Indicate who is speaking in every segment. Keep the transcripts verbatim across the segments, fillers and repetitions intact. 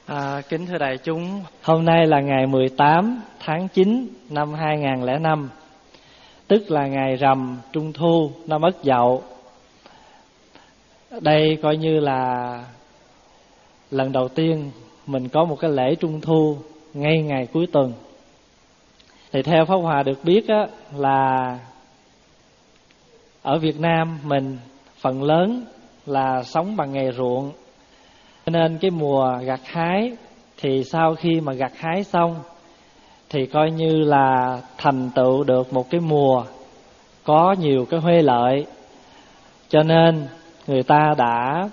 Speaker 1: À, kính thưa đại chúng, hôm nay là ngày mười tám tháng chín năm hai nghìn không trăm lẻ năm, tức là ngày rằm Trung Thu năm Ất Dậu. Đây coi như là lần đầu tiên mình có một cái lễ Trung Thu ngay ngày cuối tuần. Thì theo Pháp Hòa được biết á, là ở Việt Nam mình phần lớn là sống bằng nghề ruộng, cho nên cái mùa gặt hái thì sau khi mà gặt hái xong thì coi như là thành tựu được một cái mùa có nhiều cái huê lợi. Cho nên người ta đã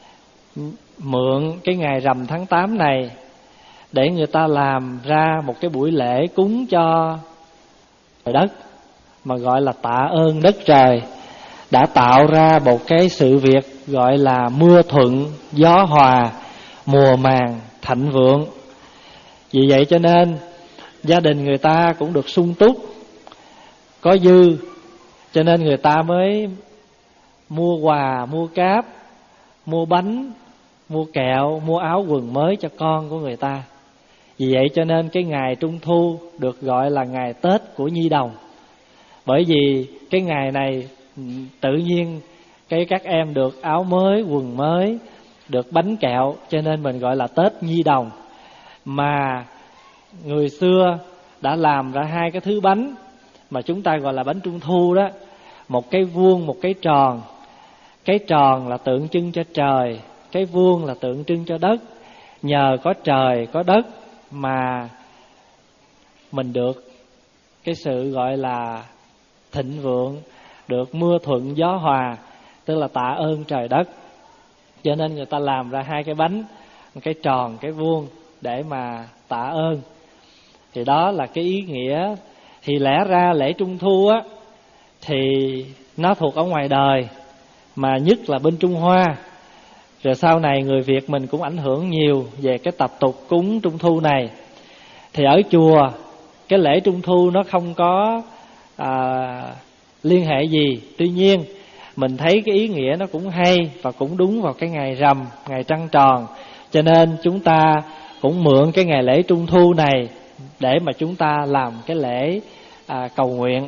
Speaker 1: mượn cái ngày rằm tháng tám này để người ta làm ra một cái buổi lễ cúng cho trời đất, mà gọi là tạ ơn đất trời đã tạo ra một cái sự việc gọi là mưa thuận gió hòa, mùa màng thịnh vượng. Vì vậy cho nên gia đình người ta cũng được sung túc, có dư, cho nên người ta mới mua quà, mua cáp, mua bánh, mua kẹo, mua áo quần mới cho con của người ta. Vì vậy cho nên cái ngày Trung Thu được gọi là ngày Tết của Nhi đồng. Bởi vì cái ngày này tự nhiên cái các em được áo mới, quần mới, được bánh kẹo, cho nên mình gọi là Tết Nhi đồng. Mà người xưa đã làm ra hai cái thứ bánh mà chúng ta gọi là bánh Trung Thu đó. Một cái vuông, một cái tròn. Cái tròn là tượng trưng cho trời, cái vuông là tượng trưng cho đất. Nhờ có trời, có đất mà mình được cái sự gọi là thịnh vượng, được mưa thuận gió hòa, tức là tạ ơn trời đất. Cho nên người ta làm ra hai cái bánh, một cái tròn, cái vuông để mà tạ ơn. Thì đó là cái ý nghĩa. Thì lẽ ra lễ Trung Thu á thì nó thuộc ở ngoài đời, mà nhất là bên Trung Hoa. Rồi sau này người Việt mình cũng ảnh hưởng nhiều về cái tập tục cúng Trung Thu này. Thì ở chùa cái lễ Trung Thu nó không có à, liên hệ gì. Tuy nhiên mình thấy cái ý nghĩa nó cũng hay và cũng đúng vào cái ngày rằm, ngày trăng tròn. Cho nên chúng ta cũng mượn cái ngày lễ Trung Thu này để mà chúng ta làm cái lễ à, cầu nguyện.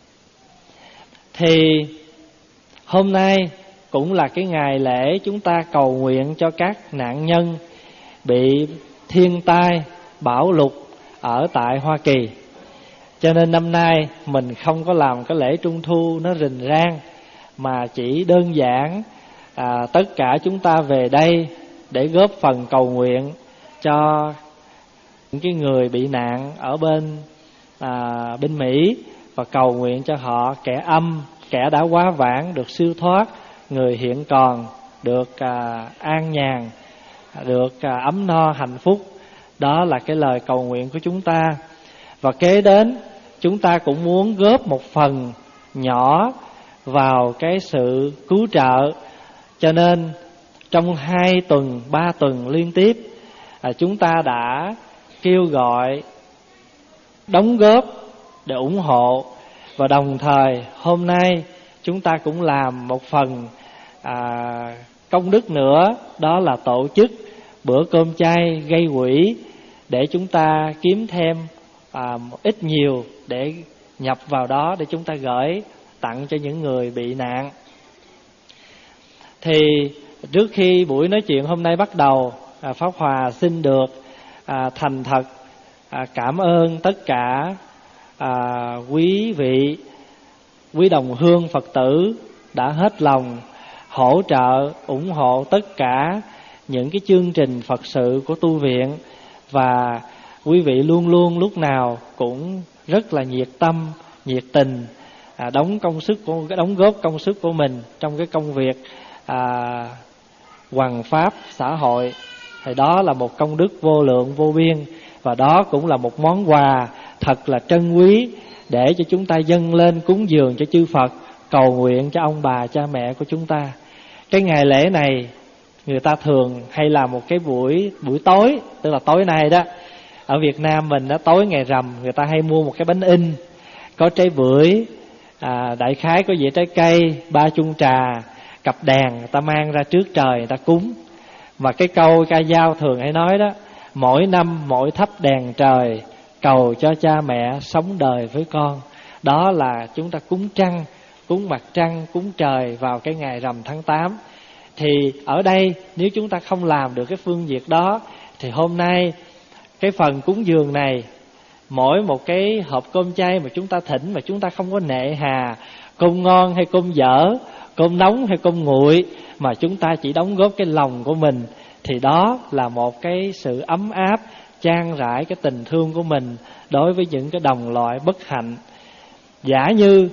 Speaker 1: Thì hôm nay cũng là cái ngày lễ chúng ta cầu nguyện cho các nạn nhân bị thiên tai, bão lụt ở tại Hoa Kỳ. Cho nên năm nay mình không có làm cái lễ Trung Thu nó rình rang, mà chỉ đơn giản à, tất cả chúng ta về đây để góp phần cầu nguyện cho những cái người bị nạn ở bên à, bên Mỹ, và cầu nguyện cho họ, kẻ âm, kẻ đã quá vãng được siêu thoát, người hiện còn được à, an nhàn, được à, ấm no hạnh phúc. Đó là cái lời cầu nguyện của chúng ta. Và kế đến chúng ta cũng muốn góp một phần nhỏ vào cái sự cứu trợ. Cho nên trong hai tuần, ba tuần liên tiếp à, chúng ta đã kêu gọi đóng góp để ủng hộ. Và đồng thời hôm nay chúng ta cũng làm một phần à, công đức nữa, đó là tổ chức bữa cơm chay gây quỹ để chúng ta kiếm thêm à, ít nhiều để nhập vào đó, để chúng ta gửi tặng cho những người bị nạn. Thì trước khi buổi nói chuyện hôm nay bắt đầu, à, Pháp Hòa xin được à, thành thật à, cảm ơn tất cả à, quý vị, quý đồng hương Phật tử đã hết lòng hỗ trợ, ủng hộ tất cả những cái chương trình Phật sự của tu viện. Và quý vị luôn luôn lúc nào cũng rất là nhiệt tâm, nhiệt tình, à, đóng công sức của, đóng góp công sức của mình trong cái công việc à, hoằng pháp xã hội. Thì đó là một công đức vô lượng vô biên, và đó cũng là một món quà thật là trân quý để cho chúng ta dâng lên cúng dường cho chư Phật, cầu nguyện cho ông bà cha mẹ của chúng ta. Cái ngày lễ này người ta thường hay làm một cái buổi buổi tối, tức là tối nay đó. Ở Việt Nam mình đó, tối ngày rằm người ta hay mua một cái bánh in, có trái bưởi, à, đại khái có dĩa trái cây, ba chung trà, cặp đèn, người ta mang ra trước trời người ta cúng. Mà cái câu ca dao thường hay nói đó mỗi năm mỗi thắp đèn trời, cầu cho cha mẹ sống đời với con. Đó là chúng ta cúng trăng, cúng mặt trăng, cúng trời vào cái ngày rằm tháng tám. Thì ở đây nếu chúng ta không làm được cái phương việc đó, thì hôm nay cái phần cúng dường này, mỗi một cái hộp cơm chay mà chúng ta thỉnh mà chúng ta không có nệ hà cơm ngon hay cơm dở, cơm nóng hay cơm nguội, mà chúng ta chỉ đóng góp cái lòng của mình, thì đó là một cái sự ấm áp, chan rãi cái tình thương của mình đối với những cái đồng loại bất hạnh. Giả như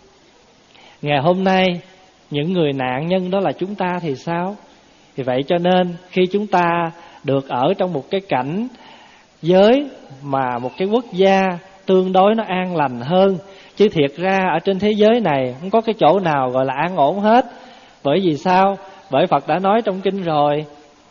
Speaker 1: ngày hôm nay những người nạn nhân đó là chúng ta thì sao? Thì vậy cho nên khi chúng ta được ở trong một cái cảnh giới mà một cái quốc gia tương đối nó an lành hơn, chứ thiệt ra ở trên thế giới này không có cái chỗ nào gọi là an ổn hết. Bởi vì sao? Bởi Phật đã nói trong kinh rồi,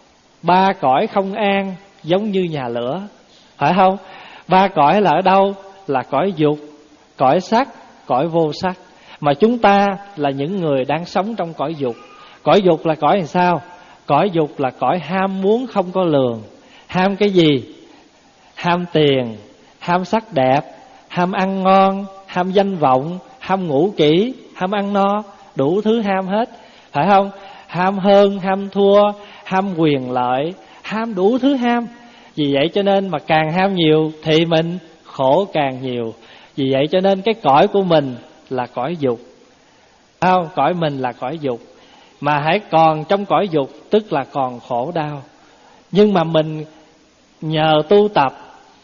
Speaker 1: ba cõi không an giống như nhà lửa, phải không? Ba cõi là ở đâu? Là cõi dục, cõi sắc, cõi vô sắc. Mà chúng ta là những người đang sống trong cõi dục. Cõi dục là cõi làm sao? Cõi dục là cõi ham muốn không có lường. Ham cái gì? Ham tiền, ham sắc đẹp, ham ăn ngon, ham danh vọng, ham ngủ kỹ, ham ăn no, đủ thứ ham hết, phải không? Ham hơn, ham thua, ham quyền lợi, ham đủ thứ ham. Vì vậy cho nên mà càng ham nhiều thì mình khổ càng nhiều. Vì vậy cho nên cái cõi của mình là cõi dục, không? Cõi mình là cõi dục. Mà hãy còn trong cõi dục tức là còn khổ đau. Nhưng mà mình nhờ tu tập,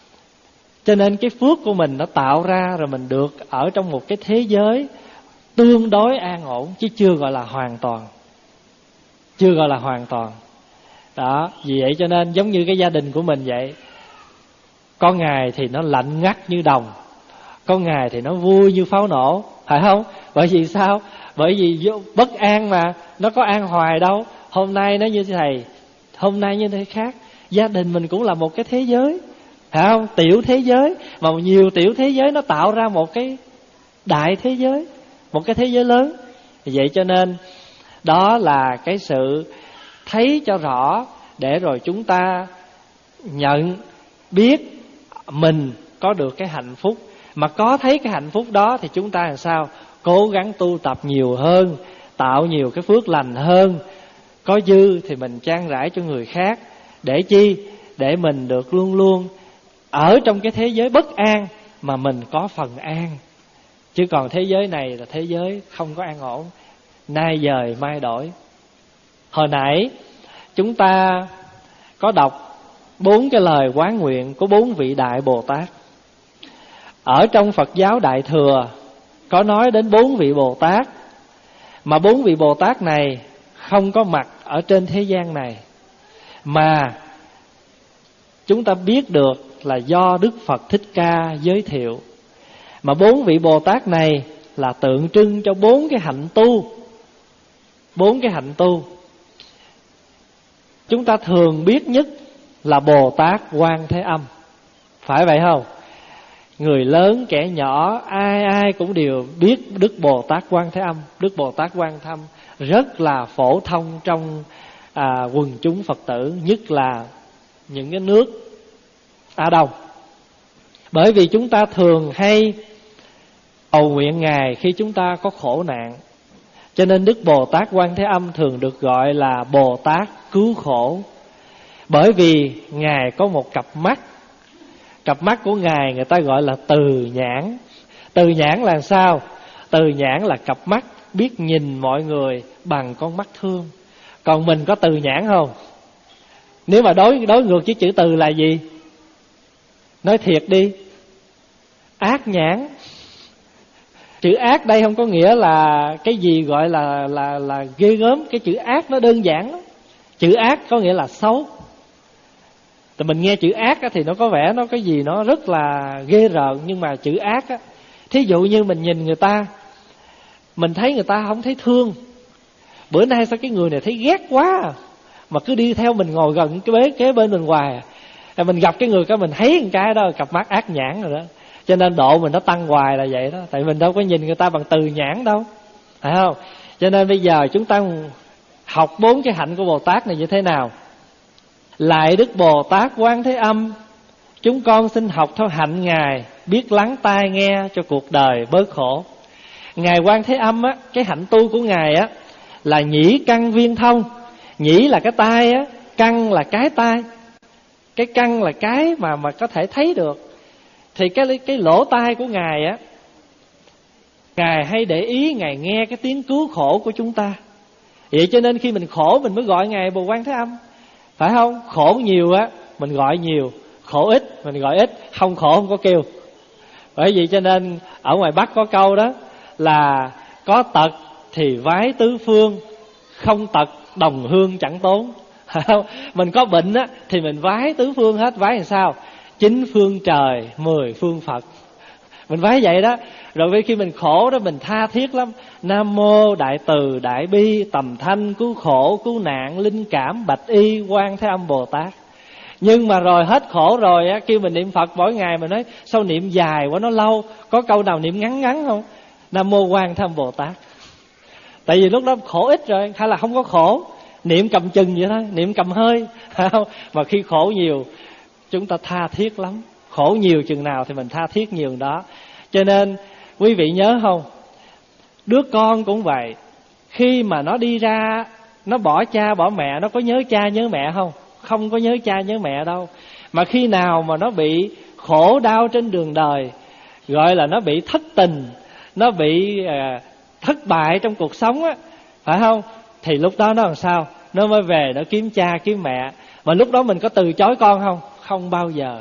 Speaker 1: cho nên cái phước của mình nó tạo ra, rồi mình được ở trong một cái thế giới tương đối an ổn, chứ chưa gọi là hoàn toàn. Chưa gọi là hoàn toàn. Đó, vì vậy cho nên giống như cái gia đình của mình vậy. Có ngày thì nó lạnh ngắt như đồng, có ngày thì nó vui như pháo nổ, phải không? Bởi vì sao? Bởi vì bất an mà, nó có an hoài đâu. Hôm nay nó như thế này, hôm nay như thế khác. Gia đình mình cũng là một cái thế giới, phải không? Tiểu thế giới, mà nhiều tiểu thế giới nó tạo ra một cái đại thế giới, một cái thế giới lớn. Vậy cho nên đó là cái sự thấy cho rõ, để rồi chúng ta nhận biết mình có được cái hạnh phúc. Mà có thấy cái hạnh phúc đó thì chúng ta làm sao? Cố gắng tu tập nhiều hơn, tạo nhiều cái phước lành hơn. Có dư thì mình chan rãi cho người khác. Để chi? Để mình được luôn luôn ở trong cái thế giới bất an mà mình có phần an. Chứ còn thế giới này là thế giới không có an ổn, nay dời mai đổi. Hồi nãy chúng ta có đọc bốn cái lời quán nguyện của bốn vị Đại Bồ Tát. Ở trong Phật giáo Đại Thừa có nói đến bốn vị Bồ Tát, mà bốn vị Bồ Tát này không có mặt ở trên thế gian này, mà chúng ta biết được là do Đức Phật Thích Ca giới thiệu. Mà bốn vị Bồ Tát này là tượng trưng cho bốn cái hạnh tu. Bốn cái hạnh tu chúng ta thường biết nhất là Bồ Tát Quan Thế Âm, phải vậy không? Người lớn kẻ nhỏ ai ai cũng đều biết Đức Bồ Tát Quan Thế Âm. Đức Bồ Tát Quan Thế Âm rất là phổ thông trong à, quần chúng Phật tử, nhất là những cái nước Á Đông. Bởi vì chúng ta thường hay cầu nguyện Ngài khi chúng ta có khổ nạn, cho nên Đức Bồ Tát Quan Thế Âm thường được gọi là Bồ Tát cứu khổ. Bởi vì Ngài có một cặp mắt. Cặp mắt của Ngài người ta gọi là từ nhãn. Từ nhãn là sao? Từ nhãn là cặp mắt biết nhìn mọi người bằng con mắt thương. Còn mình có từ nhãn không? Nếu mà đối đối ngược với chữ từ là gì? Nói thiệt đi, ác nhãn. Chữ ác đây không có nghĩa là cái gì gọi là là là ghê gớm. Cái chữ ác nó đơn giản lắm. Chữ ác có nghĩa là xấu. Thì mình nghe chữ ác thì nó có vẻ nó cái gì nó rất là ghê rợn. Nhưng mà chữ ác á, thí dụ như mình nhìn người ta, mình thấy người ta không thấy thương. Bữa nay sao cái người này thấy ghét quá, mà cứ đi theo mình ngồi gần cái bế kế bên mình hoài. Rồi mình gặp cái người cái mình thấy một cái đó, cặp mắt ác nhãn rồi đó. Cho nên độ mình nó tăng hoài là vậy đó. Tại mình đâu có nhìn người ta bằng từ nhãn đâu, phải không? Cho nên bây giờ chúng ta học bốn cái hạnh của Bồ Tát này như thế nào? Lại Đức Bồ Tát Quan Thế Âm, chúng con xin học theo hạnh Ngài, biết lắng tai nghe cho cuộc đời bớt khổ. Ngài Quan Thế Âm á, cái hạnh tu của Ngài á là nhĩ căn viên thông. Nhĩ là cái tai á, căn là cái tai. Cái căn là cái mà mà có thể thấy được. Thì cái cái lỗ tai của Ngài á, Ngài hay để ý, Ngài nghe cái tiếng cứu khổ của chúng ta. Vậy cho nên khi mình khổ mình mới gọi Ngài Bồ Quan Thế Âm, phải không? Khổ nhiều á mình gọi nhiều, khổ ít mình gọi ít, không khổ không có kêu. Bởi vậy cho nên ở ngoài Bắc có câu đó là có tật thì vái tứ phương, không tật đồng hương chẳng tốn. Mình có bệnh á thì mình vái tứ phương hết. Vái làm sao? Chín phương trời, mười phương Phật. Mình vái vậy đó. Rồi khi mình khổ đó mình tha thiết lắm. Nam mô Đại Từ Đại Bi Tầm Thanh Cứu Khổ Cứu Nạn Linh Cảm Bạch Y Quan Thế Âm Bồ Tát. Nhưng mà rồi hết khổ rồi á, kêu mình niệm Phật mỗi ngày, mình nói sao niệm dài quá, nó lâu. Có câu nào niệm ngắn ngắn không? Nam mô Quan Thế Âm Bồ Tát. Tại vì lúc đó khổ ít rồi, hay là không có khổ, niệm cầm chừng vậy thôi, niệm cầm hơi. Mà khi khổ nhiều chúng ta tha thiết lắm. Khổ nhiều chừng nào thì mình tha thiết nhiều đó. Cho nên quý vị nhớ không, đứa con cũng vậy. Khi mà nó đi ra, nó bỏ cha bỏ mẹ, nó có nhớ cha nhớ mẹ không? Không có nhớ cha nhớ mẹ đâu. Mà khi nào mà nó bị khổ đau trên đường đời, gọi là nó bị thất tình, nó bị uh, thất bại trong cuộc sống á, phải không? Thì lúc đó nó làm sao? Nó mới về nó kiếm cha kiếm mẹ. Mà lúc đó mình có từ chối con không? Không bao giờ.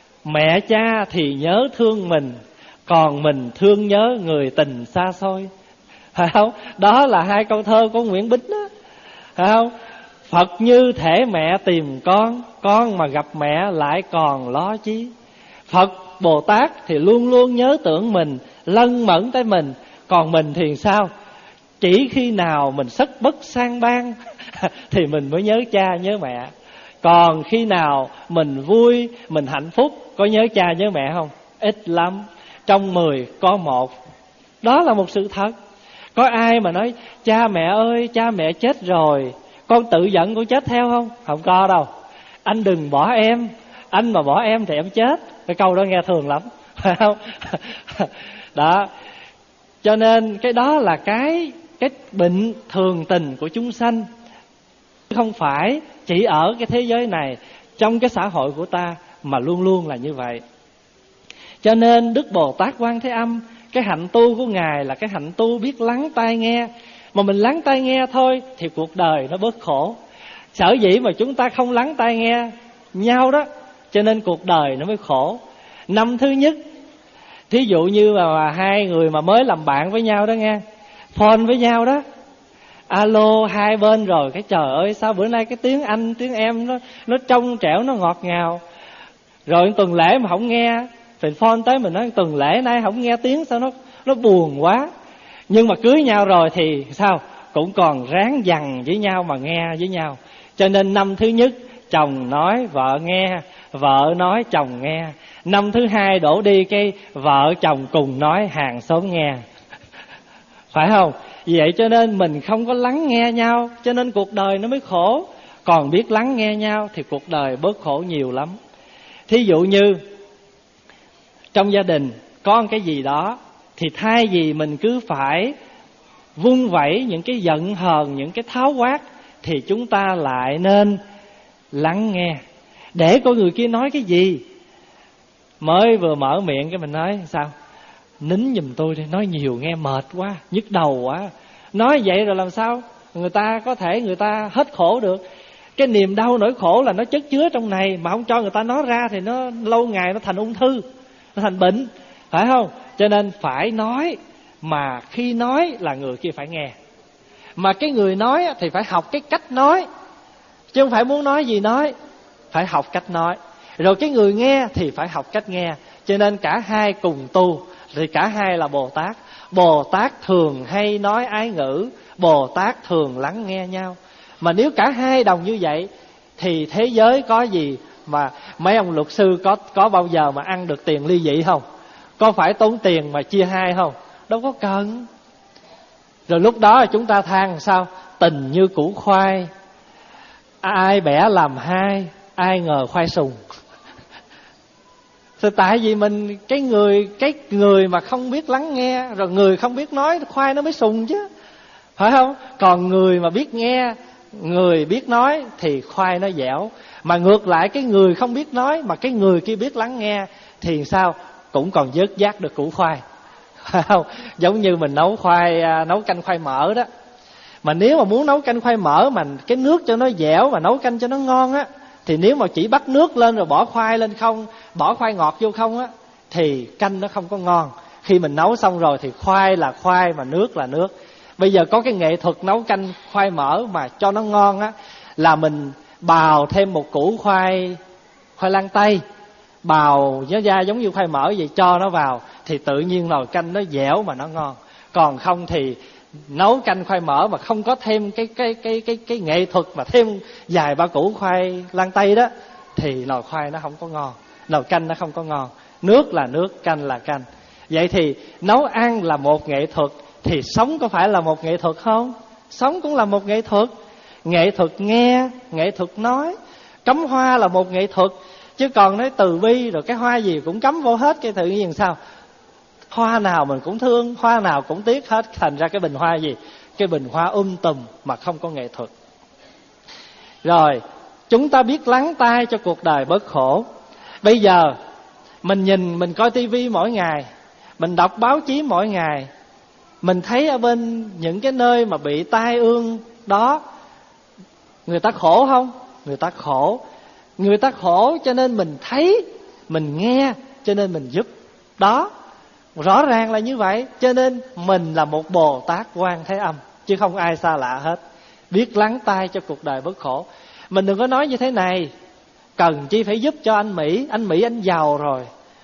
Speaker 1: Mẹ cha thì nhớ thương mình, còn mình thương nhớ người tình xa xôi, phải không? Đó là hai câu thơ của Nguyễn Bính đó, phải không? Phật như thể mẹ tìm con, con mà gặp mẹ lại còn lo chí. Phật Bồ Tát thì luôn luôn nhớ tưởng mình, lân mẫn tới mình. Còn mình thì sao? Chỉ khi nào mình sất bất sang ban thì mình mới nhớ cha nhớ mẹ. Còn khi nào mình vui, mình hạnh phúc, có nhớ cha nhớ mẹ không? Ít lắm. Trong mười có một. Đó là một sự thật. Có ai mà nói cha mẹ ơi, cha mẹ chết rồi, con tự giận con chết theo không? Không có đâu. Anh đừng bỏ em, anh mà bỏ em thì em chết. Cái câu đó nghe thường lắm, phải không? Đó. Cho nên cái đó là cái cái bệnh thường tình của chúng sanh. Không phải chỉ ở cái thế giới này, trong cái xã hội của ta mà luôn luôn là như vậy. Cho nên Đức Bồ Tát Quan Thế Âm, cái hạnh tu của Ngài là cái hạnh tu biết lắng tai nghe. Mà mình lắng tai nghe thôi thì cuộc đời nó bớt khổ. Sở dĩ mà chúng ta không lắng tai nghe nhau đó, cho nên cuộc đời nó mới khổ. Năm thứ nhất, thí dụ như mà, mà hai người mà mới làm bạn với nhau đó nghe, phone với nhau đó, alo hai bên rồi cái trời ơi sao bữa nay cái tiếng anh tiếng em nó nó trong trẻo, nó ngọt ngào. Rồi tuần lễ mà không nghe, thì phone tới mình nói tuần lễ nay không nghe tiếng sao nó nó buồn quá. Nhưng mà cưới nhau rồi thì sao? Cũng còn ráng dằn với nhau mà nghe với nhau. Cho nên năm thứ nhất chồng nói vợ nghe, vợ nói chồng nghe. Năm thứ hai đổ đi cái vợ chồng cùng nói hàng xóm nghe. Phải không? Vậy cho nên mình không có lắng nghe nhau, cho nên cuộc đời nó mới khổ. Còn biết lắng nghe nhau thì cuộc đời bớt khổ nhiều lắm. Thí dụ như trong gia đình có một cái gì đó, thì thay vì mình cứ phải vung vẩy những cái giận hờn, những cái tháo quát, thì chúng ta lại nên lắng nghe để coi người kia nói cái gì. Mới vừa mở miệng cái mình nói sao? Nín giùm tôi đi, nói nhiều nghe mệt quá, nhức đầu quá. Nói vậy rồi làm sao người ta có thể người ta hết khổ được? Cái niềm đau nỗi khổ là nó chất chứa trong này, mà không cho người ta nói ra thì nó lâu ngày nó thành ung thư, nó thành bệnh, phải không? Cho nên phải nói, mà khi nói là người kia phải nghe. Mà cái người nói thì phải học cái cách nói, chứ không phải muốn nói gì nói, phải học cách nói. Rồi cái người nghe thì phải học cách nghe. Cho nên cả hai cùng tu, thì cả hai là Bồ Tát. Bồ Tát thường hay nói ái ngữ, Bồ Tát thường lắng nghe nhau. Mà nếu cả hai đồng như vậy thì thế giới có gì mà mấy ông luật sư có có bao giờ mà ăn được tiền ly dị không? Có phải tốn tiền mà chia hai không? Đâu có cần. Rồi lúc đó chúng ta than sao? Tình như củ khoai, ai bẻ làm hai, ai ngờ khoai sùng. Thì tại vì mình cái người cái người mà không biết lắng nghe, rồi người không biết nói, khoai nó mới sùng chứ, phải không? Còn người mà biết nghe, người biết nói thì khoai nó dẻo. Mà ngược lại cái người không biết nói mà cái người kia biết lắng nghe thì sao? Cũng còn vớt vát được củ khoai, phải không? Giống như mình nấu khoai, nấu canh khoai mỡ đó. Mà nếu mà muốn nấu canh khoai mỡ mà cái nước cho nó dẻo mà nấu canh cho nó ngon á, thì nếu mà chỉ bắt nước lên rồi bỏ khoai lên không, bỏ khoai ngọt vô không á, thì canh nó không có ngon. Khi mình nấu xong rồi thì khoai là khoai mà nước là nước. Bây giờ có cái nghệ thuật nấu canh khoai mỡ mà cho nó ngon á, là mình bào thêm một củ khoai khoai lang tây, bào nó ra giống như khoai mỡ vậy, cho nó vào thì tự nhiên nồi canh nó dẻo mà nó ngon. Còn không thì nấu canh khoai mỡ mà không có thêm cái cái cái cái cái nghệ thuật mà thêm vài ba củ khoai lang tây đó thì nồi khoai nó không có ngon, nồi canh nó không có ngon. Nước là nước, canh là canh. Vậy thì nấu ăn là một nghệ thuật, thì sống có phải là một nghệ thuật không? Sống cũng là một nghệ thuật. Nghệ thuật nghe, nghệ thuật nói. Cắm hoa là một nghệ thuật. Chứ còn nói từ bi rồi cái hoa gì cũng cắm vô hết, cái tự nhiên sao? Hoa nào mình cũng thương, hoa nào cũng tiếc hết. Thành ra cái bình hoa gì? Cái bình hoa um tùm mà không có nghệ thuật. Rồi, chúng ta biết lắng tai cho cuộc đời bớt khổ. Bây giờ mình nhìn, mình coi tivi mỗi ngày, mình đọc báo chí mỗi ngày, mình thấy ở bên những cái nơi mà bị tai ương đó, người ta khổ không? Người ta khổ. Người ta khổ cho nên mình thấy, mình nghe, cho nên mình giúp. Đó, rõ ràng là như vậy. Cho nên mình là một Bồ Tát Quan Thế Âm, chứ không ai xa lạ hết. Biết lắng tai cho cuộc đời bớt khổ. Mình đừng có nói như thế này: cần chi phải giúp cho anh Mỹ, anh Mỹ anh giàu rồi.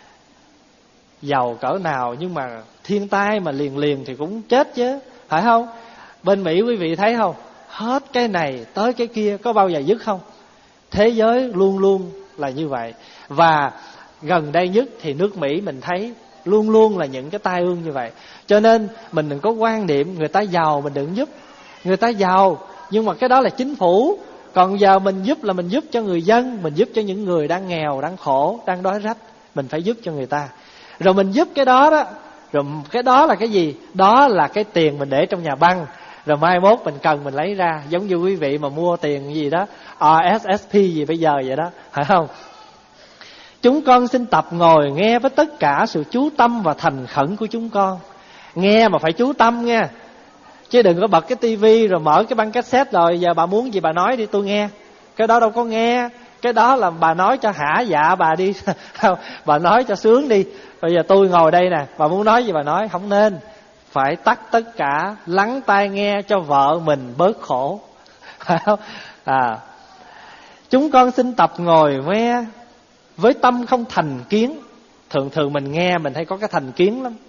Speaker 1: Giàu cỡ nào nhưng mà thiên tai mà liền liền thì cũng chết chứ, phải không? Bên Mỹ quý vị thấy không? Hết cái này tới cái kia, có bao giờ dứt không? Thế giới luôn luôn là như vậy. Và gần đây nhất thì nước Mỹ mình thấy luôn luôn là những cái tai ương như vậy. Cho nên mình đừng có quan niệm người ta giàu mình đừng giúp. Người ta giàu nhưng mà cái đó là chính phủ. Còn giờ mình giúp là mình giúp cho người dân, mình giúp cho những người đang nghèo, đang khổ, đang đói rách. Mình phải giúp cho người ta. Rồi mình giúp cái đó đó, rồi cái đó là cái gì? Đó là cái tiền mình để trong nhà băng, rồi mai mốt mình cần mình lấy ra. Giống như quý vị mà mua tiền gì đó rờ ét ét pê gì bây giờ vậy đó, phải không? Chúng con xin tập ngồi nghe với tất cả sự chú tâm và thành khẩn của chúng con. Nghe mà phải chú tâm nha, chứ đừng có bật cái tivi rồi mở cái băng cassette rồi giờ bà muốn gì bà nói đi tôi nghe. Cái đó đâu có nghe. Cái đó là bà nói cho hả dạ bà đi. Bà nói cho sướng đi. Bây giờ tôi ngồi đây nè, bà muốn nói gì bà nói. Không nên. Phải tắt tất cả, lắng tai nghe cho vợ mình bớt khổ. À, chúng con xin tập ngồi nghe với tâm không thành kiến. Thường thường mình nghe mình hay có cái thành kiến lắm.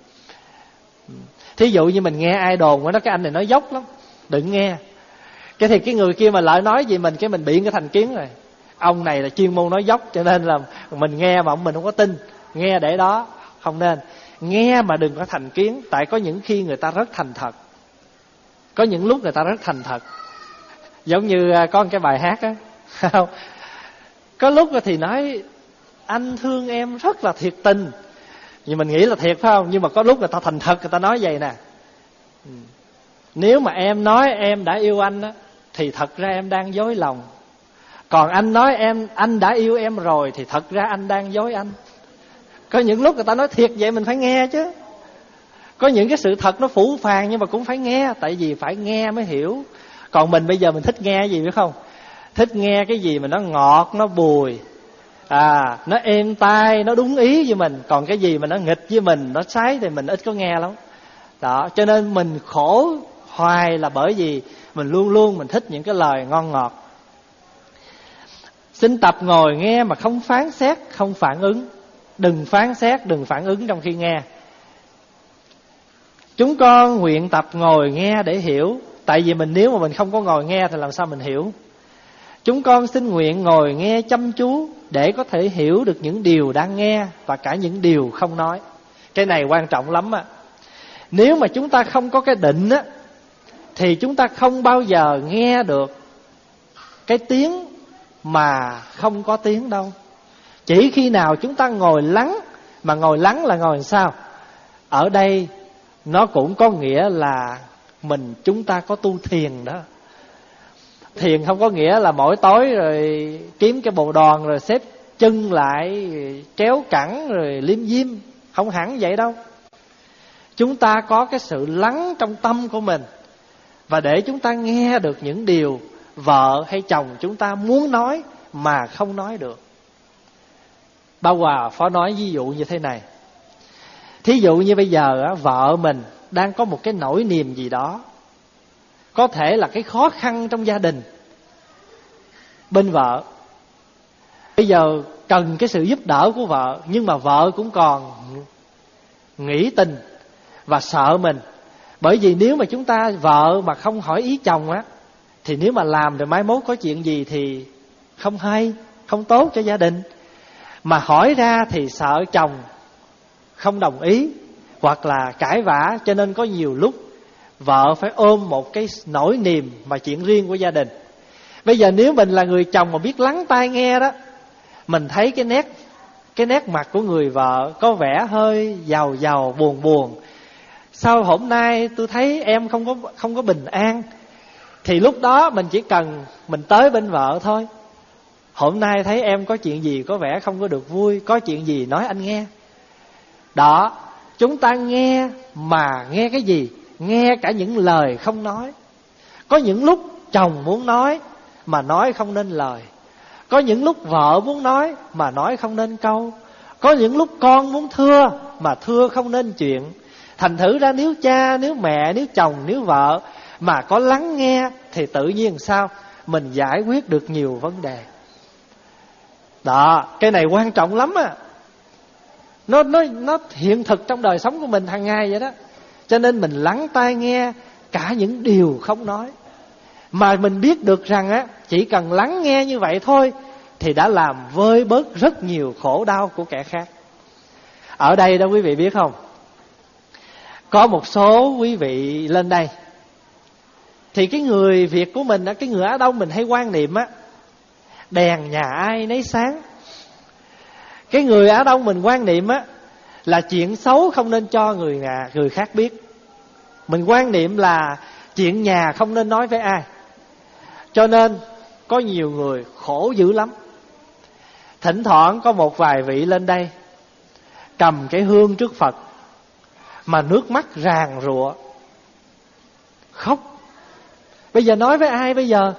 Speaker 1: Thí dụ như mình nghe ai đồn nói cái anh này nói dốc lắm, đừng nghe. Cái thì cái người kia mà lại nói gì mình, cái mình bị cái thành kiến rồi. Ông này là chuyên môn nói dốc, cho nên là mình nghe mà mình không có tin. Nghe để đó, không nên. Nghe mà đừng có thành kiến. Tại có những khi người ta rất thành thật, có những lúc người ta rất thành thật. Giống như có một cái bài hát á, có lúc thì nói anh thương em rất là thiệt tình, nhưng mình nghĩ là thiệt phải không? Nhưng mà có lúc người ta thành thật, người ta nói vậy nè: nếu mà em nói em đã yêu anh á, thì thật ra em đang dối lòng. Còn anh nói em anh đã yêu em rồi, thì thật ra anh đang dối anh. Có những lúc người ta nói thiệt vậy mình phải nghe chứ. Có những cái sự thật nó phũ phàng nhưng mà cũng phải nghe. Tại vì phải nghe mới hiểu. Còn mình bây giờ mình thích nghe gì biết không? Thích nghe cái gì mà nó ngọt, nó bùi, à, nó êm tai, nó đúng ý với mình. Còn cái gì mà nó nghịch với mình, nó sái thì mình ít có nghe lắm. Đó, cho nên mình khổ hoài là bởi vì mình luôn luôn mình thích những cái lời ngon ngọt. Xin tập ngồi nghe mà không phán xét, không phản ứng. Đừng phán xét, đừng phản ứng trong khi nghe. Chúng con nguyện tập ngồi nghe để hiểu. Tại vì mình nếu mà mình không có ngồi nghe thì làm sao mình hiểu. Chúng con xin nguyện ngồi nghe chăm chú để có thể hiểu được những điều đang nghe và cả những điều không nói. Cái này quan trọng lắm á. Nếu mà chúng ta không có cái định á, thì chúng ta không bao giờ nghe được cái tiếng mà không có tiếng đâu. Chỉ khi nào chúng ta ngồi lắng, mà ngồi lắng là ngồi làm sao? Ở đây nó cũng có nghĩa là mình chúng ta có tu thiền đó. Thiền không có nghĩa là mỗi tối rồi kiếm cái bồ đoàn rồi xếp chân lại kéo cẳng rồi liêm diêm, không hẳn vậy đâu. Chúng ta có cái sự lắng trong tâm của mình, và để chúng ta nghe được những điều vợ hay chồng chúng ta muốn nói mà không nói được. Ba Hòa Phó nói ví dụ như thế này. Thí dụ như bây giờ vợ mình đang có một cái nỗi niềm gì đó, có thể là cái khó khăn trong gia đình bên vợ, bây giờ cần cái sự giúp đỡ của vợ, nhưng mà vợ cũng còn nghĩ tình và sợ mình. Bởi vì nếu mà chúng ta vợ mà không hỏi ý chồng á, thì nếu mà làm rồi mai mốt có chuyện gì thì không hay, không tốt cho gia đình. Mà hỏi ra thì sợ chồng không đồng ý hoặc là cãi vã, cho nên có nhiều lúc vợ phải ôm một cái nỗi niềm mà chuyện riêng của gia đình. Bây giờ nếu mình là người chồng mà biết lắng tai nghe đó, mình thấy cái nét cái nét mặt của người vợ có vẻ hơi giàu giàu buồn buồn. Sao hôm nay tôi thấy em không có không có bình an? Thì lúc đó mình chỉ cần mình tới bên vợ thôi. Hôm nay thấy em có chuyện gì có vẻ không có được vui, có chuyện gì nói anh nghe. Đó, chúng ta nghe mà nghe cái gì? Nghe cả những lời không nói. Có những lúc chồng muốn nói mà nói không nên lời. Có những lúc vợ muốn nói mà nói không nên câu. Có những lúc con muốn thưa mà thưa không nên chuyện. Thành thử ra nếu cha, nếu mẹ, nếu chồng, nếu vợ mà có lắng nghe thì tự nhiên sao? Mình giải quyết được nhiều vấn đề. Đó, cái này quan trọng lắm á. Nó, nó, nó hiện thực trong đời sống của mình hàng ngày vậy đó. Cho nên mình lắng tai nghe cả những điều không nói. Mà mình biết được rằng á, chỉ cần lắng nghe như vậy thôi thì đã làm vơi bớt rất nhiều khổ đau của kẻ khác. Ở đây đó quý vị biết không, có một số quý vị lên đây, thì cái người Việt của mình á, cái người Á Đông mình hay quan niệm á, đèn nhà ai nấy sáng. Cái người Á Đông mình quan niệm á, là chuyện xấu không nên cho người nhà, người khác biết. Mình quan niệm là chuyện nhà không nên nói với ai. Cho nên có nhiều người khổ dữ lắm. Thỉnh thoảng có một vài vị lên đây cầm cái hương trước Phật mà nước mắt ràn rụa, khóc. Bây giờ nói với ai bây giờ?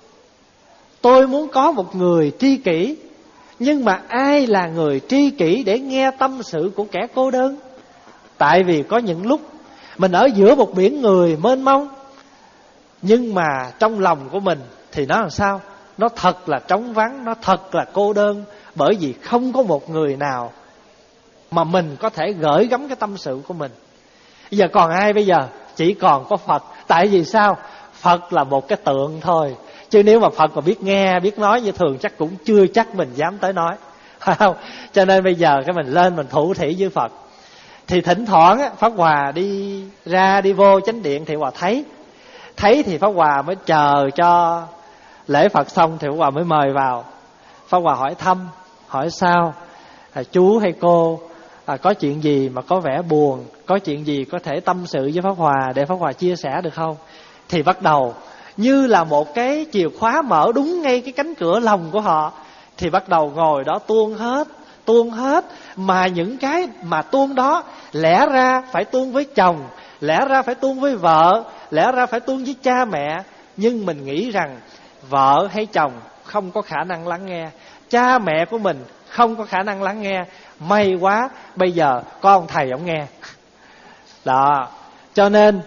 Speaker 1: Tôi muốn có một người tri kỷ, nhưng mà ai là người tri kỷ để nghe tâm sự của kẻ cô đơn? Tại vì có những lúc mình ở giữa một biển người mênh mông, nhưng mà trong lòng của mình thì nó làm sao? Nó thật là trống vắng, nó thật là cô đơn. Bởi vì không có một người nào mà mình có thể gửi gắm cái tâm sự của mình. Bây giờ còn ai bây giờ? Chỉ còn có Phật. Tại vì sao? Phật là một cái tượng thôi. Chứ nếu mà Phật mà biết nghe, biết nói như thường chắc cũng chưa chắc mình dám tới nói, phải không? Cho nên bây giờ cái mình lên mình thủ thỉ với Phật. Thì thỉnh thoảng á, Pháp Hòa đi ra đi vô chánh điện thì Hòa thấy Thấy thì Pháp Hòa mới chờ cho lễ Phật xong thì Pháp Hòa mới mời vào. Pháp Hòa hỏi thăm, hỏi sao, à, chú hay cô à, có chuyện gì mà có vẻ buồn, có chuyện gì có thể tâm sự với Pháp Hòa để Pháp Hòa chia sẻ được không? Thì bắt đầu như là một cái chìa khóa mở đúng ngay cái cánh cửa lòng của họ. Thì bắt đầu ngồi đó tuôn hết, tuôn hết. Mà những cái mà tuôn đó lẽ ra phải tuôn với chồng, lẽ ra phải tuôn với vợ, lẽ ra phải tuôn với cha mẹ. Nhưng mình nghĩ rằng vợ hay chồng không có khả năng lắng nghe, cha mẹ của mình không có khả năng lắng nghe. May quá bây giờ có ông thầy ông nghe. Đó, cho nên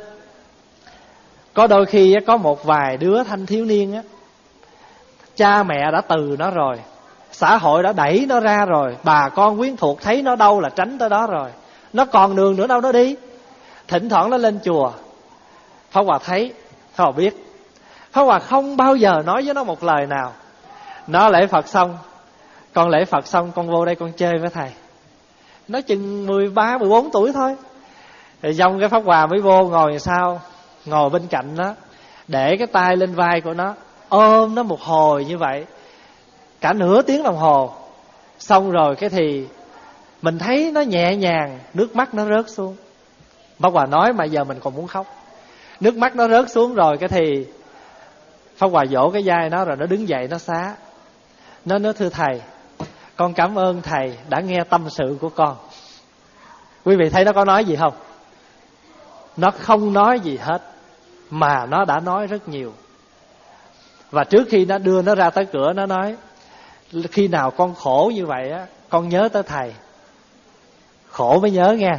Speaker 1: có đôi khi có một vài đứa thanh thiếu niên á, cha mẹ đã từ nó rồi, xã hội đã đẩy nó ra rồi, bà con quyến thuộc thấy nó đâu là tránh tới đó rồi, nó còn đường nữa đâu nó đi. Thỉnh thoảng nó lên chùa, Pháp Hòa thấy, Pháp Hòa biết, Pháp Hòa không bao giờ nói với nó một lời nào. Nó lễ Phật xong, con lễ Phật xong con vô đây con chơi với thầy. Nó chừng mười ba, mười bốn tuổi thôi. Thì xong cái Pháp Hòa mới vô ngồi sao, ngồi bên cạnh nó, để cái tay lên vai của nó, ôm nó một hồi như vậy.
Speaker 2: cả nửa tiếng đồng hồ. Xong rồi cái thì mình thấy nó nhẹ nhàng, nước mắt nó rớt xuống. Pháp Hòa nói mà giờ mình còn muốn khóc. Nước mắt nó rớt xuống rồi cái thì Pháp Hòa vỗ cái vai nó, rồi nó đứng dậy nó xá. Nó nói thưa thầy, con cảm ơn thầy đã nghe tâm sự của con. Quý vị thấy nó có nói gì không? Nó không nói gì hết, mà nó đã nói rất nhiều. Và trước khi nó đưa nó ra tới cửa, nó nói khi nào con khổ như vậy á, con nhớ tới thầy. Khổ mới nhớ nghe.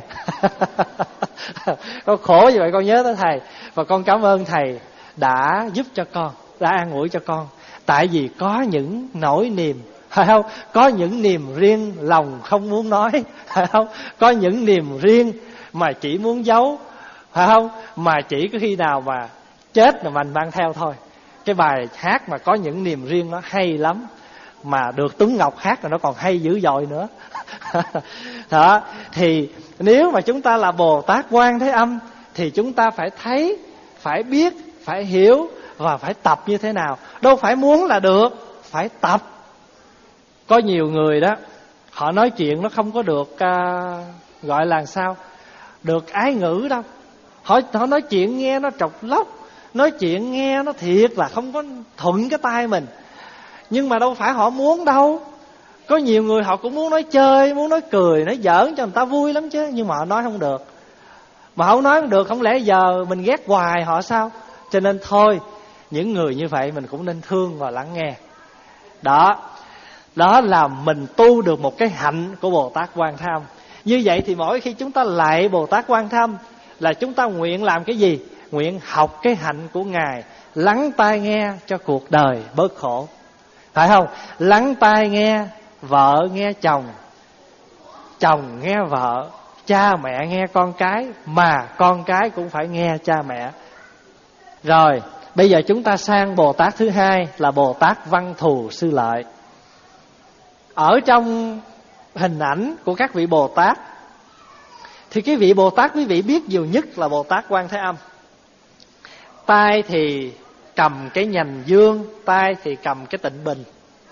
Speaker 2: Con khổ như vậy con nhớ tới thầy. Và con cảm ơn thầy đã giúp cho con, đã an ủi cho con. Tại vì có những nỗi niềm, phải không? Có những niềm riêng lòng không muốn nói, phải không? Có những niềm riêng mà chỉ muốn giấu, phải không? Mà chỉ có khi nào mà chết là mình mang theo thôi. Cái bài hát mà có những niềm riêng nó hay lắm, mà được Tuấn Ngọc hát là nó còn hay dữ dội nữa. Đó, thì nếu mà chúng ta là Bồ Tát Quan Thế Âm thì chúng ta phải thấy, phải biết, phải hiểu và phải tập như thế nào. Đâu phải muốn là được, phải tập. Có nhiều người đó, họ nói chuyện nó không có được uh, gọi là sao, được ái ngữ đâu. Họ, họ nói chuyện nghe nó trọc lóc, nói chuyện nghe nó thiệt là không có thuận cái tai mình. Nhưng mà đâu phải họ muốn đâu. Có nhiều người họ cũng muốn nói chơi, muốn nói cười, nói giỡn cho người ta vui lắm chứ, nhưng mà họ nói không được. Mà không nói không được, không lẽ giờ mình ghét hoài họ sao? Cho nên thôi, những người như vậy mình cũng nên thương và lắng nghe. Đó, đó là mình tu được một cái hạnh của Bồ Tát Quan Thế Âm. Như vậy thì mỗi khi chúng ta lạy Bồ Tát Quan Thế Âm là chúng ta nguyện làm cái gì? Nguyện học cái hạnh của Ngài, lắng tai nghe cho cuộc đời bớt khổ, phải không? Lắng tai nghe vợ nghe chồng, chồng nghe vợ, cha mẹ nghe con cái, mà con cái cũng phải nghe cha mẹ. Rồi, bây giờ chúng ta sang Bồ Tát thứ hai là Bồ Tát Văn Thù Sư Lợi. Ở trong hình ảnh của các vị Bồ Tát thì cái vị Bồ Tát quý vị biết nhiều nhất là Bồ Tát Quan Thế Âm. Tay thì cầm cái nhành dương, tay thì cầm cái tịnh bình.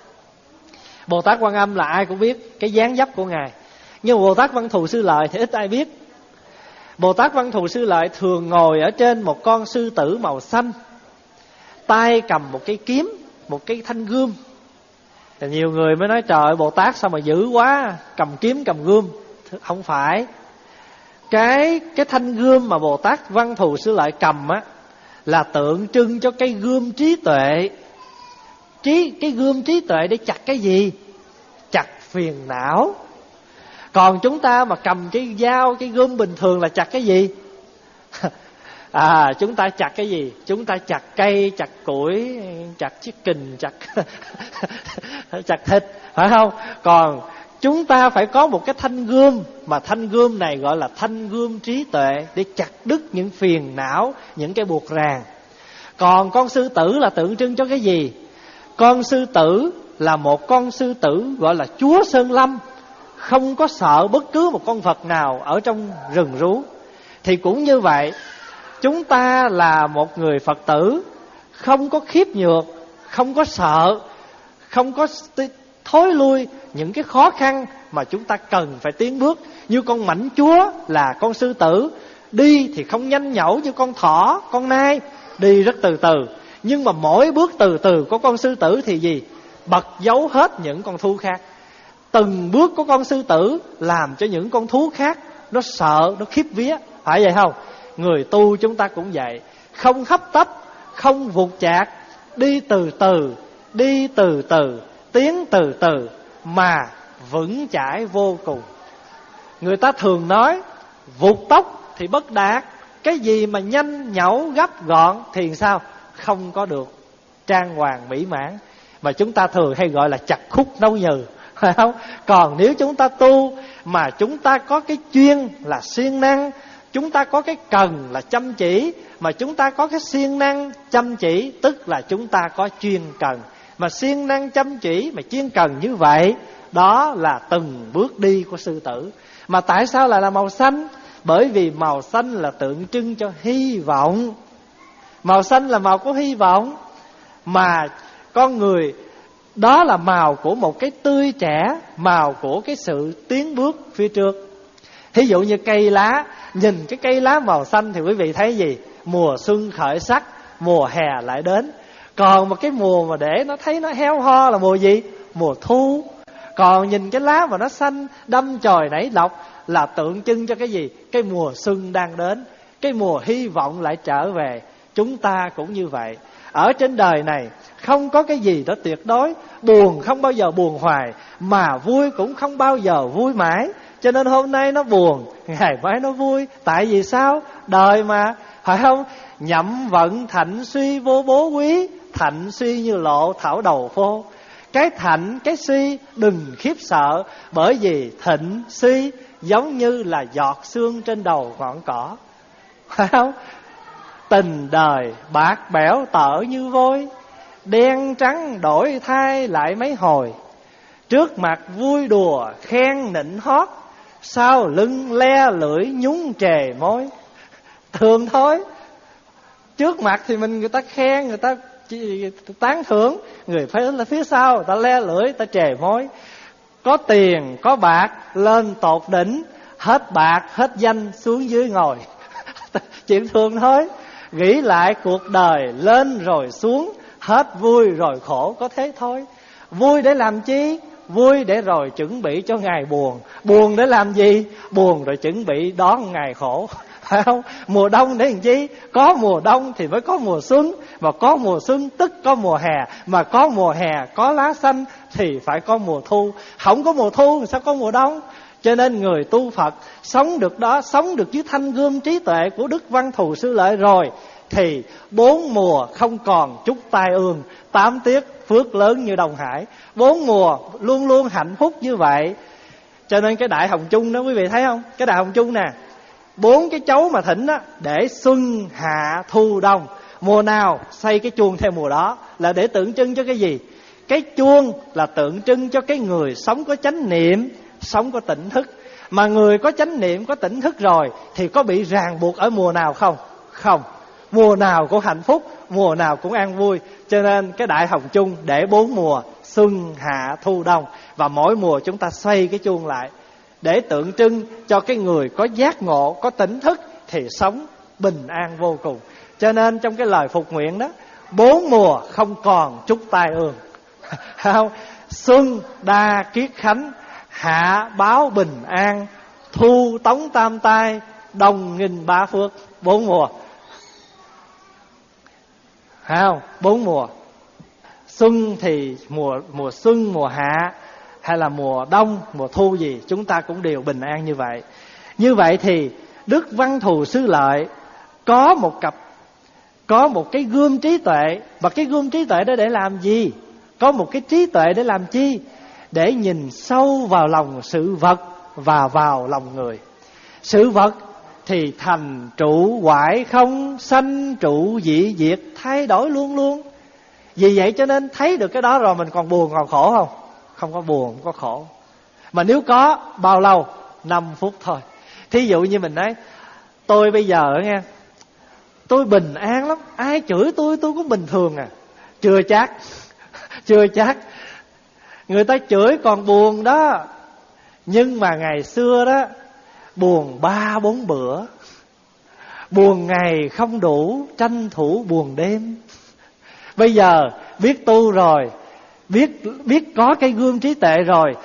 Speaker 2: Bồ Tát Quan Âm là ai cũng biết cái dáng dấp của Ngài. Nhưng Bồ Tát Văn Thù Sư Lợi thì ít ai biết. Bồ Tát Văn Thù Sư Lợi thường ngồi ở trên một con sư tử màu xanh, tay cầm một cái kiếm, một cái thanh gươm. Thì nhiều người mới nói trời ơi, Bồ Tát sao mà dữ quá, cầm kiếm cầm gươm. Không phải. Cái, cái thanh gươm mà Bồ Tát Văn Thù Sư Lợi cầm á, là tượng trưng cho cái gươm trí tuệ. Trí, cái gươm trí tuệ để chặt cái gì? Chặt phiền não. Còn chúng ta mà cầm cái dao, cái gươm bình thường là chặt cái gì? À, chúng ta chặt cái gì? Chúng ta chặt cây, chặt củi, chặt chiếc kình, chặt chặt thịt, phải không? Còn chúng ta phải có một cái thanh gươm, mà thanh gươm này gọi là thanh gươm trí tuệ, để chặt đứt những phiền não, những cái buộc ràng. Còn con sư tử là tượng trưng cho cái gì? Con sư tử là một con sư tử gọi là chúa Sơn Lâm, không có sợ bất cứ một con vật nào ở trong rừng rú. Thì cũng như vậy, chúng ta là một người Phật tử, không có khiếp nhược, không có sợ, không có thối lui những cái khó khăn mà chúng ta cần phải tiến bước. Như con mãnh chúa là con sư tử, đi thì không nhanh nhẩu như con thỏ, con nai, đi rất từ từ. Nhưng mà mỗi bước từ từ của con sư tử thì gì? Bật giấu hết những con thú khác. Từng bước của con sư tử làm cho những con thú khác nó sợ, nó khiếp vía. Phải vậy không? Người tu chúng ta cũng vậy, không hấp tấp, không vụt chạc, đi từ từ, đi từ từ, tiến từ từ, mà vững chãi vô cùng. Người ta thường nói vụt tốc thì bất đạt. Cái gì mà nhanh nhẩu gấp gọn thì sao? Không có được trang hoàng mỹ mãn, mà chúng ta thường hay gọi là chặt khúc nấu nhừ, phải không? Còn nếu chúng ta tu mà chúng ta có cái chuyên là siêng năng, chúng ta có cái cần là chăm chỉ, mà chúng ta có cái siêng năng chăm chỉ, tức là chúng ta có chuyên cần. Mà siêng năng chăm chỉ mà chuyên cần như vậy, đó là từng bước đi của sư tử. Mà tại sao lại là màu xanh? Bởi vì màu xanh là tượng trưng cho hy vọng. Màu xanh là màu của hy vọng. Mà con người Đó là màu của một cái tươi trẻ, màu của cái sự tiến bước phía trước. Thí dụ như cây lá, nhìn cái cây lá màu xanh thì quý vị thấy gì? Mùa xuân khởi sắc, mùa hè lại đến. Còn một cái mùa mà để nó thấy nó héo ho là mùa gì? Mùa thu. Còn nhìn cái lá mà nó xanh đâm chồi nảy lọc là tượng trưng cho cái gì? Cái mùa xuân đang đến, cái mùa hy vọng lại trở về. Chúng ta cũng như vậy. Ở trên đời này không có cái gì đó tuyệt đối. Buồn không bao giờ buồn hoài, mà vui cũng không bao giờ vui mãi. Cho nên hôm nay nó buồn, ngày mai nó vui. Tại vì sao? Đời mà, phải không? Nhậm vận thạnh suy vô bố quý, thạnh suy như lộ thảo đầu phô. Cái thạnh, cái suy đừng khiếp sợ, bởi vì thịnh suy giống như là giọt sương trên đầu ngọn cỏ, phải không? Tình đời bạc bẽo tở như vôi, đen trắng đổi thay lại mấy hồi. Trước mặt vui đùa khen nịnh hót, sau lưng le lưỡi nhúng trề môi. Thường thôi. Trước mặt thì mình người ta khen, người ta tán thưởng, người phía, phía sau người ta le lưỡi, người ta trề môi. Có tiền, có bạc, lên tột đỉnh, hết bạc, hết danh, xuống dưới ngồi. Chuyện thường thôi. Nghĩ lại cuộc đời lên rồi xuống, hết vui rồi khổ, có thế thôi. Vui để làm chi? Vui để rồi chuẩn bị cho ngày buồn. Buồn để làm gì? Buồn rồi chuẩn bị đón ngày khổ, phải không? Mùa đông để làm chi? Có mùa đông thì mới có mùa xuân, mà có mùa xuân tức có mùa hè, mà có mùa hè có lá xanh thì phải có mùa thu. Không có mùa thu thì sao có mùa đông? Cho nên người tu Phật sống được đó, sống được dưới thanh gươm trí tuệ của Đức Văn Thù Sư Lợi rồi, thì bốn mùa không còn chút tai ương, tám tiết phước lớn như Đông Hải. Bốn mùa luôn luôn hạnh phúc như vậy. Cho nên cái Đại Hồng Chung đó quý vị thấy không? Cái Đại Hồng Chung nè, bốn cái chấu mà thỉnh đó, để xuân hạ thu đông. Mùa nào xây cái chuông theo mùa đó, là để tượng trưng cho cái gì? Cái chuông là tượng trưng cho cái người sống có chánh niệm, sống có tỉnh thức. Mà người có chánh niệm, có tỉnh thức rồi thì có bị ràng buộc ở mùa nào không? Không. Mùa nào cũng hạnh phúc, mùa nào cũng an vui. Cho nên cái Đại Hồng Chung để bốn mùa xuân hạ thu đông, và mỗi mùa chúng ta xoay cái chuông lại để tượng trưng cho cái người có giác ngộ, có tỉnh thức thì sống bình an vô cùng. Cho nên trong cái lời phục nguyện đó, bốn mùa không còn chút tai ương. Không? Xuân đa kiết khánh, hạ báo bình an, thu tống tam tai, đông nghìn ba phước. Bốn mùa. Không? Bốn mùa. Xuân thì mùa mùa xuân, mùa hạ, hay là mùa đông, mùa thu gì, chúng ta cũng đều bình an như vậy. Như vậy thì Đức Văn Thù Sư Lợi có một cặp, có một cái gươm trí tuệ. Và cái gươm trí tuệ đó để làm gì? Có một cái trí tuệ để làm chi? Để nhìn sâu vào lòng sự vật và vào lòng người. Sự vật thì thành trụ hoại không, sanh trụ dị diệt, thay đổi luôn luôn. Vì vậy cho nên thấy được cái đó rồi mình còn buồn còn khổ không? Không có buồn, không có khổ. Mà nếu có, bao lâu? Năm phút thôi. Thí dụ như mình nói, tôi bây giờ nghe, tôi bình an lắm, ai chửi tôi tôi cũng bình thường à. Chưa chắc. Chưa chắc. Người ta chửi còn buồn đó. Nhưng mà ngày xưa đó, buồn ba bốn bữa, buồn ngày không đủ, tranh thủ buồn đêm. Bây giờ biết tu rồi, Biết biết có cái gươm trí tuệ rồi,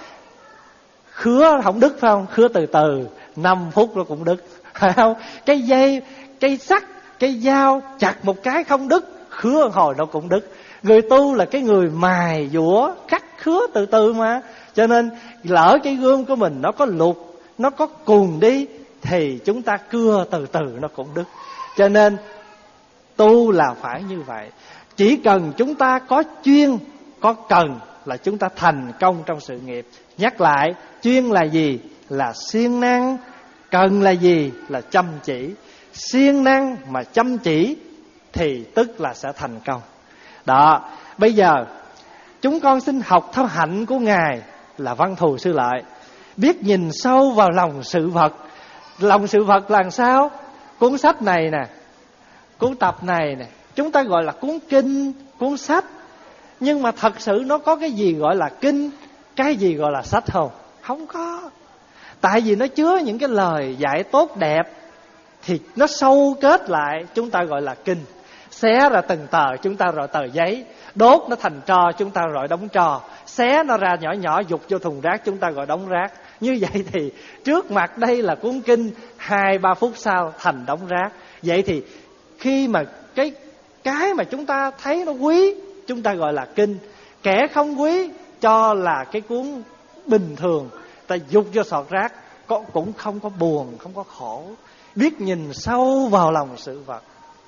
Speaker 2: khứa không đứt phải không? Khứa từ từ, năm phút nó cũng đứt, phải không? Cái dây, cái sắt, cái dao chặt một cái không đứt, khứa hồi nó cũng đứt. Người tu là cái người mài dũa, cắt khứa từ từ mà. Cho nên lỡ cái gươm của mình nó có lục, nó có cùn đi, thì chúng ta cưa từ từ nó cũng đứt. Cho nên tu là phải như vậy. Chỉ cần chúng ta có chuyên, có cần là chúng ta thành công trong sự nghiệp. Nhắc lại, chuyên là gì? Là siêng năng. Cần là gì? Là chăm chỉ. Siêng năng mà chăm chỉ thì tức là sẽ thành công. Đó, bây giờ chúng con xin học theo hạnh của Ngài là Văn Thù Sư Lợi, biết nhìn sâu vào lòng sự vật. Lòng sự vật là sao? Cuốn sách này nè, cuốn tập này nè, chúng ta gọi là cuốn kinh, cuốn sách. Nhưng mà thật sự nó có cái gì gọi là kinh, cái gì gọi là sách không? Không có. Tại vì nó chứa những cái lời dạy tốt đẹp, thì nó sâu kết lại chúng ta gọi là kinh. Xé ra từng tờ chúng ta gọi tờ giấy, đốt nó thành tro chúng ta gọi đống tro, xé nó ra nhỏ nhỏ dục vô thùng rác chúng ta gọi đống rác. Như vậy thì trước mặt đây là cuốn kinh, hai ba phút sau thành đống rác. Vậy thì khi mà cái cái mà chúng ta thấy nó quý, chúng ta gọi là kinh. Kẻ không quý cho là cái cuốn bình thường, ta dục vô sọt rác, cũng không có buồn, không có khổ. Biết nhìn sâu vào lòng sự vật.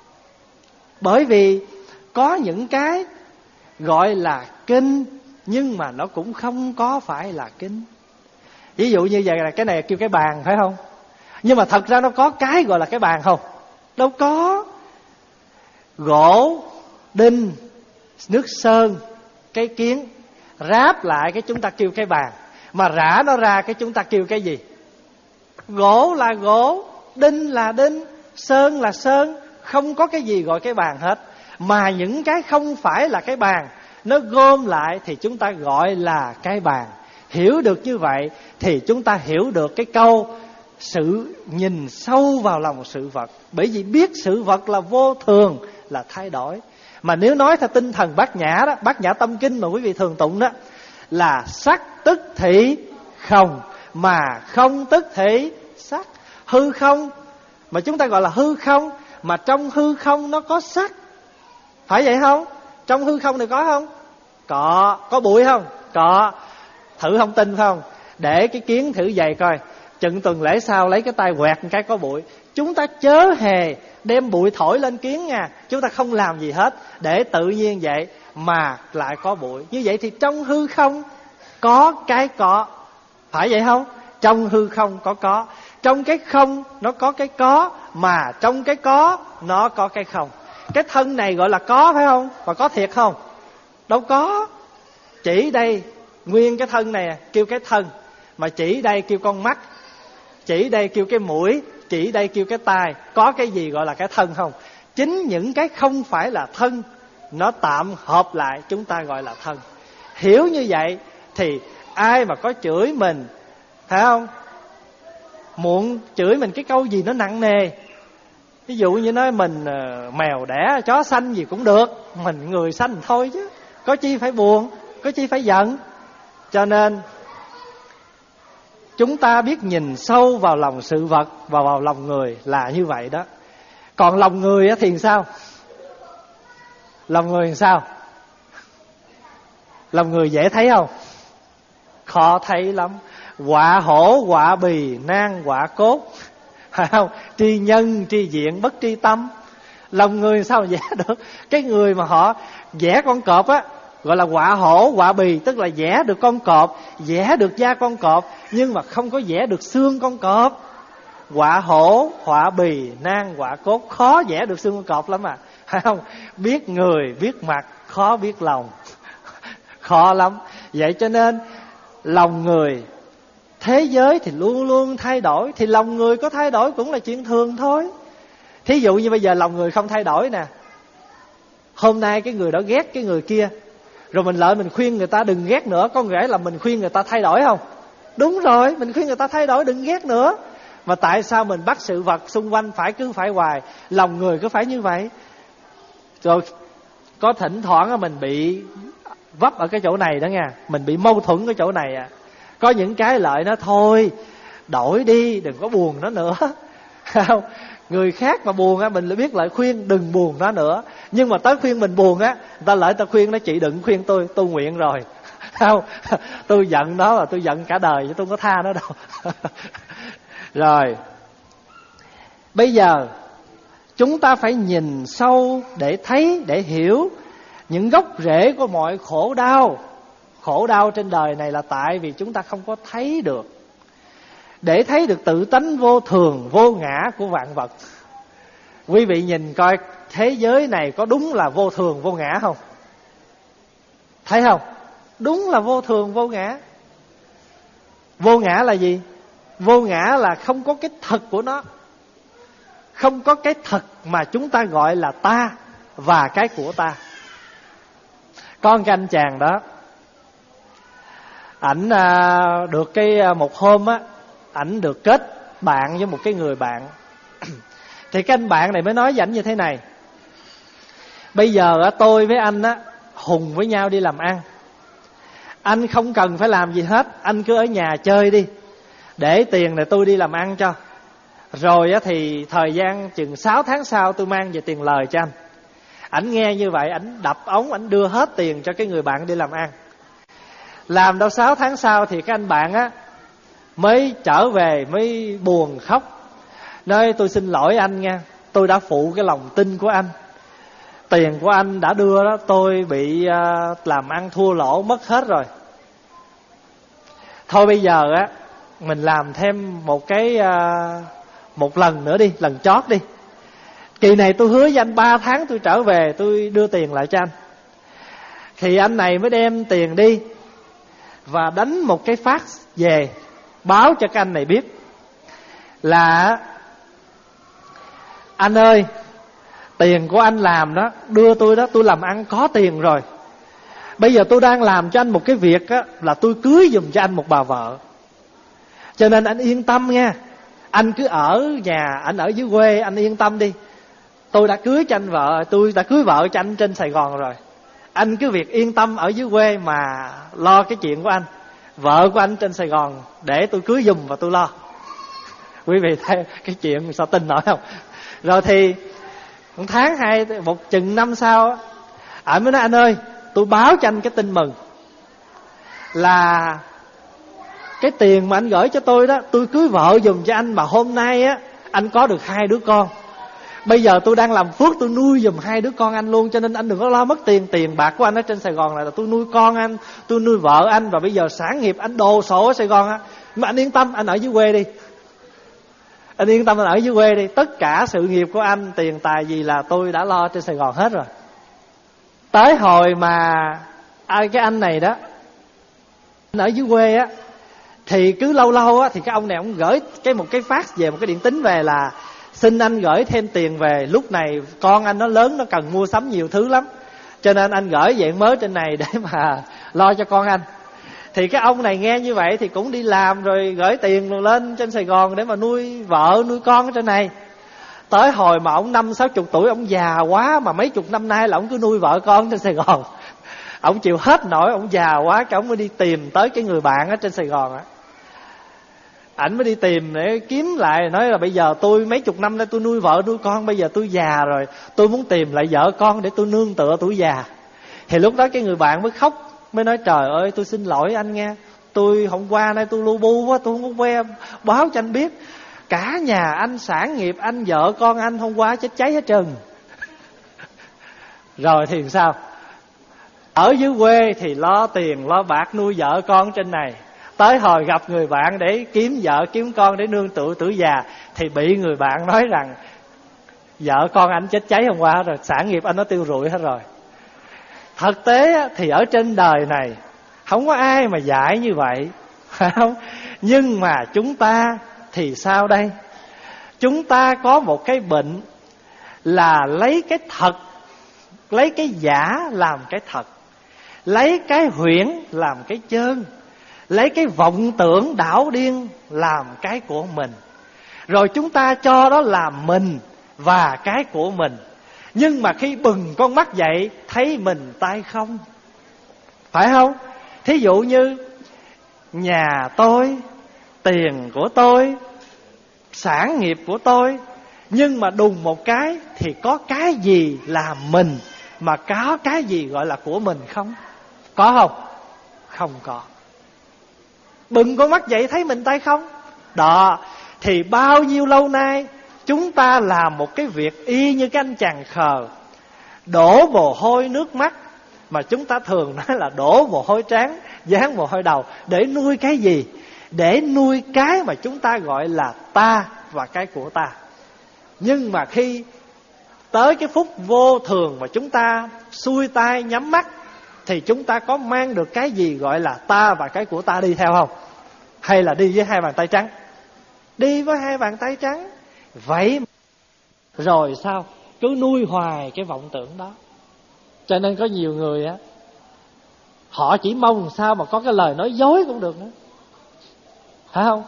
Speaker 2: Bởi vì có những cái gọi là kinh, nhưng mà nó cũng không có phải là kinh. Ví dụ như vậy là cái này kêu cái bàn, phải không? Nhưng mà thật ra nó có cái gọi là cái bàn không? Đâu có. Gỗ, đinh, nước sơn, cái kiến ráp lại cái chúng ta kêu cái bàn. Mà rã nó ra cái chúng ta kêu cái gì? Gỗ là gỗ, đinh là đinh, sơn là sơn. Không có cái gì gọi cái bàn hết. Mà những cái không phải là cái bàn, nó gom lại thì chúng ta gọi là cái bàn. Hiểu được như vậy thì chúng ta hiểu được cái câu sự nhìn sâu vào lòng sự vật. Bởi vì biết sự vật là vô thường, là thay đổi. Mà nếu nói theo tinh thần Bát Nhã đó, Bát Nhã Tâm Kinh mà quý vị thường tụng đó, là sắc tức thị không, mà không tức thị sắc. Hư không mà chúng ta gọi là hư không, mà trong hư không nó có sắc, phải vậy không? Trong hư không này có không? Có. Có bụi không? Có. Thử không tin phải không? Để cái kiến thử giày coi, chừng tuần lễ sau lấy cái tay quẹt một cái có bụi. Chúng ta chớ hề đem bụi thổi lên kiến nha. Chúng ta không làm gì hết, để tự nhiên vậy mà lại có bụi. Như vậy thì trong hư không có cái có, phải vậy không? Trong hư không có có. Trong cái không nó có cái có, mà trong cái có nó có cái không. Cái thân này gọi là có phải không? Và có thiệt không? Đâu có. Chỉ đây nguyên cái thân này kêu cái thân, mà chỉ đây kêu con mắt, chỉ đây kêu cái mũi, chỉ đây kêu cái tai. Có cái gì gọi là cái thân không? Chính những cái không phải là thân, nó tạm hợp lại chúng ta gọi là thân. Hiểu như vậy thì ai mà có chửi mình, phải không? Muộn chửi mình cái câu gì nó nặng nề, ví dụ như nói mình uh, mèo đẻ chó xanh gì cũng được, mình người xanh thôi chứ, có chi phải buồn, có chi phải giận. Cho nên chúng ta biết nhìn sâu vào lòng sự vật và vào lòng người là như vậy đó. Còn lòng người thì sao? Lòng người thì sao? Lòng người dễ thấy không? Khó thấy lắm. Quạ hổ, quạ bì, nang quạ cốt, phải không? Tri nhân, tri diện, bất tri tâm. Lòng người sao vẽ được? Cái người mà họ vẽ con cọp á, gọi là quạ hổ, quạ bì, tức là vẽ được con cọp, vẽ được da con cọp, nhưng mà không có vẽ được xương con cọp. Quạ hổ, quạ bì, nang quạ cốt, khó vẽ được xương con cọp lắm à, phải không? Biết người, biết mặt, khó biết lòng. Khó lắm. Vậy cho nên lòng người, thế giới thì luôn luôn thay đổi, thì lòng người có thay đổi cũng là chuyện thường thôi. Thí dụ như bây giờ lòng người không thay đổi nè, hôm nay cái người đó ghét cái người kia, rồi mình lại mình khuyên người ta đừng ghét nữa, có nghĩa là mình khuyên người ta thay đổi không? Đúng rồi, mình khuyên người ta thay đổi, đừng ghét nữa. Mà tại sao mình bắt sự vật xung quanh phải cứ phải hoài? Lòng người cứ phải như vậy. Rồi có thỉnh thoảng mình bị vấp ở cái chỗ này đó nha, mình bị mâu thuẫn cái chỗ này à. Có những cái lợi nó thôi, đổi đi, đừng có buồn nó nữa. Không? Người khác mà buồn á, mình lại biết lại khuyên đừng buồn nó nữa. Nhưng mà tới khuyên mình buồn á, người ta lại ta khuyên nó chị đừng khuyên tôi, tôi nguyện rồi. Không? Tôi giận nó là tôi giận cả đời, chứ tôi không có tha nó đâu. Rồi, bây giờ chúng ta phải nhìn sâu để thấy, để hiểu những gốc rễ của mọi khổ đau. Khổ đau trên đời này là tại vì chúng ta không có thấy được. Để thấy được tự tánh vô thường, vô ngã của vạn vật. Quý vị nhìn coi thế giới này có đúng là vô thường, vô ngã không? Thấy không? Đúng là vô thường, vô ngã. Vô ngã là gì? Vô ngã là không có cái thật của nó. Không có cái thật mà chúng ta gọi là ta và cái của ta. Con cái anh chàng đó, ảnh à, được cái à, một hôm á, ảnh được kết bạn với một cái người bạn. Thì cái anh bạn này mới nói với ảnh như thế này: bây giờ á, tôi với anh á hùng với nhau đi làm ăn. Anh không cần phải làm gì hết, anh cứ ở nhà chơi đi, để tiền này tôi đi làm ăn cho. Rồi á thì thời gian chừng sáu tháng sau tôi mang về tiền lời cho anh. Ảnh nghe như vậy, ảnh đập ống, ảnh đưa hết tiền cho cái người bạn đi làm ăn. Làm đâu sáu tháng sau thì cái anh bạn á mới trở về, mới buồn khóc, nói tôi xin lỗi anh nha, tôi đã phụ cái lòng tin của anh. Tiền của anh đã đưa đó, tôi bị uh, làm ăn thua lỗ mất hết rồi. Thôi bây giờ á, mình làm thêm một cái uh, một lần nữa đi, lần chót đi. Kỳ này tôi hứa với anh ba tháng tôi trở về, tôi đưa tiền lại cho anh. Thì anh này mới đem tiền đi và đánh một cái fax về, báo cho cái anh này biết là: anh ơi, tiền của anh làm đó, đưa tôi đó, tôi làm ăn có tiền rồi. Bây giờ tôi đang làm cho anh một cái việc á, là tôi cưới giùm cho anh một bà vợ. Cho nên anh yên tâm nha, anh cứ ở nhà, anh ở dưới quê, anh yên tâm đi. Tôi đã cưới cho anh vợ, tôi đã cưới vợ cho anh trên Sài Gòn rồi. Anh cứ việc yên tâm ở dưới quê mà lo cái chuyện của anh. Vợ của anh trên Sài Gòn để tôi cưới giùm và tôi lo. Quý vị thấy cái chuyện sao tin nổi không? Rồi thì một tháng hai, một chừng năm sau, ảnh mới nói: anh ơi, tôi báo cho anh cái tin mừng là cái tiền mà anh gửi cho tôi đó, tôi cưới vợ giùm cho anh, mà hôm nay á anh có được hai đứa con. Bây giờ tôi đang làm phước, tôi nuôi giùm hai đứa con anh luôn. Cho nên anh đừng có lo mất tiền. Tiền bạc của anh ở trên Sài Gòn này là tôi nuôi con anh, tôi nuôi vợ anh, và bây giờ sản nghiệp anh đồ sổ ở Sài Gòn á. Mà anh yên tâm, anh ở dưới quê đi. Anh yên tâm, anh ở dưới quê đi. Tất cả sự nghiệp của anh, tiền tài gì là tôi đã lo trên Sài Gòn hết rồi. Tới hồi mà ai cái anh này đó, anh ở dưới quê á, thì cứ lâu lâu á, thì cái ông này ông gửi cái một cái fax về, một cái điện tín về là: xin anh gửi thêm tiền về, lúc này con anh nó lớn, nó cần mua sắm nhiều thứ lắm, cho nên anh gửi dạng mới trên này để mà lo cho con anh. Thì cái ông này nghe như vậy thì cũng đi làm rồi gửi tiền lên trên Sài Gòn để mà nuôi vợ, nuôi con ở trên này. Tới hồi mà ông năm sáu chục tuổi, ông già quá, mà mấy chục năm nay là ông cứ nuôi vợ con trên Sài Gòn. Ông chịu hết nổi, ông già quá, cái ông mới đi tìm tới cái người bạn ở trên Sài Gòn á. Ảnh mới đi tìm để kiếm lại, nói là bây giờ tôi mấy chục năm nay tôi nuôi vợ nuôi con, bây giờ tôi già rồi, tôi muốn tìm lại vợ con để tôi nương tựa tuổi già. Thì lúc đó cái người bạn mới khóc, mới nói: trời ơi, tôi xin lỗi anh nghe, tôi hôm qua nay tôi lu bu quá, tôi không có que báo cho anh biết. Cả nhà anh, sản nghiệp anh, vợ con anh hôm qua chết cháy hết trơn. Rồi thì sao? Ở dưới quê thì lo tiền lo bạc nuôi vợ con trên này, tới hồi gặp người bạn để kiếm vợ kiếm con để nương tựa tuổi già thì bị người bạn nói rằng vợ con anh chết cháy hôm qua rồi, sản nghiệp anh nó tiêu rụi hết rồi. Thực tế thì ở trên đời này không có ai mà dạy như vậy, phải không? Nhưng mà chúng ta thì sao đây? Chúng ta có một cái bệnh là lấy cái thật, lấy cái giả làm cái thật, lấy cái huyễn làm cái chơn, lấy cái vọng tưởng đảo điên làm cái của mình. Rồi chúng ta cho đó là mình và cái của mình. Nhưng mà khi bừng con mắt dậy thấy mình tay không, phải không? Thí dụ như nhà tôi, tiền của tôi, sản nghiệp của tôi, nhưng mà đùng một cái thì có cái gì là mình, mà có cái gì gọi là của mình không? Có không? Không có. Bừng con mắt dậy thấy mình tay không. Đó, thì bao nhiêu lâu nay chúng ta làm một cái việc y như cái anh chàng khờ, đổ mồ hôi nước mắt, mà chúng ta thường nói là đổ mồ hôi trán, dán mồ hôi đầu. Để nuôi cái gì? Để nuôi cái mà chúng ta gọi là ta và cái của ta. Nhưng mà khi tới cái phút vô thường mà chúng ta xuôi tay nhắm mắt, thì chúng ta có mang được cái gì gọi là ta và cái của ta đi theo không? Hay là đi với hai bàn tay trắng? Đi với hai bàn tay trắng. Vậy rồi sao? Cứ nuôi hoài cái vọng tưởng đó. Cho nên có nhiều người á, Họ chỉ mong sao mà có cái lời nói dối cũng được nữa, phải không?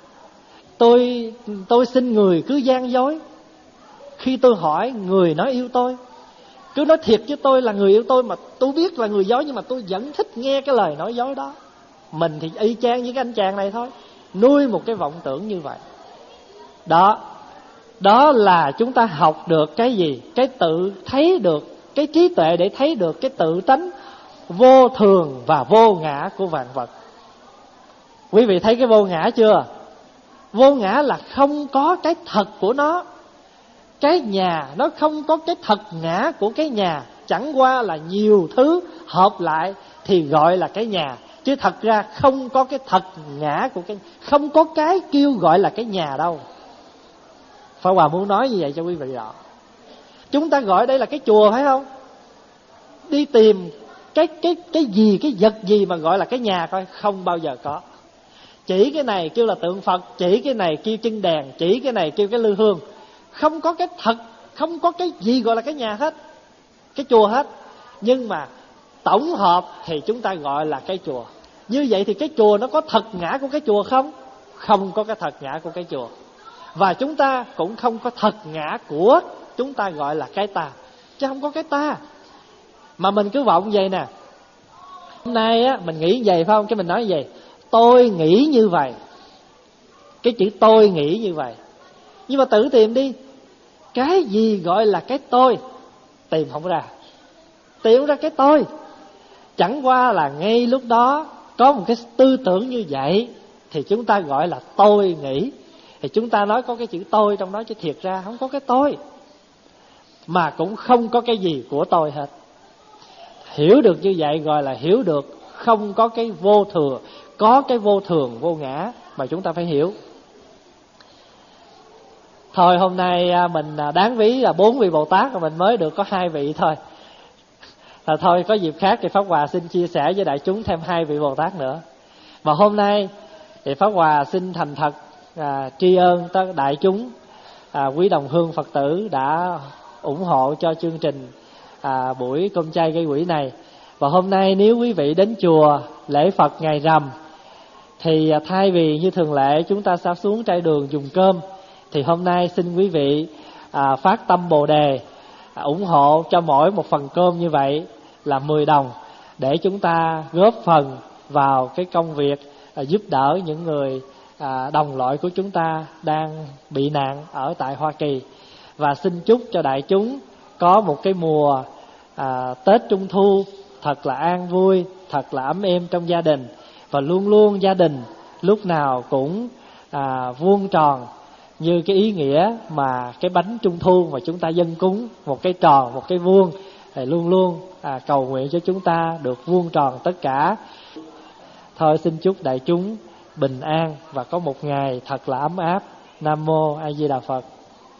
Speaker 2: Tôi tôi xin người cứ gian dối. Khi tôi hỏi người nói yêu tôi, cứ nói thiệt với tôi là người yêu tôi, mà tôi biết là người dối, nhưng mà tôi vẫn thích nghe cái lời nói dối đó. Mình thì y chang với cái anh chàng này thôi, nuôi một cái vọng tưởng như vậy. Đó, đó là chúng ta học được cái gì? Cái tự thấy được, cái trí tuệ để thấy được cái tự tánh vô thường và vô ngã của vạn vật. Quý vị thấy cái vô ngã chưa? Vô ngã là không có cái thật của nó. Cái nhà nó không có cái thật ngã của cái nhà, chẳng qua là nhiều thứ hợp lại thì gọi là cái nhà, chứ thật ra không có cái thật ngã của cái, không có cái kêu gọi là cái nhà đâu. Pháp Hòa muốn nói như vậy cho quý vị rõ. Chúng ta gọi đây là cái chùa, phải không? Đi tìm cái cái cái gì, cái vật gì mà gọi là cái nhà coi, không bao giờ có. Chỉ cái này kêu là tượng Phật, chỉ cái này kêu chân đèn, chỉ cái này kêu cái lư hương. Không có cái thật, không có cái gì gọi là cái nhà hết, cái chùa hết. Nhưng mà tổng hợp thì chúng ta gọi là cái chùa. Như vậy thì cái chùa nó có thật ngã của cái chùa không? Không có cái thật ngã của cái chùa. Và chúng ta cũng không có thật ngã của chúng ta gọi là cái ta, chứ không có cái ta. Mà mình cứ vọng vậy nè, hôm nay á mình nghĩ vậy phải không? Cái mình nói vậy, tôi nghĩ như vậy. Cái chữ tôi nghĩ như vậy. Nhưng mà tự tìm đi, cái gì gọi là cái tôi? Tìm không ra. Tìm không ra cái tôi. Chẳng qua là ngay lúc đó có một cái tư tưởng như vậy thì chúng ta gọi là tôi nghĩ. Thì chúng ta nói có cái chữ tôi trong đó, chứ thiệt ra không có cái tôi, mà cũng không có cái gì của tôi hết. Hiểu được như vậy gọi là hiểu được không có cái vô thừa, có cái vô thường vô ngã mà chúng ta phải hiểu. Thôi hôm nay mình đáng ví là bốn vị Bồ Tát, mà mình mới được có hai vị thôi. Là thôi có dịp khác thì Pháp Hòa xin chia sẻ với đại chúng thêm hai vị Bồ Tát nữa. Mà hôm nay thì Pháp Hòa xin thành thật à, tri ân tất đại chúng, à, quý đồng hương Phật tử đã ủng hộ cho chương trình à, buổi cơm chay gây quỹ này. Và hôm nay nếu quý vị đến chùa lễ Phật ngày rằm thì à, thay vì như thường lệ chúng ta sẽ xuống trai đường dùng cơm, thì hôm nay xin quý vị à, phát tâm Bồ Đề, à, ủng hộ cho mỗi một phần cơm như vậy là mười đồng, để chúng ta góp phần vào cái công việc à, giúp đỡ những người à, đồng loại của chúng ta đang bị nạn ở tại Hoa Kỳ. Và xin chúc cho đại chúng có một cái mùa à, Tết Trung Thu thật là an vui, thật là ấm êm trong gia đình, và luôn luôn gia đình lúc nào cũng à, vuông tròn như cái ý nghĩa mà cái bánh Trung Thu mà chúng ta dâng cúng, một cái tròn, một cái vuông, thì luôn luôn à, cầu nguyện cho chúng ta được vuông tròn tất cả. Thôi xin chúc đại chúng bình an và có một ngày thật là ấm áp. Nam Mô A Di Đà Phật.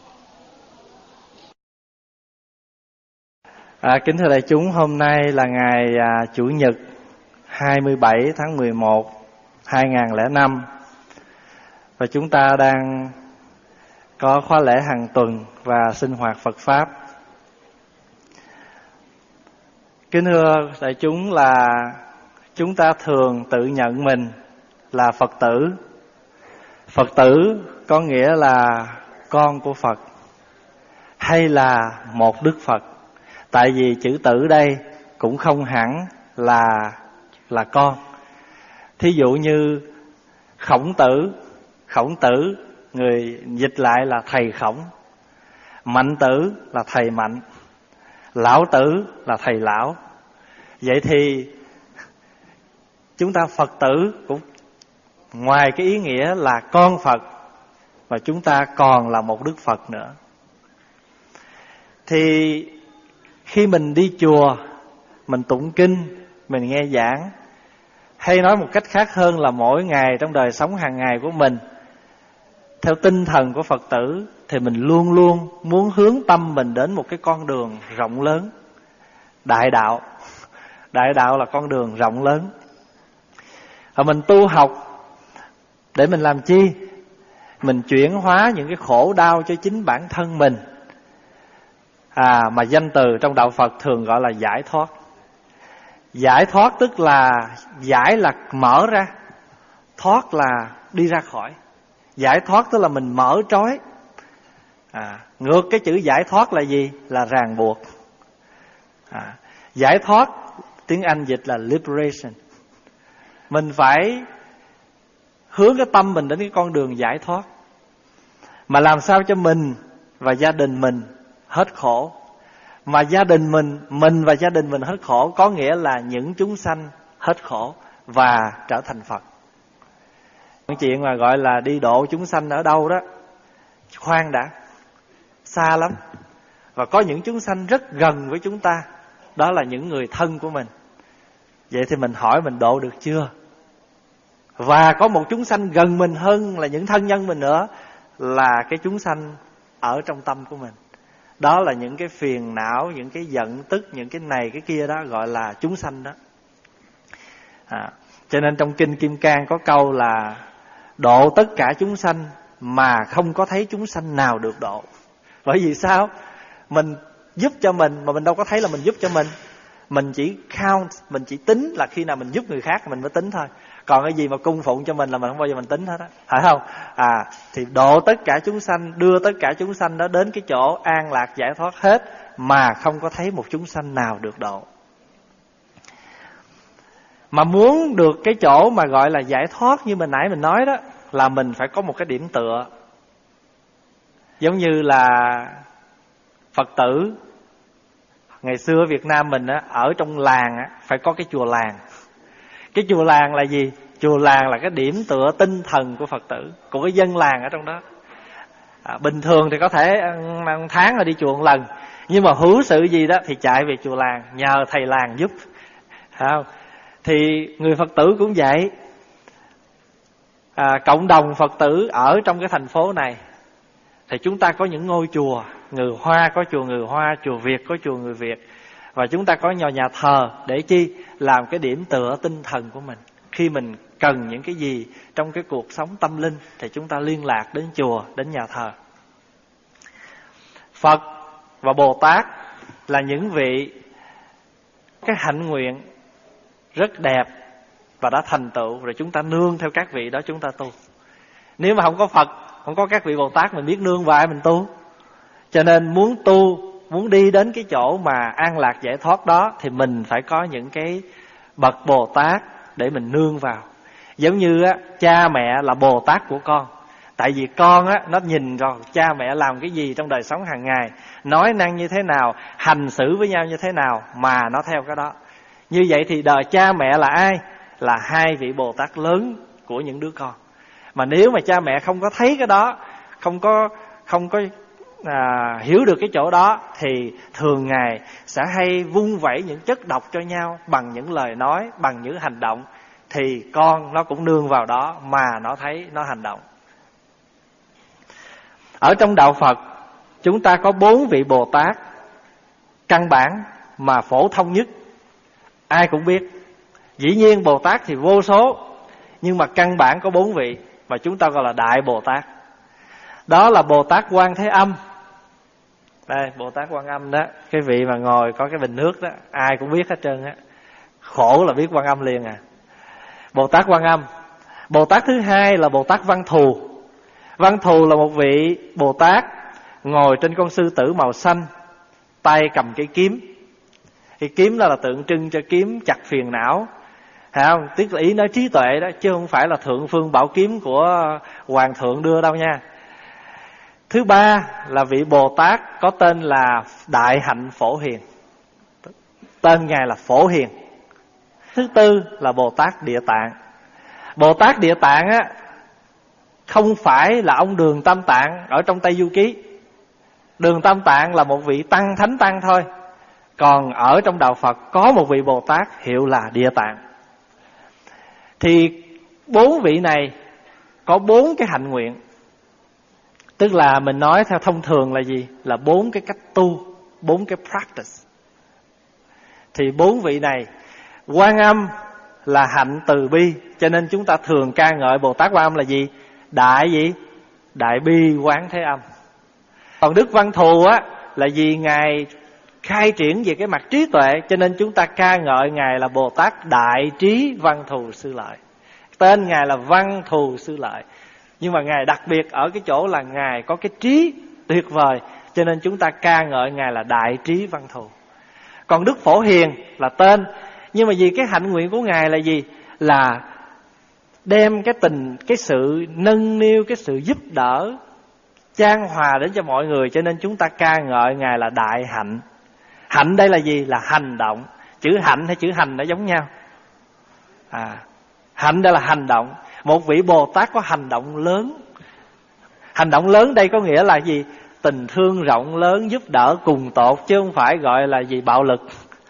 Speaker 1: À, kính thưa đại chúng, hôm nay là ngày à, Chủ nhật hai mươi bảy tháng mười một hai nghìn không trăm lẻ năm, và chúng ta đang có khóa lễ hàng tuần và sinh hoạt Phật Pháp. Kính thưa đại chúng, là chúng ta thường tự nhận mình là Phật tử. Phật tử có nghĩa là con của Phật, hay là một Đức Phật. Tại vì chữ tử đây cũng không hẳn là là con. Thí dụ như Khổng Tử, Khổng Tử người dịch lại là thầy Khổng. Mạnh Tử là thầy Mạnh. Lão Tử là thầy Lão. Vậy thì chúng ta Phật tử cũng ngoài cái ý nghĩa là con Phật, mà chúng ta còn là một Đức Phật nữa. Thì khi mình đi chùa, mình tụng kinh, mình nghe giảng, hay nói một cách khác hơn là mỗi ngày trong đời sống hàng ngày của mình, theo tinh thần của Phật tử, thì mình luôn luôn muốn hướng tâm mình đến một cái con đường rộng lớn, đại đạo. Đại đạo là con đường rộng lớn. Và mình tu học để mình làm chi? Mình chuyển hóa những cái khổ đau cho chính bản thân mình, à, mà danh từ trong đạo Phật thường gọi là giải thoát.
Speaker 2: Giải thoát tức là giải là mở ra, thoát là đi ra khỏi. Giải thoát tức là mình mở trói. à, Ngược cái chữ giải thoát là gì? Là ràng buộc. à, Giải thoát tiếng Anh dịch là liberation. Mình phải hướng cái tâm mình đến cái con đường giải thoát, mà làm sao cho mình và gia đình mình hết khổ. Mà gia đình mình, mình và gia đình mình hết khổ có nghĩa là những chúng sanh hết khổ và trở thành Phật. Cái chuyện mà gọi là đi độ chúng sanh ở đâu đó, khoan đã, xa lắm. Và có những chúng sanh rất gần với chúng ta, đó là những người thân của mình. Vậy thì mình hỏi mình độ được chưa? Và có một chúng sanh gần mình hơn là những thân nhân mình nữa, là cái chúng sanh ở trong tâm của mình. Đó là những cái phiền não, những cái giận tức, những cái này cái kia đó, gọi là chúng sanh đó. à, Cho nên trong Kinh Kim Cang có câu là độ tất cả chúng sanh mà không có thấy chúng sanh nào được độ. Bởi vì sao? Mình giúp cho mình mà mình đâu có thấy là mình giúp cho mình. Mình chỉ count, mình chỉ tính là khi nào mình giúp người khác mình mới tính thôi. Còn cái gì mà cung phụng cho mình là mình không bao giờ mình tính hết á, phải không? À, thì độ tất cả chúng sanh, đưa tất cả chúng sanh đó đến cái chỗ an lạc giải thoát hết, mà không có thấy một chúng sanh nào được độ. Mà muốn được cái chỗ mà gọi là giải thoát như mình nãy mình nói đó, là mình phải có một cái điểm tựa. Giống như là Phật tử ngày xưa Việt Nam mình á, ở trong làng á, phải có cái chùa làng. Cái chùa làng là gì? Chùa làng là cái điểm tựa tinh thần của Phật tử, của cái dân làng ở trong đó. à, Bình thường thì có thể một tháng là đi chùa một lần, nhưng mà hữu sự gì đó thì chạy về chùa làng, nhờ thầy làng giúp. Không? Thì người Phật tử cũng vậy. à, Cộng đồng Phật tử ở trong cái thành phố này thì chúng ta có những ngôi chùa. Người Hoa có chùa người Hoa, chùa Việt có chùa người Việt. Và chúng ta có nhà nhà thờ để chi? Làm cái điểm tựa tinh thần của mình. Khi mình cần những cái gì trong cái cuộc sống tâm linh thì chúng ta liên lạc đến chùa, đến nhà thờ. Phật và Bồ Tát là những vị cái hạnh nguyện rất đẹp và đã thành tựu, rồi chúng ta nương theo các vị đó chúng ta tu. Nếu mà không có Phật, không có các vị Bồ Tát, mình biết nương vào ai mình tu. Cho nên muốn tu, muốn đi đến cái chỗ mà an lạc giải thoát đó thì mình phải có những cái bậc Bồ Tát để mình nương vào. Giống như á, cha mẹ là Bồ Tát của con. Tại vì con á, nó nhìn rồi cha mẹ làm cái gì trong đời sống hàng ngày, nói năng như thế nào, hành xử với nhau như thế nào, mà nó theo cái đó. Như vậy thì đời cha mẹ là ai? Là hai vị Bồ Tát lớn của những đứa con. Mà nếu mà cha mẹ không có thấy cái đó, không có không có à, hiểu được cái chỗ đó, thì thường ngày sẽ hay vung vẩy những chất độc cho nhau bằng những lời nói, bằng những hành động. Thì con nó cũng nương vào đó mà nó thấy nó hành động. Ở trong đạo Phật, chúng ta có bốn vị Bồ Tát căn bản mà phổ thông nhất, ai cũng biết. Dĩ nhiên Bồ Tát thì vô số, nhưng mà căn bản có bốn vị mà chúng ta gọi là Đại Bồ Tát. Đó là Bồ Tát Quan Thế Âm. Đây, Bồ Tát Quan Âm đó, cái vị mà ngồi có cái bình nước đó, ai cũng biết hết trơn á. Khổ là biết Quan Âm liền à. Bồ Tát Quan Âm. Bồ Tát thứ hai là Bồ Tát Văn Thù. Văn Thù là một vị Bồ Tát ngồi trên con sư tử màu xanh, tay cầm cái kiếm. Cái kiếm đó là tượng trưng cho kiếm chặt phiền não, phải không? Tức là ý nói trí tuệ đó, chứ không phải là thượng phương bảo kiếm của hoàng thượng đưa đâu nha. Thứ ba là vị Bồ Tát có tên là Đại Hạnh Phổ Hiền. Tên Ngài là Phổ Hiền. Thứ tư là Bồ Tát Địa Tạng. Bồ Tát Địa Tạng á, không phải là ông Đường Tam Tạng ở trong Tây Du Ký. Đường Tam Tạng là một vị tăng thánh tăng thôi. Còn ở trong đạo Phật có một vị Bồ Tát hiệu là Địa Tạng. Thì bốn vị này có bốn cái hạnh nguyện. Tức là mình nói theo thông thường là gì? Là bốn cái cách tu, bốn cái practice. Thì bốn vị này, Quan Âm là hạnh từ bi, cho nên chúng ta thường ca ngợi Bồ Tát Quan Âm là gì? Đại gì? Đại bi Quán Thế Âm. Còn Đức Văn Thù á là vì Ngài khai triển về cái mặt trí tuệ, cho nên chúng ta ca ngợi Ngài là Bồ Tát Đại Trí Văn Thù Sư Lợi. Tên Ngài là Văn Thù Sư Lợi, nhưng mà Ngài đặc biệt ở cái chỗ là Ngài có cái trí tuyệt vời, cho nên chúng ta ca ngợi Ngài là Đại Trí Văn Thù. Còn Đức Phổ Hiền là tên, nhưng mà vì cái hạnh nguyện của Ngài là gì? Là đem cái tình, cái sự nâng niu, cái sự giúp đỡ, chan hòa đến cho mọi người, cho nên chúng ta ca ngợi Ngài là Đại Hạnh. Hạnh đây là gì? Là hành động. Chữ hạnh hay chữ hành nó giống nhau. À, hạnh đây là hành động. Một vị Bồ Tát có hành động lớn. Hành động lớn đây có nghĩa là gì? Tình thương rộng lớn, giúp đỡ cùng tột, chứ không phải gọi là gì bạo lực.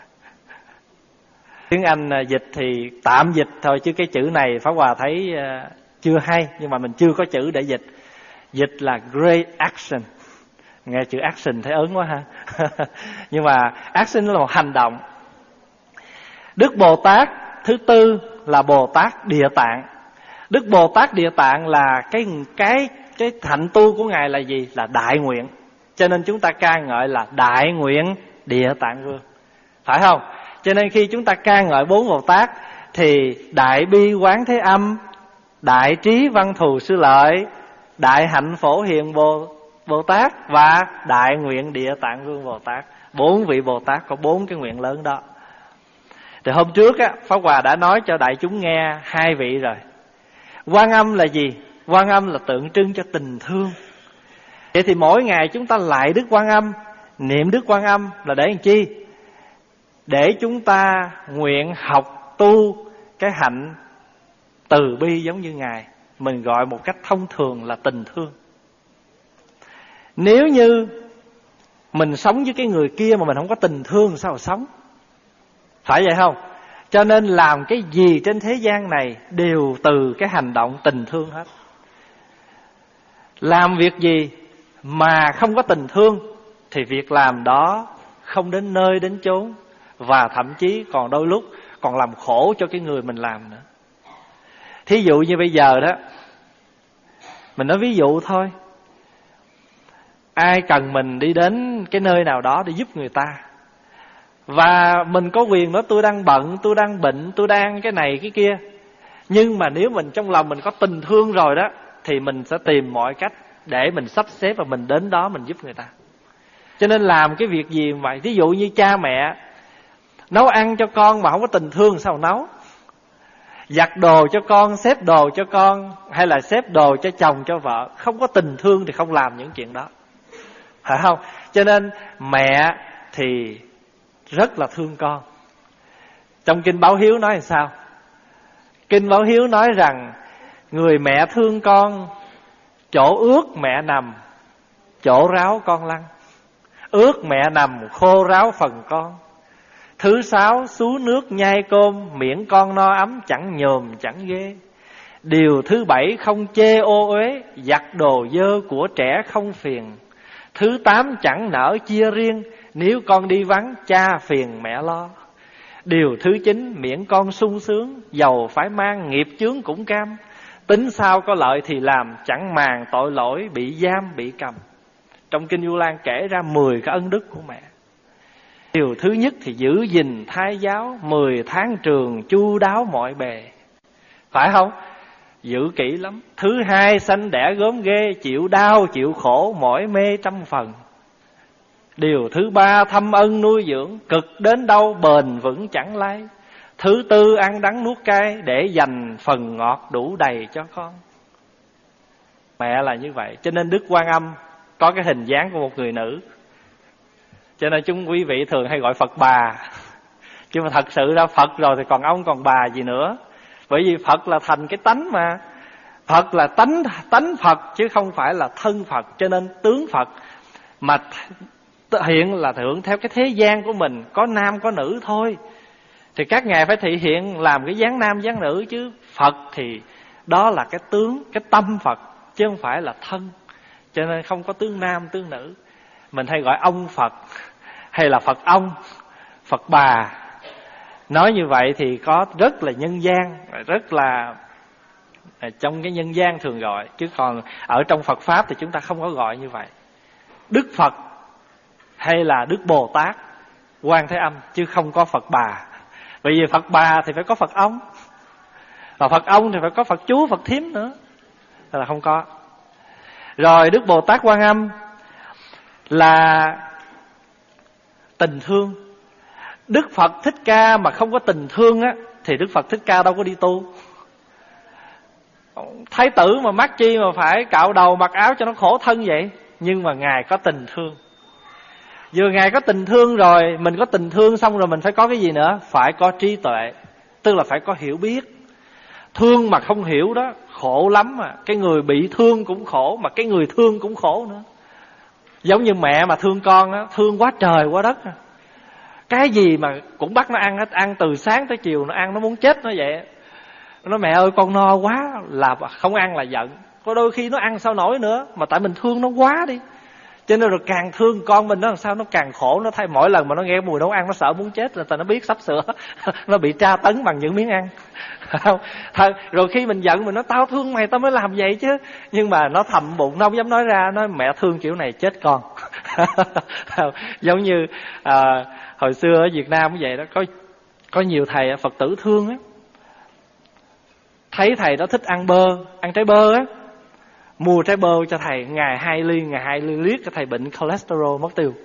Speaker 2: Tiếng Anh dịch thì tạm dịch thôi, chứ cái chữ này Pháp Hòa thấy chưa hay, nhưng mà mình chưa có chữ để dịch. Dịch là great action. Nghe chữ action thấy ớn quá ha. Nhưng mà action là một hành động. Đức Bồ Tát thứ tư là Bồ Tát Địa Tạng. Đức Bồ Tát Địa Tạng là cái cái cái hạnh tu của Ngài là gì? Là đại nguyện. Cho nên chúng ta ca ngợi là Đại Nguyện Địa Tạng Vương, phải không? Cho nên khi chúng ta ca ngợi bốn Bồ Tát thì Đại Bi Quán Thế Âm, Đại Trí Văn Thù Sư Lợi, Đại Hạnh Phổ Hiền Bồ, Bồ Tát và Đại Nguyện Địa Tạng Vương Bồ Tát. Bốn vị Bồ Tát có bốn cái nguyện lớn đó. Thì hôm trước á, Pháp Hòa đã nói cho đại chúng nghe hai vị rồi. Quan Âm là gì? Quan Âm là tượng trưng cho tình thương. Vậy thì mỗi ngày chúng ta lại Đức Quan Âm, niệm Đức Quan Âm là để làm chi? Để chúng ta nguyện học tu cái hạnh từ bi giống như Ngài. Mình gọi một cách thông thường là tình thương. Nếu như mình sống với cái người kia mà mình không có tình thương, sao mà sống? Phải vậy không? Cho nên làm cái gì trên thế gian này đều từ cái hành động tình thương hết. Làm việc gì mà không có tình thương thì việc làm đó không đến nơi đến chốn, và thậm chí còn đôi lúc còn làm khổ cho cái người mình làm nữa. Thí dụ như bây giờ đó, mình nói ví dụ thôi, ai cần mình đi đến cái nơi nào đó để giúp người ta, và mình có quyền nói tôi đang bận, tôi đang bệnh, tôi đang cái này cái kia. Nhưng mà nếu mình trong lòng mình có tình thương rồi đó, thì mình sẽ tìm mọi cách để mình sắp xếp và mình đến đó mình giúp người ta. Cho nên làm cái việc gì vậy? Ví dụ như cha mẹ nấu ăn cho con mà không có tình thương sao nấu? Giặt đồ cho con, xếp đồ cho con, hay là xếp đồ cho chồng cho vợ, không có tình thương thì không làm những chuyện đó, phải không? Cho nên mẹ thì rất là thương con. Trong Kinh Báo Hiếu nói làm sao? Kinh Báo Hiếu nói rằng người mẹ thương con, chỗ ướt mẹ nằm, chỗ ráo con lăn. Ướt mẹ nằm, khô ráo phần con. Thứ sáu, xú nước nhai cơm, miệng con no ấm chẳng nhòm chẳng ghê. Điều thứ bảy, không chê ô uế, giặt đồ dơ của trẻ không phiền. Thứ tám, chẳng nỡ chia riêng, nếu con đi vắng cha phiền mẹ lo. Điều thứ chín, miệng con sung sướng, dầu phải mang nghiệp chướng cũng cam. Tính sao có lợi thì làm, chẳng màng tội lỗi bị giam bị cầm. Trong Kinh Vu Lan kể ra mười cái ân đức của mẹ. Điều thứ nhất thì giữ gìn thai giáo, mười tháng trường chu đáo mọi bề, phải không? Giữ kỹ lắm. Thứ hai, sanh đẻ gớm ghê, chịu đau chịu khổ mỏi mê trăm phần. Điều thứ ba, thâm ân nuôi dưỡng, cực đến đâu bền vững chẳng lay. Thứ tư, ăn đắng nuốt cay, để dành phần ngọt đủ đầy cho con. Mẹ là như vậy. Cho nên Đức Quan Âm có cái hình dáng của một người nữ, cho nên chúng quý vị thường hay gọi Phật bà. Nhưng mà thật sự ra Phật rồi thì còn ông còn bà gì nữa. Bởi vì Phật là thành cái tánh mà. Phật là tánh, tánh Phật chứ không phải là thân Phật. Cho nên tướng Phật mà hiện là thượng theo cái thế gian của mình, có nam có nữ thôi, thì các ngài phải thể hiện làm cái dáng nam dáng nữ. Chứ Phật thì đó là cái tướng, cái tâm Phật, chứ không phải là thân. Cho nên không có tướng nam tướng nữ. Mình hay gọi ông Phật, hay là Phật ông, Phật bà. Nói như vậy thì có rất là nhân gian, rất là trong cái nhân gian thường gọi. Chứ còn ở trong Phật Pháp thì chúng ta không có gọi như vậy. Đức Phật hay là Đức Bồ Tát Quan Thế Âm, chứ không có Phật Bà. Bởi vì Phật Bà thì phải có Phật Ông, và Phật Ông thì phải có Phật Chú, Phật Thím nữa, là không có. Rồi Đức Bồ Tát Quan Âm là tình thương. Đức Phật Thích Ca mà không có tình thương á, thì Đức Phật Thích Ca đâu có đi tu. Thái tử mà mắc chi mà phải cạo đầu mặc áo cho nó khổ thân vậy. Nhưng mà Ngài có tình thương. Vừa Ngài có tình thương rồi, mình có tình thương xong rồi mình phải có cái gì nữa? Phải có trí tuệ, tức là phải có hiểu biết. Thương mà không hiểu đó, khổ lắm mà. Cái người bị thương cũng khổ, mà cái người thương cũng khổ nữa. Giống như mẹ mà thương con á, thương quá trời quá đất. Cái gì mà cũng bắt nó ăn hết, ăn từ sáng tới chiều nó ăn, nó muốn chết nó vậy. Nó nói mẹ ơi con no quá, là không ăn là giận. Có đôi khi nó ăn sao nổi nữa, mà tại mình thương nó quá đi. Cho nên rồi càng thương con mình nó làm sao nó càng khổ. Nó thay mỗi lần mà nó nghe mùi nấu ăn nó sợ muốn chết, rồi tại nó biết sắp sửa nó bị tra tấn bằng những miếng ăn. Thật, rồi khi mình giận mình nói tao thương mày tao mới làm vậy chứ, nhưng mà nó thầm bụng, nó không dám nói ra, nói mẹ thương kiểu này chết con. Giống như à, hồi xưa ở Việt Nam cũng vậy đó, có có nhiều thầy Phật tử thương á, thấy thầy đó thích ăn bơ, ăn trái bơ á, mua trái bơ cho thầy, ngày hai ly, ngày hai ly liết cho thầy bệnh cholesterol mất tiêu.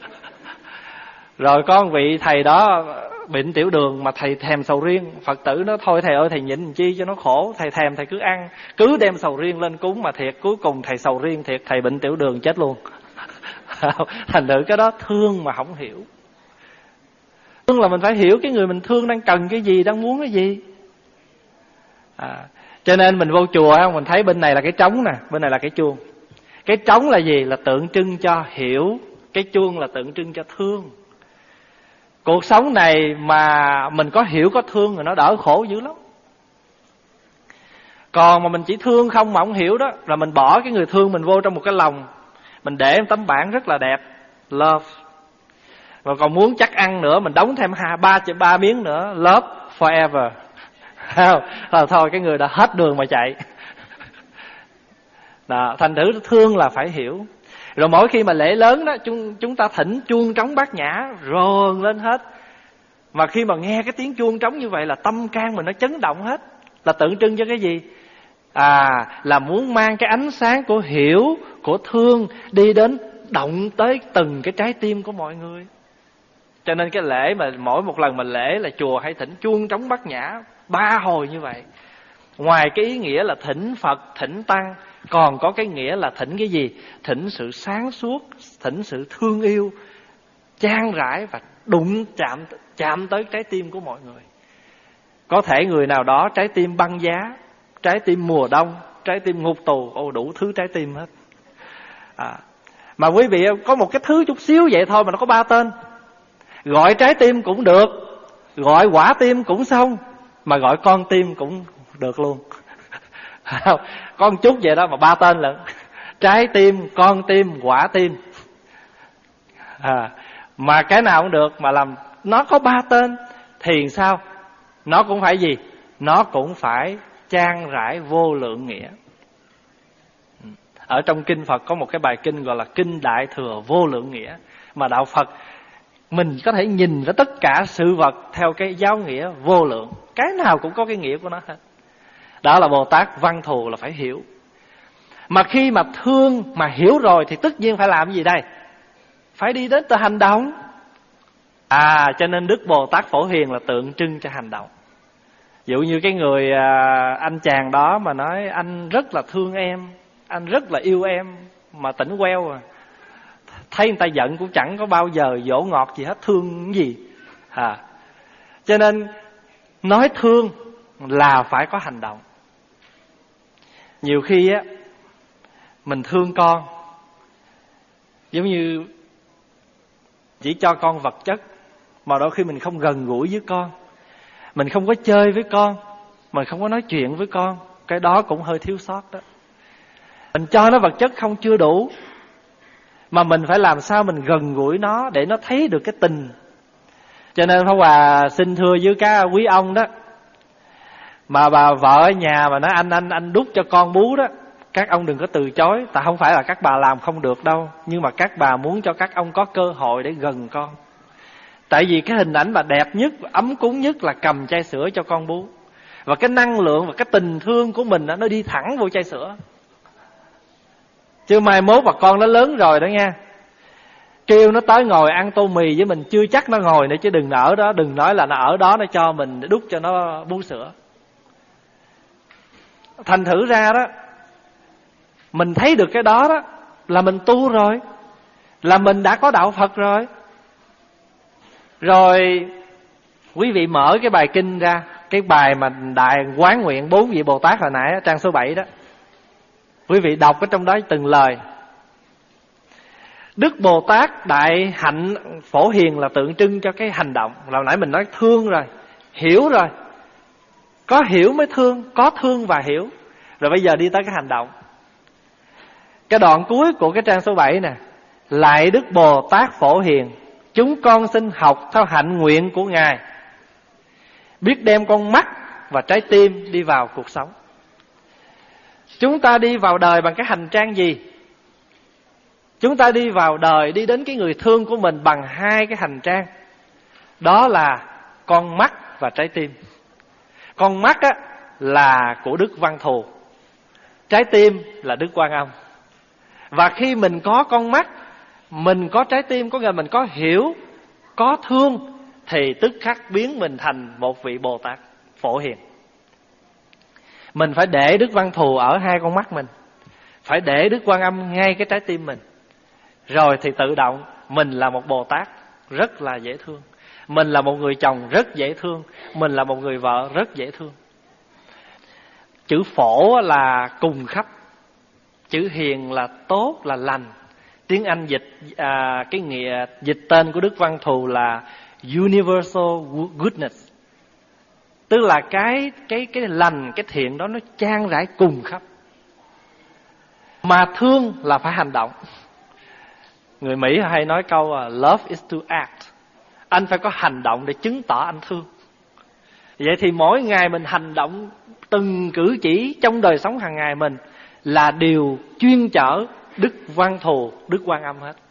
Speaker 2: Rồi có một vị thầy đó bệnh tiểu đường mà thầy thèm sầu riêng, Phật tử nó thôi thầy ơi thầy nhịn làm chi cho nó khổ, thầy thèm thầy cứ ăn, cứ đem sầu riêng lên cúng, mà thiệt cuối cùng thầy sầu riêng thiệt, thầy bệnh tiểu đường chết luôn. Thành thử cái đó thương mà không hiểu. Thương là mình phải hiểu cái người mình thương đang cần cái gì, đang muốn cái gì. À, cho nên mình vô chùa mình thấy bên này là cái trống nè, bên này là cái chuông. Cái trống là gì? Là tượng trưng cho hiểu. Cái chuông là tượng trưng cho thương. Cuộc sống này mà mình có hiểu có thương rồi nó đỡ khổ dữ lắm. Còn mà mình chỉ thương không mà không hiểu đó, là mình bỏ cái người thương mình vô trong một cái lòng, mình để một tấm bảng rất là đẹp, love. Và còn muốn chắc ăn nữa, mình đóng thêm hai ba ba miếng nữa, love forever. Là thôi cái người đã hết đường mà chạy. Đó, thành thử thương là phải hiểu. Rồi mỗi khi mà lễ lớn đó, chúng, chúng ta thỉnh chuông trống bát nhã rồn lên hết. Mà khi mà nghe cái tiếng chuông trống như vậy là tâm can mình nó chấn động hết. Là tượng trưng cho cái gì? À, là muốn mang cái ánh sáng của hiểu, của thương đi đến động tới từng cái trái tim của mọi người. Cho nên cái lễ mà mỗi một lần mà lễ là chùa hay thỉnh chuông trống bát nhã ba hồi như vậy. Ngoài cái ý nghĩa là thỉnh Phật, thỉnh Tăng, còn có cái nghĩa là thỉnh cái gì? Thỉnh sự sáng suốt, thỉnh sự thương yêu, chan rãi và đụng chạm chạm tới trái tim của mọi người. Có thể người nào đó trái tim băng giá, trái tim mùa đông, trái tim ngục tù, ô đủ thứ trái tim hết. À, mà quý vị có một cái thứ chút xíu vậy thôi mà nó có ba tên. Gọi trái tim cũng được, gọi quả tim cũng xong, mà gọi con tim cũng được luôn. Con chút vậy đó mà ba tên lận. Trái tim, con tim, quả tim. À, mà cái nào cũng được, mà làm nó có ba tên thì sao? Nó cũng phải gì? Nó cũng phải chan rãi vô lượng nghĩa. Ở trong kinh Phật có một cái bài kinh gọi là Kinh Đại Thừa Vô Lượng Nghĩa. Mà đạo Phật mình có thể nhìn ra tất cả sự vật theo cái giáo nghĩa vô lượng. Cái nào cũng có cái nghĩa của nó hết. Đó là Bồ Tát Văn Thù là phải hiểu. Mà khi mà thương mà hiểu rồi thì tất nhiên phải làm gì đây? Phải đi đến từ hành động. À, cho nên Đức Bồ Tát Phổ Hiền là tượng trưng cho hành động. Dụ như cái người à, anh chàng đó mà nói anh rất là thương em, anh rất là yêu em, mà tỉnh queo à. Thấy người ta giận cũng chẳng có bao giờ dỗ ngọt gì hết, thương cái gì à. Cho nên nói thương là phải có hành động. Nhiều khi á mình thương con giống như chỉ cho con vật chất, mà đôi khi mình không gần gũi với con, mình không có chơi với con, mình không có nói chuyện với con, cái đó cũng hơi thiếu sót đó. Mình cho nó vật chất không chưa đủ, mà mình phải làm sao mình gần gũi nó để nó thấy được cái tình. Cho nên Pháp Hòa xin thưa với các quý ông đó, mà bà vợ ở nhà mà nói anh anh anh đút cho con bú đó, các ông đừng có từ chối. Tại không phải là các bà làm không được đâu, nhưng mà các bà muốn cho các ông có cơ hội để gần con. Tại vì cái hình ảnh mà đẹp nhất, ấm cúng nhất là cầm chai sữa cho con bú. Và cái năng lượng và cái tình thương của mình đó, nó đi thẳng vô chai sữa. Chứ mai mốt mà con nó lớn rồi đó nha, kêu nó tới ngồi ăn tô mì với mình, chưa chắc nó ngồi nữa. Chứ đừng ở đó, đừng nói là nó ở đó nó cho mình đút cho nó bú sữa. Thành thử ra đó, mình thấy được cái đó đó là mình tu rồi, là mình đã có đạo Phật rồi. Rồi quý vị mở cái bài kinh ra, cái bài mà Đại Quán Nguyện bốn vị Bồ Tát hồi nãy, trang số bảy đó, quý vị đọc ở trong đó từng lời. Đức Bồ Tát Đại Hạnh Phổ Hiền là tượng trưng cho cái hành động. Hồi nãy mình nói thương rồi, hiểu rồi. Có hiểu mới thương, có thương và hiểu. Rồi bây giờ đi tới cái hành động. Cái đoạn cuối của cái trang số bảy nè: Lạy Đức Bồ Tát Phổ Hiền, chúng con xin học theo hạnh nguyện của Ngài, biết đem con mắt và trái tim đi vào cuộc sống. Chúng ta đi vào đời bằng cái hành trang gì? Chúng ta đi vào đời, đi đến cái người thương của mình bằng hai cái hành trang. Đó là con mắt và trái tim. Con mắt á, là của Đức Văn Thù, trái tim là Đức Quan Âm. Và khi mình có con mắt, mình có trái tim, có nghĩa là mình có hiểu, có thương, thì tức khắc biến mình thành một vị Bồ Tát Phổ Hiền. Mình phải để Đức Văn Thù ở hai con mắt mình, phải để Đức Quan Âm ngay cái trái tim mình. Rồi thì tự động mình là một Bồ Tát rất là dễ thương. Mình là một người chồng rất dễ thương. Mình là một người vợ rất dễ thương. Chữ phổ là cùng khắp, chữ hiền là tốt, là lành. Tiếng Anh dịch à, cái nghĩa dịch tên của Đức Văn Thù là Universal Goodness. Tức là cái cái cái lành, cái thiện đó nó chan rải cùng khắp. Mà thương là phải hành động. Người Mỹ hay nói câu love is to act. Anh phải có hành động để chứng tỏ anh thương. Vậy thì mỗi ngày mình hành động, từng cử chỉ trong đời sống hàng ngày mình là điều chuyên chở Đức Văn Thù, Đức Quan Âm hết.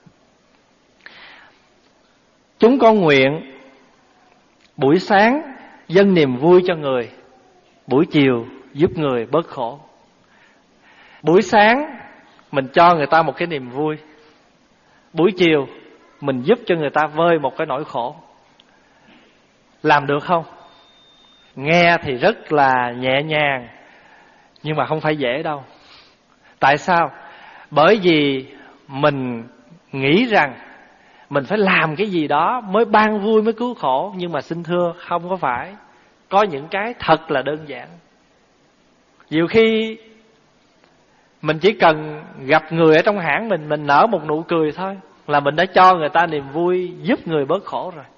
Speaker 2: Chúng con nguyện buổi sáng dâng niềm vui cho người, buổi chiều giúp người bớt khổ. Buổi sáng mình cho người ta một cái niềm vui, buổi chiều mình giúp cho người ta vơi một cái nỗi khổ. Làm được không? Nghe thì rất là nhẹ nhàng, nhưng mà không phải dễ đâu. Tại sao? Bởi vì mình nghĩ rằng mình phải làm cái gì đó mới ban vui, mới cứu khổ. Nhưng mà xin thưa, không có phải. Có những cái thật là đơn giản. Nhiều khi mình chỉ cần gặp người ở trong hãng mình, mình nở một nụ cười thôi là mình đã cho người ta niềm vui, giúp người bớt khổ rồi.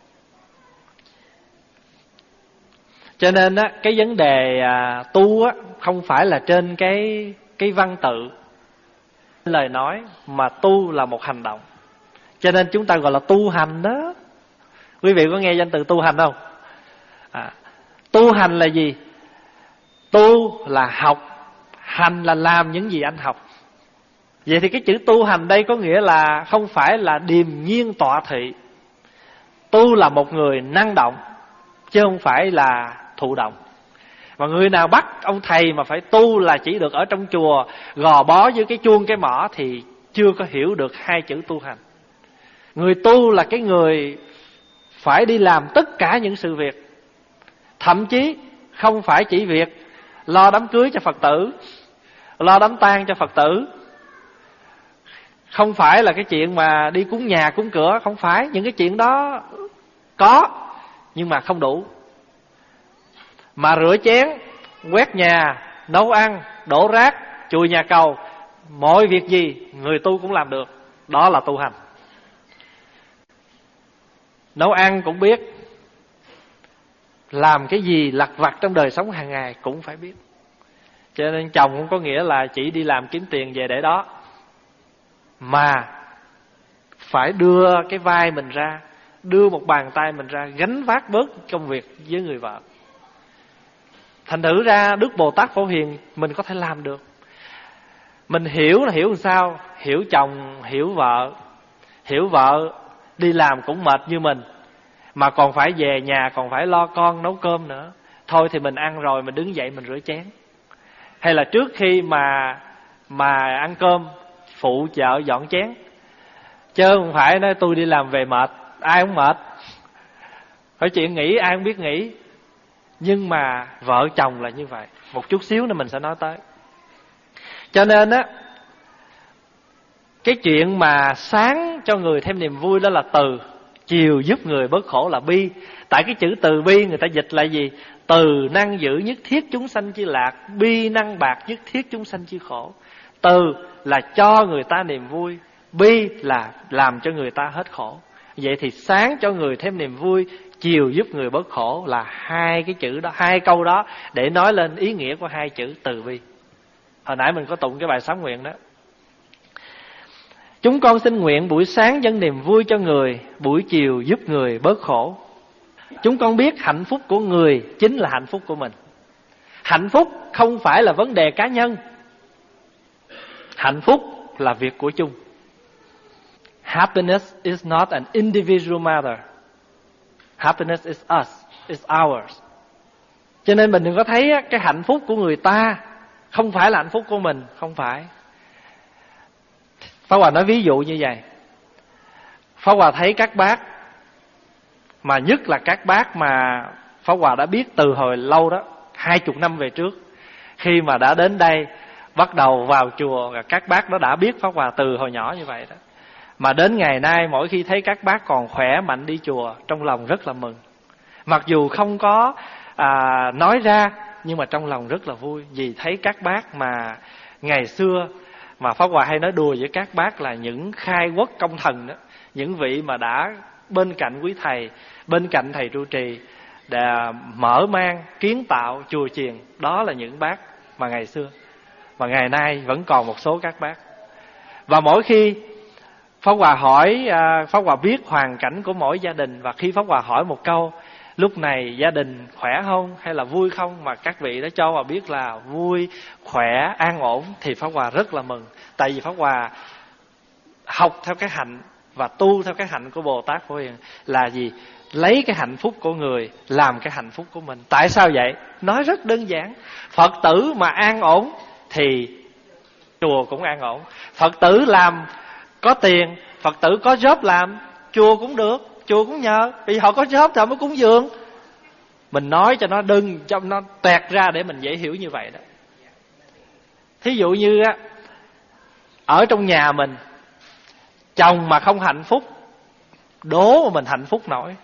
Speaker 2: Cho nên á, cái vấn đề à, tu á, không phải là trên cái cái văn tự, lời nói, mà tu là một hành động. Cho nên chúng ta gọi là tu hành đó. Quý vị có nghe danh từ tu hành không? À, tu hành là gì? Tu là học, hành là làm những gì anh học. Vậy thì cái chữ tu hành đây có nghĩa là không phải là điềm nhiên tọa thị. Tu là một người năng động, chứ không phải là thụ động. Và người nào bắt ông thầy mà phải tu là chỉ được ở trong chùa gò bó với cái chuông cái mỏ thì chưa có hiểu được hai chữ tu hành. Người tu là cái người phải đi làm tất cả những sự việc, thậm chí không phải chỉ việc lo đám cưới cho Phật tử, lo đám tang cho Phật tử, không phải là cái chuyện mà đi cúng nhà cúng cửa. Không phải, những cái chuyện đó có nhưng mà không đủ. Mà rửa chén, quét nhà, nấu ăn, đổ rác, chùi nhà cầu, mọi việc gì người tu cũng làm được. Đó là tu hành. Nấu ăn cũng biết, làm cái gì lặt vặt trong đời sống hàng ngày cũng phải biết. Cho nên chồng không có nghĩa là chỉ đi làm kiếm tiền về để đó, mà phải đưa cái vai mình ra, đưa một bàn tay mình ra, gánh vác bớt công việc với người vợ. Thành thử ra Đức Bồ Tát Phổ Hiền mình có thể làm được. Mình hiểu là hiểu làm sao? Hiểu chồng, hiểu vợ. Hiểu vợ đi làm cũng mệt như mình, mà còn phải về nhà, còn phải lo con nấu cơm nữa. Thôi thì mình ăn rồi mình đứng dậy mình rửa chén. Hay là trước khi mà mà ăn cơm phụ vợ dọn chén. Chứ không phải nói tôi đi làm về mệt. Ai không mệt? Phải chuyện nghỉ ai không biết nghỉ. Nhưng mà vợ chồng là như vậy. Một chút xíu nữa mình sẽ nói tới. Cho nên á, cái chuyện mà sáng cho người thêm niềm vui đó là từ, chiều giúp người bớt khổ là bi. Tại cái chữ từ bi người ta dịch là gì? Từ năng giữ nhất thiết chúng sanh chi lạc, bi năng bạc nhất thiết chúng sanh chi khổ. Từ là cho người ta niềm vui, bi là làm cho người ta hết khổ. Vậy thì sáng cho người thêm niềm vui, chiều giúp người bớt khổ là hai cái chữ đó, hai câu đó để nói lên ý nghĩa của hai chữ từ bi. Hồi nãy mình có tụng cái bài sám nguyện đó. Chúng con xin nguyện buổi sáng dâng niềm vui cho người, buổi chiều giúp người bớt khổ. Chúng con biết hạnh phúc của người chính là hạnh phúc của mình. Hạnh phúc không phải là vấn đề cá nhân. Hạnh phúc là việc của chung. Happiness is not an individual matter. Happiness is us, is ours. Cho nên mình đừng có thấy cái hạnh phúc của người ta không phải là hạnh phúc của mình. Không phải. Pháp Hòa nói ví dụ như vậy. Pháp Hòa thấy các bác, mà nhất là các bác mà Pháp Hòa đã biết từ hồi lâu đó, hai chục năm về trước, khi mà đã đến đây bắt đầu vào chùa, các bác đó đã biết Pháp Hòa từ hồi nhỏ như vậy đó. Mà đến ngày nay mỗi khi thấy các bác còn khỏe mạnh đi chùa, trong lòng rất là mừng. Mặc dù không có à, nói ra, nhưng mà trong lòng rất là vui. Vì thấy các bác mà ngày xưa, mà Pháp Hòa hay nói đùa với các bác là những khai quốc công thần đó, những vị mà đã bên cạnh quý thầy, bên cạnh thầy trụ trì, để mở mang, kiến tạo chùa chiền. Đó là những bác mà ngày xưa, và ngày nay vẫn còn một số các bác. Và mỗi khi Pháp Hòa hỏi, Pháp Hòa biết hoàn cảnh của mỗi gia đình, và khi Pháp Hòa hỏi một câu, lúc này gia đình khỏe không hay là vui không, mà các vị đã cho Hòa biết là vui, khỏe, an ổn, thì Pháp Hòa rất là mừng. Tại vì Pháp Hòa học theo cái hạnh và tu theo cái hạnh của Bồ Tát Phổ Hiền là gì? Lấy cái hạnh phúc của người làm cái hạnh phúc của mình. Tại sao vậy? Nói rất đơn giản. Phật tử mà an ổn thì chùa cũng an ổn. Phật tử làm có tiền, Phật tử có job làm, chùa cũng được, chùa cũng nhờ. Vì họ có job thì họ mới cúng dường. Mình nói cho nó đừng, cho nó toẹt ra để mình dễ hiểu như vậy đó. Thí dụ như á, ở trong nhà mình, chồng mà không hạnh phúc, đố mà mình hạnh phúc nổi.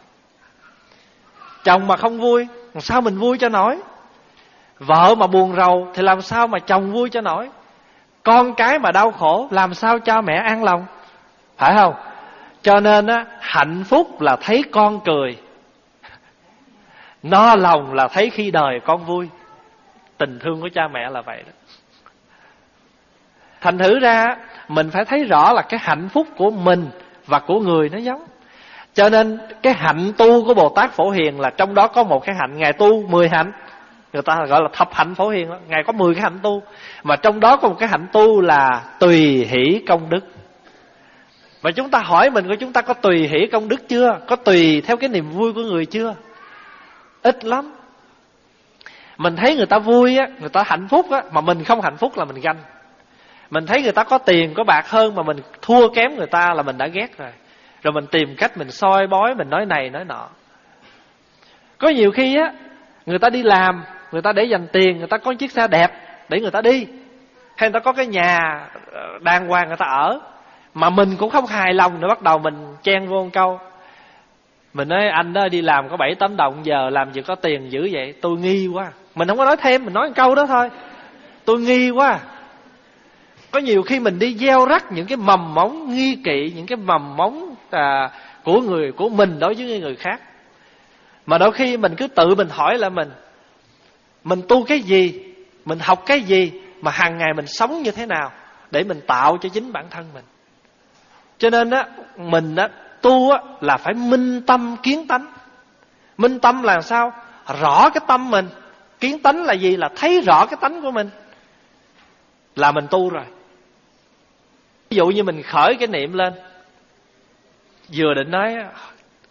Speaker 2: Chồng mà không vui, làm sao mình vui cho nổi? Vợ mà buồn rầu thì làm sao mà chồng vui cho nổi? Con cái mà đau khổ, làm sao cho mẹ an lòng? Phải không? Cho nên á, hạnh phúc là thấy con cười, no lòng là thấy khi đời con vui. Tình thương của cha mẹ là vậy đó. Thành thử ra mình phải thấy rõ là cái hạnh phúc của mình và của người nó giống. Cho nên cái hạnh tu của Bồ Tát Phổ Hiền là trong đó có một cái hạnh. Ngài tu mười hạnh, người ta gọi là thập hạnh Phổ Hiền đó. Ngài có mười cái hạnh tu, mà trong đó có một cái hạnh tu là tùy hỷ công đức. Mà chúng ta hỏi mình, của chúng ta có tùy hỷ công đức chưa? Có tùy theo cái niềm vui của người chưa? Ít lắm. Mình thấy người ta vui á, người ta hạnh phúc á, mà mình không hạnh phúc là mình ganh. Mình thấy người ta có tiền, có bạc hơn mà mình thua kém người ta là mình đã ghét rồi. Rồi mình tìm cách mình soi bói, mình nói này nói nọ. Có nhiều khi á, người ta đi làm, người ta để dành tiền, người ta có chiếc xe đẹp để người ta đi, hay người ta có cái nhà đàng hoàng người ta ở, mà mình cũng không hài lòng nữa. Bắt đầu mình chen vô một câu, mình nói anh đó đi làm có bảy tám đồng, giờ làm gì có tiền dữ vậy, tôi nghi quá. Mình không có nói thêm, mình nói một câu đó thôi, tôi nghi quá. Có nhiều khi mình đi gieo rắc những cái mầm móng nghi kỵ, những cái mầm móng à, của người của mình đối với người khác. Mà đôi khi mình cứ tự mình hỏi là mình Mình tu cái gì, mình học cái gì, mà hàng ngày mình sống như thế nào, để mình tạo cho chính bản thân mình. Cho nên á, mình á, tu á, là phải minh tâm kiến tánh. Minh tâm là sao? Rõ cái tâm mình. Kiến tánh là gì? Là thấy rõ cái tánh của mình, là mình tu rồi. Ví dụ như mình khởi cái niệm lên, vừa định nói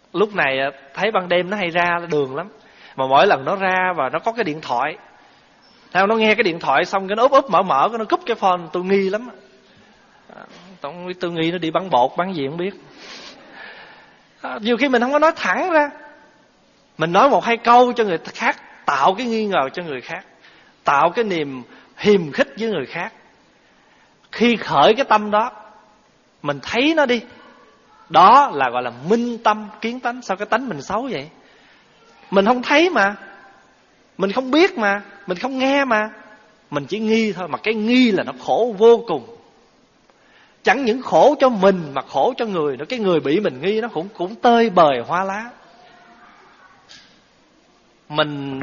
Speaker 2: Lúc này thấy ban đêm nó hay ra đường lắm, mà mỗi lần nó ra và nó có cái điện thoại, theo nó nghe cái điện thoại xong cái nó úp úp mở mở cái nó cúp cái phone. Tôi nghi lắm, tôi nghi nó đi bắn bột bắn gì không biết. Nhiều khi mình không có nói thẳng ra, mình nói một hai câu cho người khác, tạo cái nghi ngờ cho người khác, tạo cái niềm hiềm khích với người khác. Khi khởi cái tâm đó, mình thấy nó đi, đó là gọi là minh tâm kiến tánh. Sao cái tánh mình xấu vậy? Mình không thấy mà, mình không biết mà, mình không nghe mà, mình chỉ nghi thôi. Mà cái nghi là nó khổ vô cùng. Chẳng những khổ cho mình mà khổ cho người nữa. Cái người bị mình nghi nó cũng cũng tơi bời hoa lá. Mình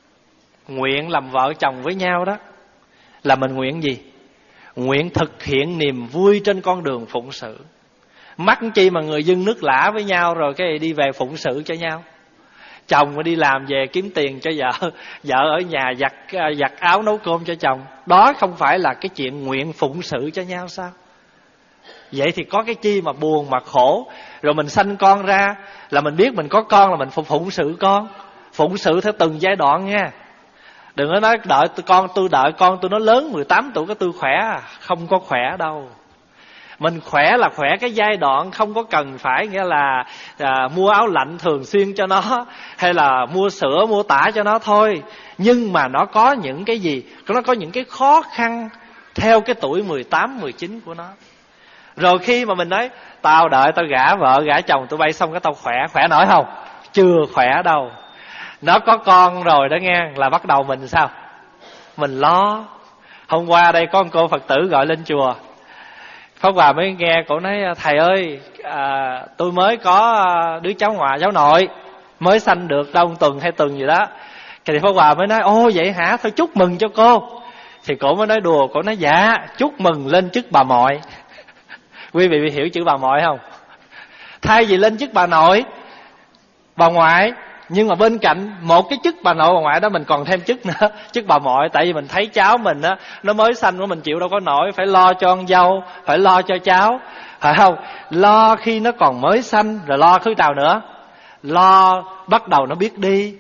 Speaker 2: nguyện làm vợ chồng với nhau đó là mình nguyện gì? Nguyện thực hiện niềm vui trên con đường phụng sự. Mắc chi mà người dưng nước lã với nhau rồi cái đi về phụng sự cho nhau. Chồng đi làm về kiếm tiền cho vợ, vợ ở nhà giặt giặt áo nấu cơm cho chồng. Đó không phải là cái chuyện nguyện phụng sự cho nhau sao? Vậy thì có cái chi mà buồn mà khổ. Rồi mình sanh con ra là mình biết mình có con là mình phụng, phụng sự con. Phụng sự theo từng giai đoạn nha. Đừng có nói đợi con tôi đợi con tôi nó lớn mười tám tuổi cái tôi khỏe. Không có khỏe đâu. Mình khỏe là khỏe cái giai đoạn, không có cần phải nghĩa là à, mua áo lạnh thường xuyên cho nó, hay là mua sữa mua tã cho nó thôi. Nhưng mà nó có những cái gì? Nó có những cái khó khăn theo cái tuổi mười tám, mười chín của nó. Rồi khi mà mình nói tao đợi tao gả vợ gả chồng tụi bay xong cái tao khỏe, khỏe nổi không? Chưa khỏe đâu. Nó có con rồi đó nghe, là bắt đầu mình sao? Mình lo. Hôm qua đây có một cô Phật tử gọi lên chùa, Pháp Hòa mới nghe cổ nói thầy ơi, à, tôi mới có đứa cháu ngoại cháu nội mới sanh được đâu một tuần hai tuần gì đó. Thì Pháp Hòa mới nói ô vậy hả, thôi chúc mừng cho cô. Thì cổ mới nói đùa, cổ nói dạ chúc mừng lên chức bà nội. Quý vị hiểu chữ bà nội không? Thay vì lên chức bà nội bà ngoại, nhưng mà bên cạnh một cái chức bà nội bà ngoại đó mình còn thêm chức nữa, chức bà nội. Tại vì mình thấy cháu mình á, nó mới sanh của mình chịu đâu có nổi, phải lo cho con dâu, phải lo cho cháu, phải không? Lo khi nó còn mới sanh, rồi lo thứ nào nữa? Lo bắt đầu nó biết đi.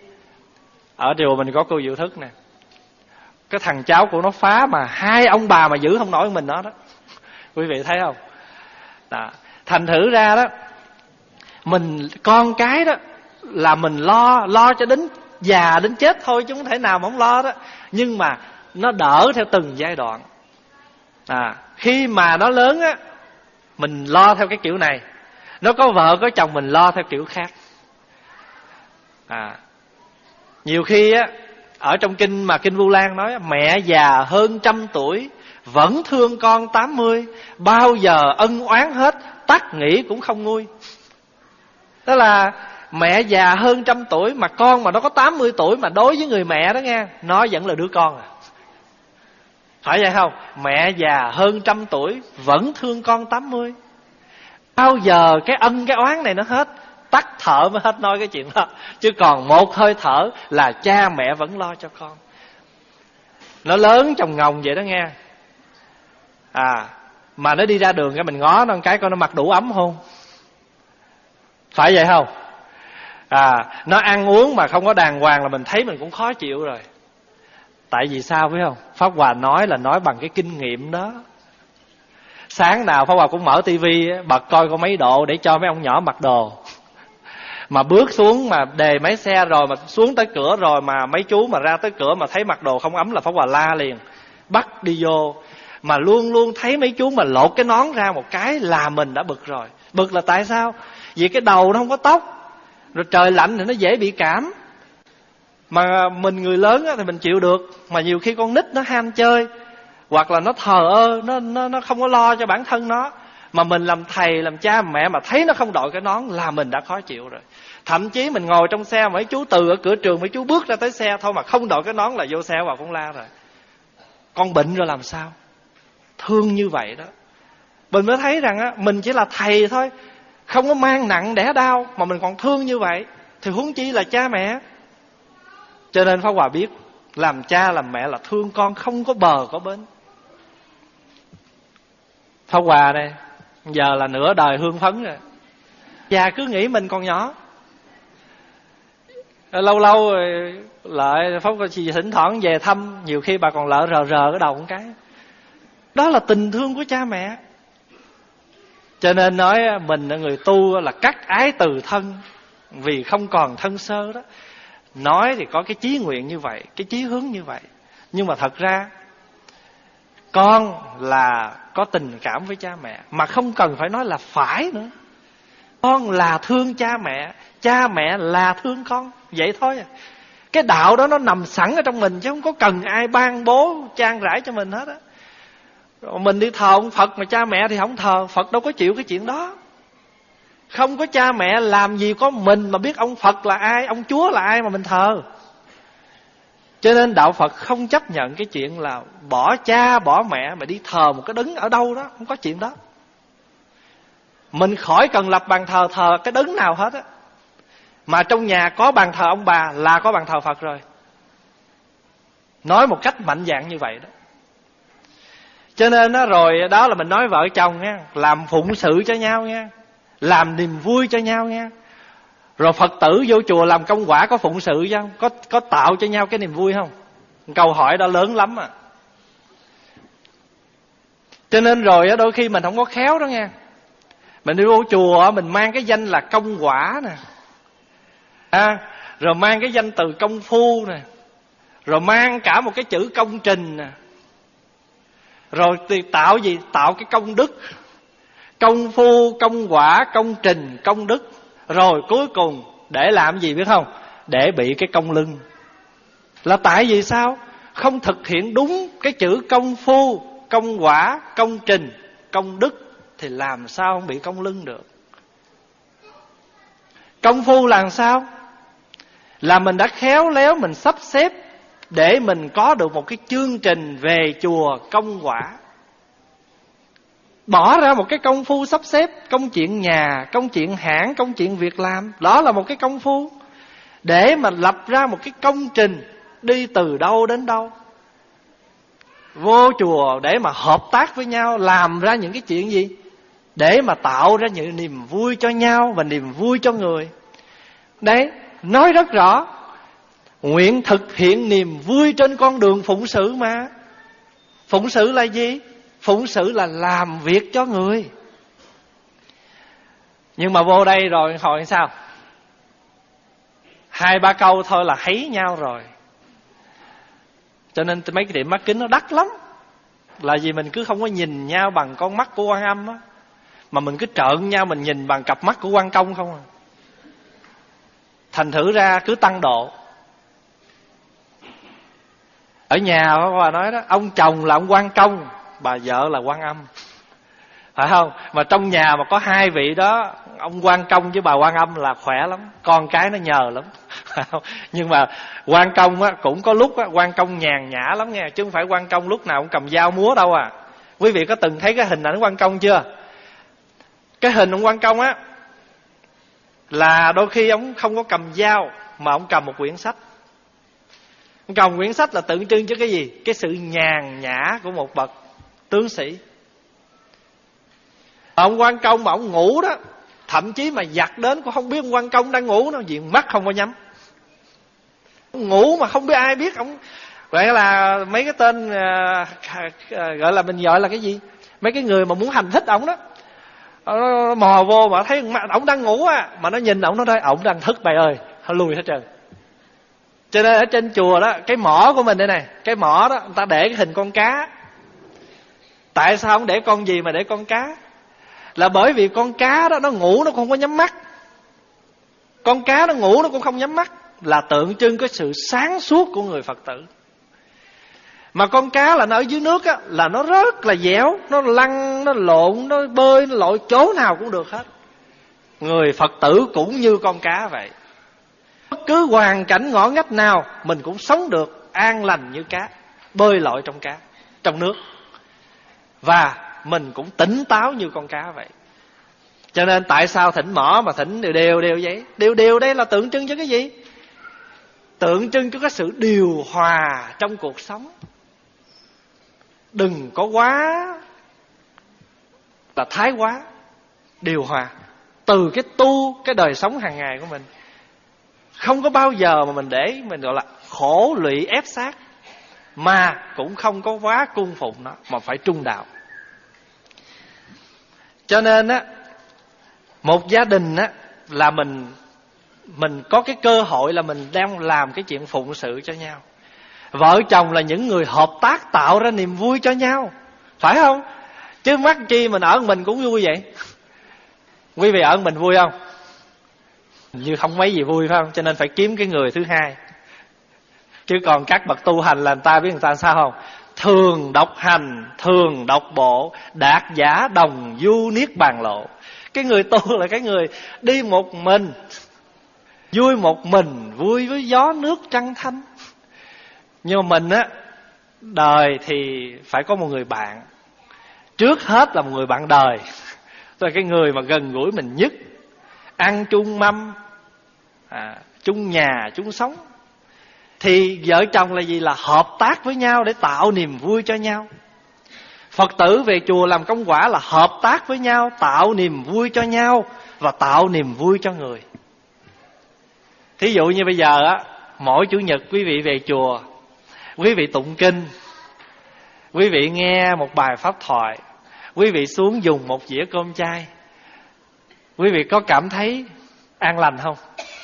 Speaker 2: Ở chùa mình có cô Diệu Thức nè, cái thằng cháu của nó phá mà hai ông bà mà giữ không nổi mình nó đó. Quý vị thấy không? Đó. Thành thử ra đó, mình con cái đó là mình lo, lo cho đến già đến chết thôi, chứ không thể nào mà không lo đó. Nhưng mà nó đỡ theo từng giai đoạn. À, khi mà nó lớn á, mình lo theo cái kiểu này. Nó có vợ có chồng mình lo theo kiểu khác. À, nhiều khi á, ở trong kinh mà kinh Vu Lan nói mẹ già hơn trăm tuổi vẫn thương con tám mươi, bao giờ ân oán hết, tắc nghĩ cũng không nguôi. Đó là mẹ già hơn trăm tuổi mà con mà nó có tám mươi tuổi, mà đối với người mẹ đó nghe, nó vẫn là đứa con à. Phải vậy không? Mẹ già hơn trăm tuổi vẫn thương con tám mươi, bao giờ cái ân cái oán này nó hết, tắt thở mới hết nói cái chuyện đó. Chứ còn một hơi thở là cha mẹ vẫn lo cho con. Nó lớn chồng ngồng vậy đó nghe. À, mà nó đi ra đường cái mình ngó nó một cái coi nó mặc đủ ấm không. Phải vậy không? À, nó ăn uống mà không có đàng hoàng là mình thấy mình cũng khó chịu rồi. Tại vì sao biết không? Pháp Hòa nói là nói bằng cái kinh nghiệm đó. Sáng nào Pháp Hòa cũng mở tivi bật coi có mấy độ để cho mấy ông nhỏ mặc đồ. Mà bước xuống mà đề máy xe rồi, mà xuống tới cửa rồi mà mấy chú mà ra tới cửa mà thấy mặc đồ không ấm là Pháp Hòa la liền, bắt đi vô. Mà luôn luôn thấy mấy chú mà lột cái nón ra một cái là mình đã bực rồi. Bực là tại sao? Vì cái đầu nó không có tóc, rồi trời lạnh thì nó dễ bị cảm. Mà mình người lớn thì mình chịu được. Mà nhiều khi con nít nó ham chơi, hoặc là nó thờ ơ, nó, nó, nó không có lo cho bản thân nó. Mà mình làm thầy, làm cha, mẹ mà thấy nó không đội cái nón là mình đã khó chịu rồi. Thậm chí mình ngồi trong xe, mấy chú từ ở cửa trường, mấy chú bước ra tới xe thôi mà không đội cái nón là vô xe vào cũng la rồi. Con bệnh rồi làm sao? Thương như vậy đó. Mình mới thấy rằng á, mình chỉ là thầy thôi, không có mang nặng đẻ đau, mà mình còn thương như vậy, thì huống chi là cha mẹ. Cho nên Pháp Hòa biết, làm cha làm mẹ là thương con không có bờ có bến. Pháp Hòa đây giờ là nửa đời hương phấn rồi. Già cứ nghĩ mình còn nhỏ, Lâu lâu lại Pháp chị thỉnh thoảng về thăm, nhiều khi bà còn lỡ rờ rờ cái đầu một cái. Đó là tình thương của cha mẹ. Cho nên nói mình là người tu là cắt ái từ thân, vì không còn thân sơ đó. Nói thì có cái chí nguyện như vậy, cái chí hướng như vậy, nhưng mà thật ra con là có tình cảm với cha mẹ, mà không cần phải nói là phải nữa. Con là thương cha mẹ, cha mẹ là thương con, vậy thôi à. Cái đạo đó nó nằm sẵn ở trong mình, chứ không có cần ai ban bố trang rãi cho mình hết á. Mình đi thờ ông Phật mà cha mẹ thì không thờ, Phật đâu có chịu cái chuyện đó. Không có cha mẹ làm gì có mình mà biết ông Phật là ai, ông Chúa là ai mà mình thờ. Cho nên đạo Phật không chấp nhận cái chuyện là bỏ cha bỏ mẹ mà đi thờ một cái đấng ở đâu đó, không có chuyện đó. Mình khỏi cần lập bàn thờ thờ cái đấng nào hết á. Mà trong nhà có bàn thờ ông bà là có bàn thờ Phật rồi. Nói một cách mạnh dạn như vậy đó. Cho nên đó, rồi đó là mình nói vợ chồng nha, làm phụng sự cho nhau nha, làm niềm vui cho nhau nha. Rồi Phật tử vô chùa làm công quả có phụng sự chứ không? Có, có tạo cho nhau cái niềm vui không? Câu hỏi đó lớn lắm à. Cho nên rồi đôi khi mình không có khéo đó nha. Mình đi vô chùa mình mang cái danh là công quả nè, à, rồi mang cái danh từ công phu nè, rồi mang cả một cái chữ công trình nè. Rồi thì tạo gì? Tạo cái công đức. Công phu, công quả, công trình, công đức. Rồi cuối cùng để làm gì biết không? Để bị cái công lưng. Là tại vì sao? Không thực hiện đúng cái chữ công phu, công quả, công trình, công đức thì làm sao không bị công lưng được. Công phu là làm sao? Là mình đã khéo léo mình sắp xếp để mình có được một cái chương trình về chùa công quả. Bỏ ra một cái công phu sắp xếp công chuyện nhà, công chuyện hãng, công chuyện việc làm. Đó là một cái công phu. Để mà lập ra một cái công trình đi từ đâu đến đâu. Vô chùa để mà hợp tác với nhau, làm ra những cái chuyện gì? Để mà tạo ra những niềm vui cho nhau và niềm vui cho người. Đấy, nói rất rõ. Nguyện thực hiện niềm vui trên con đường phụng sự mà. Phụng sự là gì? Phụng sự là làm việc cho người. Nhưng mà vô đây rồi hỏi sao? Hai ba câu thôi là thấy nhau rồi. Cho nên mấy cái tiệm mắt kính nó đắt lắm. Là vì mình cứ không có nhìn nhau bằng con mắt của Quan Âm á, mà mình cứ trợn nhau, mình nhìn bằng cặp mắt của Quan Công không à. Thành thử ra cứ tăng độ. Ở nhà bà nói đó, ông chồng là ông Quan Công, bà vợ là Quan Âm, phải không? Mà trong nhà mà có hai vị đó, ông Quan Công với bà Quan Âm là khỏe lắm, con cái nó nhờ lắm. Nhưng mà Quan Công á, cũng có lúc á, Quan Công nhàn nhã lắm nghe, chứ không phải Quan Công lúc nào cũng cầm dao múa đâu à. Quý vị có từng thấy cái hình ảnh Quan Công chưa? Cái hình ông Quan Công á là đôi khi ông không có cầm dao, mà ông cầm một quyển sách. Ông cầm quyển sách là tượng trưng cho cái gì? Cái sự nhàn nhã của một bậc tướng sĩ. Ông Quan Công mà ông ngủ đó, thậm chí mà giặc đến cũng không biết ông Quan Công đang ngủ đâu, vì mắt không có nhắm. Ông ngủ mà không biết ai biết ông. Vậy là mấy cái tên à, à, gọi là mình gọi là cái gì? Mấy cái người mà muốn hành thích ông đó, nó mò vô mà thấy ông đang ngủ á, mà nó nhìn ông nó nói ông đang thức bày ơi, nó lùi hết trơn. Cho nên ở trên chùa đó, cái mỏ của mình đây này, cái mỏ đó người ta để cái hình con cá. Tại sao không để con gì mà để con cá? Là bởi vì con cá đó nó ngủ nó cũng không có nhắm mắt. Con cá nó ngủ nó cũng không nhắm mắt, là tượng trưng cái sự sáng suốt của người Phật tử. Mà con cá là nó ở dưới nước á, là nó rất là dẻo, nó lăn, nó lộn, nó bơi, nó lội chỗ nào cũng được hết. Người Phật tử cũng như con cá vậy. Bất cứ hoàn cảnh ngõ ngách nào mình cũng sống được an lành như cá, bơi lội trong cá, trong nước. Và mình cũng tỉnh táo như con cá vậy. Cho nên tại sao thỉnh mỏ mà thỉnh đều đều đều vậy? Đều đều đây là tượng trưng cho cái gì? Tượng trưng cho cái sự điều hòa trong cuộc sống. Đừng có quá là thái quá. Điều hòa từ cái tu, cái đời sống hàng ngày của mình. Không có bao giờ mà mình để mình gọi là khổ lụy ép sát, mà cũng không có quá cung phụng nó, mà phải trung đạo. Cho nên á, một gia đình á là mình mình có cái cơ hội là mình đang làm cái chuyện phụng sự cho nhau. Vợ chồng là những người hợp tác tạo ra niềm vui cho nhau, phải không? Chứ mắc chi mình ở mình cũng vui vậy. Quý vị ở mình vui không? Như không mấy gì vui, phải không? Cho nên phải kiếm cái người thứ hai. Chứ còn các bậc tu hành là người ta biết người ta sao không? Thường độc hành, thường độc bộ, đạt giả đồng du niết bàn lộ. Cái người tu là cái người đi một mình, vui một mình, vui với gió nước trăng thanh. Nhưng mà mình á, đời thì phải có một người bạn. Trước hết là một người bạn đời, tức là cái người mà gần gũi mình nhất, ăn chung mâm, à, chung nhà, chung sống. Thì vợ chồng là gì? Là hợp tác với nhau để tạo niềm vui cho nhau. Phật tử về chùa làm công quả là hợp tác với nhau, tạo niềm vui cho nhau và tạo niềm vui cho người. Thí dụ như bây giờ á, mỗi Chủ nhật quý vị về chùa, quý vị tụng kinh, quý vị nghe một bài pháp thoại, quý vị xuống dùng một dĩa cơm chay, quý vị có cảm thấy an lành không?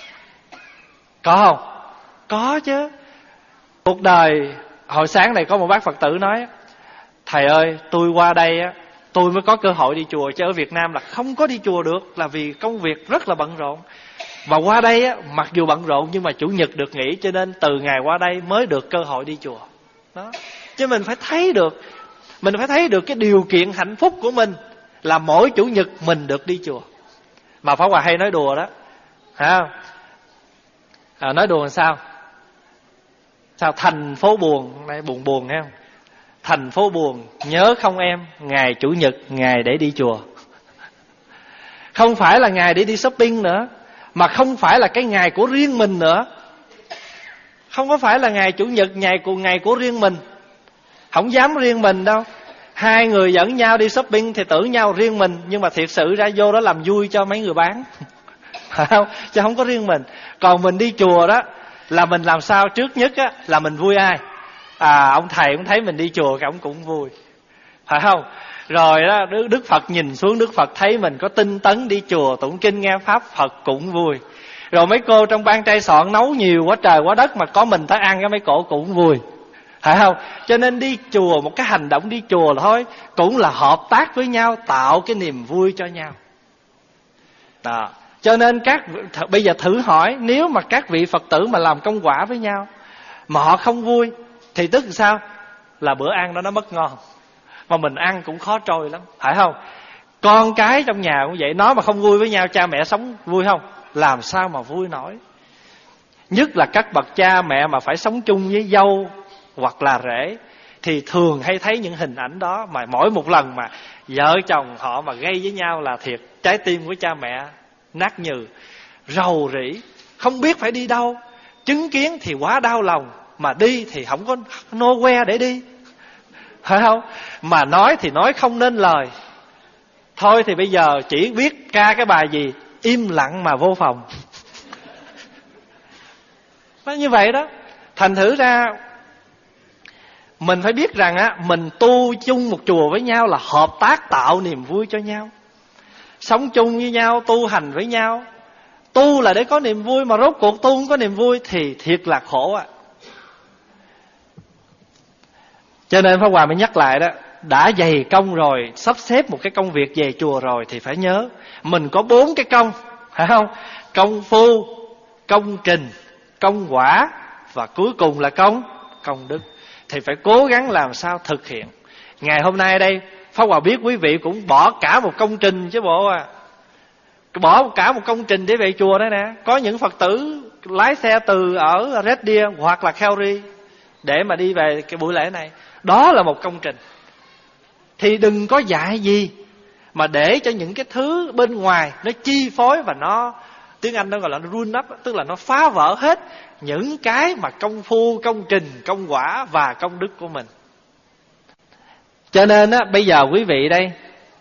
Speaker 2: Có không? Có chứ. Cuộc đời, hồi sáng này có một bác Phật tử nói: thầy ơi, tôi qua đây á, tôi mới có cơ hội đi chùa, chứ ở Việt Nam là không có đi chùa được, là vì công việc rất là bận rộn. Mà qua đây á, mặc dù bận rộn nhưng mà Chủ nhật được nghỉ, cho nên từ ngày qua đây mới được cơ hội đi chùa. Đó. Chứ mình phải thấy được, mình phải thấy được cái điều kiện hạnh phúc của mình là mỗi Chủ nhật mình được đi chùa. Mà Pháp Hòa hay nói đùa đó, hả? À, nói đùa làm sao? Sao thành phố buồn, này buồn buồn nghe không? Thành phố buồn, nhớ không em, ngày Chủ nhật, ngày để đi chùa. Không phải là ngày để đi shopping nữa, mà không phải là cái ngày của riêng mình nữa. Không có phải là ngày Chủ nhật, ngày của ngày của riêng mình. Không dám riêng mình đâu. Hai người dẫn nhau đi shopping thì tưởng nhau riêng mình, nhưng mà thiệt sự ra vô đó làm vui cho mấy người bán. Phải không? Chứ không có riêng mình. Còn mình đi chùa đó là mình làm sao trước nhất á, là mình vui ai? À, ông thầy cũng thấy mình đi chùa, ông cũng vui, phải không? Rồi đó, Đức Phật nhìn xuống, Đức Phật thấy mình có tinh tấn đi chùa tụng kinh nghe pháp, Phật cũng vui. Rồi mấy cô trong ban trai soạn nấu nhiều quá trời quá đất, mà có mình tới ăn, cái mấy cổ cũng vui, phải không? Cho nên đi chùa, một cái hành động đi chùa là thôi cũng là hợp tác với nhau, tạo cái niềm vui cho nhau. Đó. Cho nên các bây giờ thử hỏi, nếu mà các vị Phật tử mà làm công quả với nhau mà họ không vui thì tức là sao? Là bữa ăn đó nó mất ngon, mà mình ăn cũng khó trôi lắm, phải không? Con cái trong nhà cũng vậy, nó mà không vui với nhau, cha mẹ sống vui không? Làm sao mà vui nổi. Nhất là các bậc cha mẹ mà phải sống chung với dâu hoặc là rể, thì thường hay thấy những hình ảnh đó. Mà mỗi một lần mà vợ chồng họ mà gây với nhau là thiệt, trái tim của cha mẹ nát nhừ, rầu rĩ, không biết phải đi đâu. Chứng kiến thì quá đau lòng, mà đi thì không có nowhere để đi, phải không? Mà nói thì nói không nên lời. Thôi thì bây giờ chỉ biết ca cái bài gì? Im lặng mà vô phòng. Nó như vậy đó. Thành thử ra mình phải biết rằng á, mình tu chung một chùa với nhau là hợp tác tạo niềm vui cho nhau, sống chung với nhau, tu hành với nhau. Tu là để có niềm vui, mà rốt cuộc tu không có niềm vui thì thiệt là khổ ạ. À. Cho nên Pháp Hòa mới nhắc lại đó, đã dày công rồi, sắp xếp một cái công việc về chùa rồi thì phải nhớ mình có bốn cái công, phải không? Công phu, công trình, công quả và cuối cùng là công công đức. Thì phải cố gắng làm sao thực hiện. Ngày hôm nay đây Pháp Hòa biết quý vị cũng bỏ cả một công trình chứ bộ à. Bỏ cả một công trình để về chùa đó nè. Có những Phật tử lái xe từ ở Red Deer hoặc là Calgary để mà đi về cái buổi lễ này. Đó là một công trình. Thì đừng có dạy gì mà để cho những cái thứ bên ngoài nó chi phối và nó, tiếng Anh nó gọi là nó ruin up, tức là nó phá vỡ hết những cái mà công phu, công trình, công quả và công đức của mình. Cho nên á, bây giờ quý vị đây,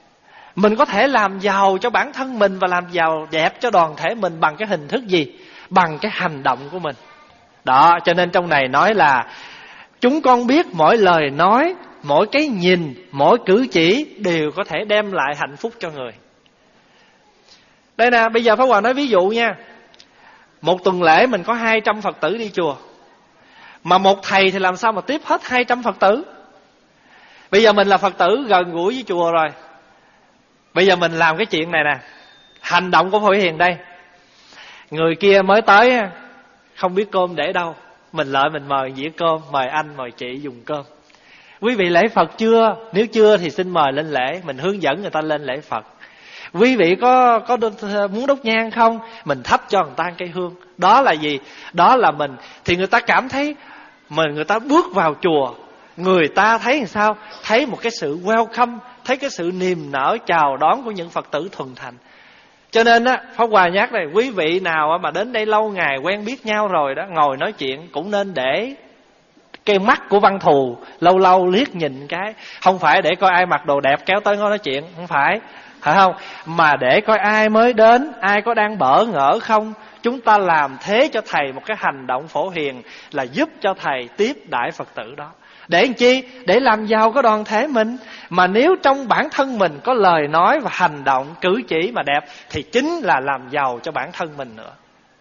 Speaker 2: mình có thể làm giàu cho bản thân mình và làm giàu đẹp cho đoàn thể mình bằng cái hình thức gì? bằng cái hành động của mình. Đó, cho nên trong này nói là chúng con biết mỗi lời nói, mỗi cái nhìn, mỗi cử chỉ đều có thể đem lại hạnh phúc cho người. Đây nè, bây giờ Pháp Hòa nói ví dụ nha. Một tuần lễ mình có hai trăm Phật tử đi chùa, mà một thầy thì làm sao mà tiếp hết hai trăm Phật tử. Bây giờ mình là Phật tử gần gũi với chùa rồi, bây giờ mình làm cái chuyện này nè. Hành động của Phổ Hiền đây. Người kia mới tới, không biết cơm để đâu, mình lại mình mời dĩa cơm, mời anh, mời chị dùng cơm. Quý vị lễ Phật chưa? Nếu chưa thì xin mời lên lễ, mình hướng dẫn người ta lên lễ Phật. Quý vị có có muốn đốt nhang không? Mình thắp cho người ta cây hương. Đó là gì? Đó là mình. Thì người ta cảm thấy mình, người ta bước vào chùa, người ta thấy làm sao? Thấy một cái sự welcome, thấy cái sự niềm nở chào đón của những Phật tử thuần thành. Cho nên á, Pháp Hòa nhắc này, quý vị nào mà đến đây lâu ngày quen biết nhau rồi đó, ngồi nói chuyện cũng nên để cái mắt của văn thù lâu lâu liếc nhìn cái. Không phải để coi ai mặc đồ đẹp kéo tới ngồi nói chuyện, không phải, phải không? Mà để coi ai mới đến, ai có đang bỡ ngỡ không. Chúng ta làm thế cho thầy một cái hành động Phổ Hiền, là giúp cho thầy tiếp đãi Phật tử đó. Để làm chi? Để làm giàu cái đoàn thể mình. Mà nếu trong bản thân mình có lời nói và hành động cử chỉ mà đẹp, thì chính là làm giàu cho bản thân mình nữa.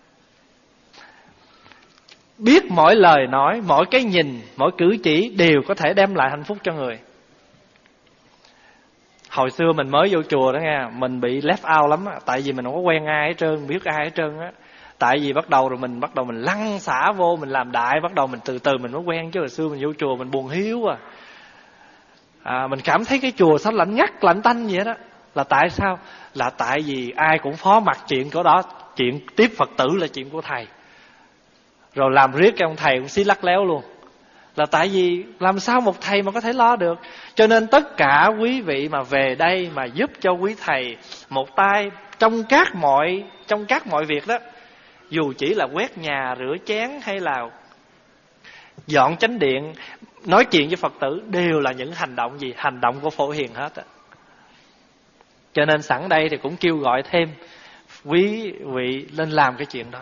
Speaker 2: Biết mỗi lời nói, mỗi cái nhìn, mỗi cử chỉ đều có thể đem lại hạnh phúc cho người. Hồi xưa mình mới vô chùa đó nghe, mình bị left out lắm á. Tại vì mình không có quen ai hết trơn, biết ai hết trơn á. Tại vì bắt đầu rồi mình bắt đầu mình lăn xả vô, mình làm đại, bắt đầu mình từ từ mình mới quen. Chứ hồi xưa mình vô chùa mình buồn hiếu à. à Mình cảm thấy cái chùa sao lạnh ngắt, lạnh tanh vậy đó. Là tại sao? Là tại vì ai cũng phó mặc chuyện của đó. Chuyện tiếp Phật tử là chuyện của thầy, rồi làm riết cái ông thầy cũng xí lắc léo luôn. Là tại vì làm sao một thầy mà có thể lo được. Cho nên tất cả quý vị mà về đây mà giúp cho quý thầy một tay trong các mọi trong các mọi việc đó, dù chỉ là quét nhà, rửa chén hay là dọn chánh điện, nói chuyện với Phật tử, đều là những hành động gì? Hành động của Phổ Hiền hết á. Cho nên sẵn đây thì cũng kêu gọi thêm quý vị lên làm cái chuyện đó.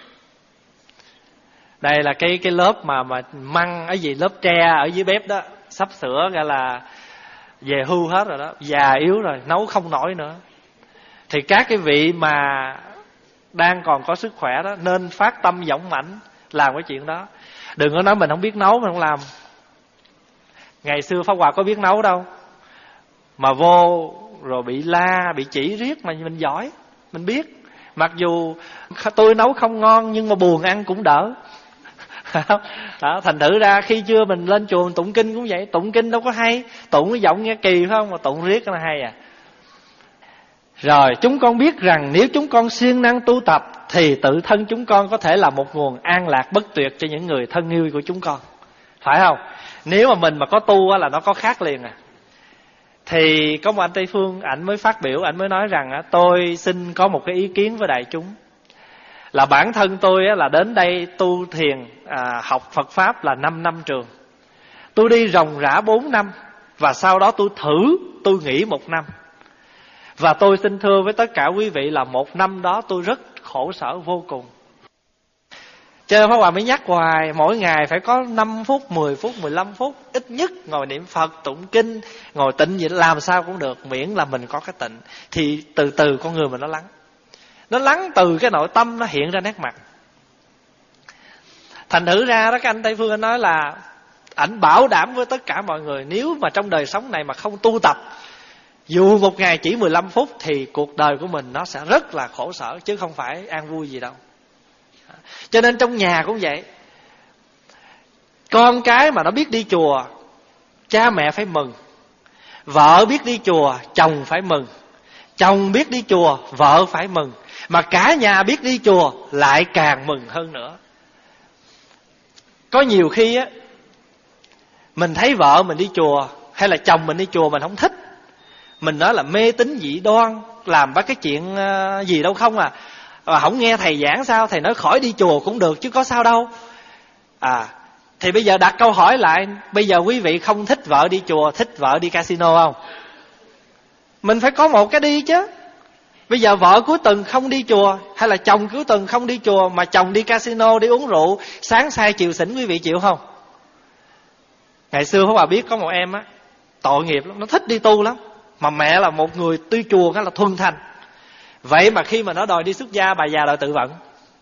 Speaker 2: Đây là cái cái lớp mà mà măng ở gì, lớp tre ở dưới bếp đó, sắp sửa ra là về hưu hết rồi đó, già yếu rồi, nấu không nổi nữa. Thì các cái vị mà đang còn có sức khỏe đó nên phát tâm dũng mãnh làm cái chuyện đó. Đừng có nói mình không biết nấu, mình không làm. Ngày xưa Pháp Hòa có biết nấu đâu, mà vô rồi bị la, bị chỉ riết mà mình giỏi, mình biết. Mặc dù tôi nấu không ngon nhưng mà buồn ăn cũng đỡ. Đó, thành thử ra khi chưa mình lên chùa tụng kinh cũng vậy. Tụng kinh đâu có hay, tụng cái giọng nghe kỳ phải không, mà tụng riết nó hay à. Rồi chúng con biết rằng nếu chúng con siêng năng tu tập thì tự thân chúng con có thể là một nguồn an lạc bất tuyệt cho những người thân yêu của chúng con, phải không? Nếu mà mình mà có tu là nó có khác liền à. Thì có một anh Tây Phương, ảnh mới phát biểu, ảnh mới nói rằng tôi xin có một cái ý kiến với đại chúng. Là bản thân tôi là đến đây tu thiền, à, học Phật Pháp là năm năm trường. Tôi đi ròng rã bốn năm, và sau đó tôi thử, tôi nghỉ một năm. Và tôi xin thưa với tất cả quý vị là một năm đó tôi rất khổ sở vô cùng. Cho nên Pháp Hòa mới nhắc hoài, mỗi ngày phải có năm phút, mười phút, mười lăm phút ít nhất ngồi niệm Phật, tụng kinh, ngồi tịnh vậy, làm sao cũng được, miễn là mình có cái tịnh. Thì từ từ con người mình nó lắng. Nó lắng từ cái nội tâm nó hiện ra nét mặt. Thành thử ra đó, các anh Tây Phương anh nói là ảnh bảo đảm với tất cả mọi người, nếu mà trong đời sống này mà không tu tập, dù một ngày chỉ mười lăm phút, thì cuộc đời của mình nó sẽ rất là khổ sở, chứ không phải an vui gì đâu. Cho nên trong nhà cũng vậy. Con cái mà nó biết đi chùa, cha mẹ phải mừng. Vợ biết đi chùa, chồng phải mừng. Chồng biết đi chùa, vợ phải mừng. Mà cả nhà biết đi chùa lại càng mừng hơn nữa. Có nhiều khi á, mình thấy vợ mình đi chùa hay là chồng mình đi chùa mình không thích, mình nói là mê tín dị đoan, làm bắt cái chuyện gì đâu không à. Và không nghe thầy giảng sao, thầy nói khỏi đi chùa cũng được chứ có sao đâu. À, thì bây giờ đặt câu hỏi lại, bây giờ quý vị không thích vợ đi chùa, thích vợ đi casino không? Mình phải có một cái đi chứ. Bây giờ vợ cuối tuần không đi chùa, hay là chồng cuối tuần không đi chùa, mà chồng đi casino, đi uống rượu, sáng say chiều xỉn, quý vị chịu không? Ngày xưa Pháp Hòa biết có một em á, tội nghiệp lắm, nó thích đi tu lắm, mà mẹ là một người đi chùa cái là thuần thành. Vậy mà khi mà nó đòi đi xuất gia, bà già đòi tự vận.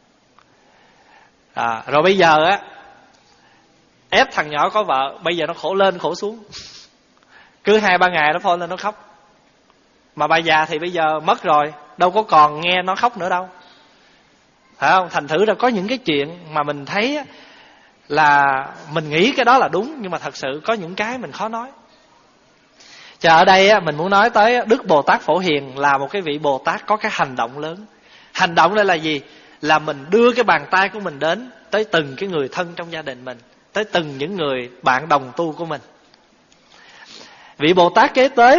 Speaker 2: À, rồi bây giờ á, ép thằng nhỏ có vợ, bây giờ nó khổ lên khổ xuống. Cứ hai ba ngày nó phone lên nó khóc. Mà bà già thì bây giờ mất rồi, đâu có còn nghe nó khóc nữa đâu, phải không? Thành thử ra có những cái chuyện mà mình thấy là mình nghĩ cái đó là đúng, nhưng mà thật sự có những cái mình khó nói. Cho ở đây mình muốn nói tới Đức Bồ Tát Phổ Hiền là một cái vị Bồ Tát có cái hành động lớn. Hành động đây là gì? Là mình đưa cái bàn tay của mình đến tới từng cái người thân trong gia đình mình, tới từng những người bạn đồng tu của mình. Vị Bồ Tát kế tiếp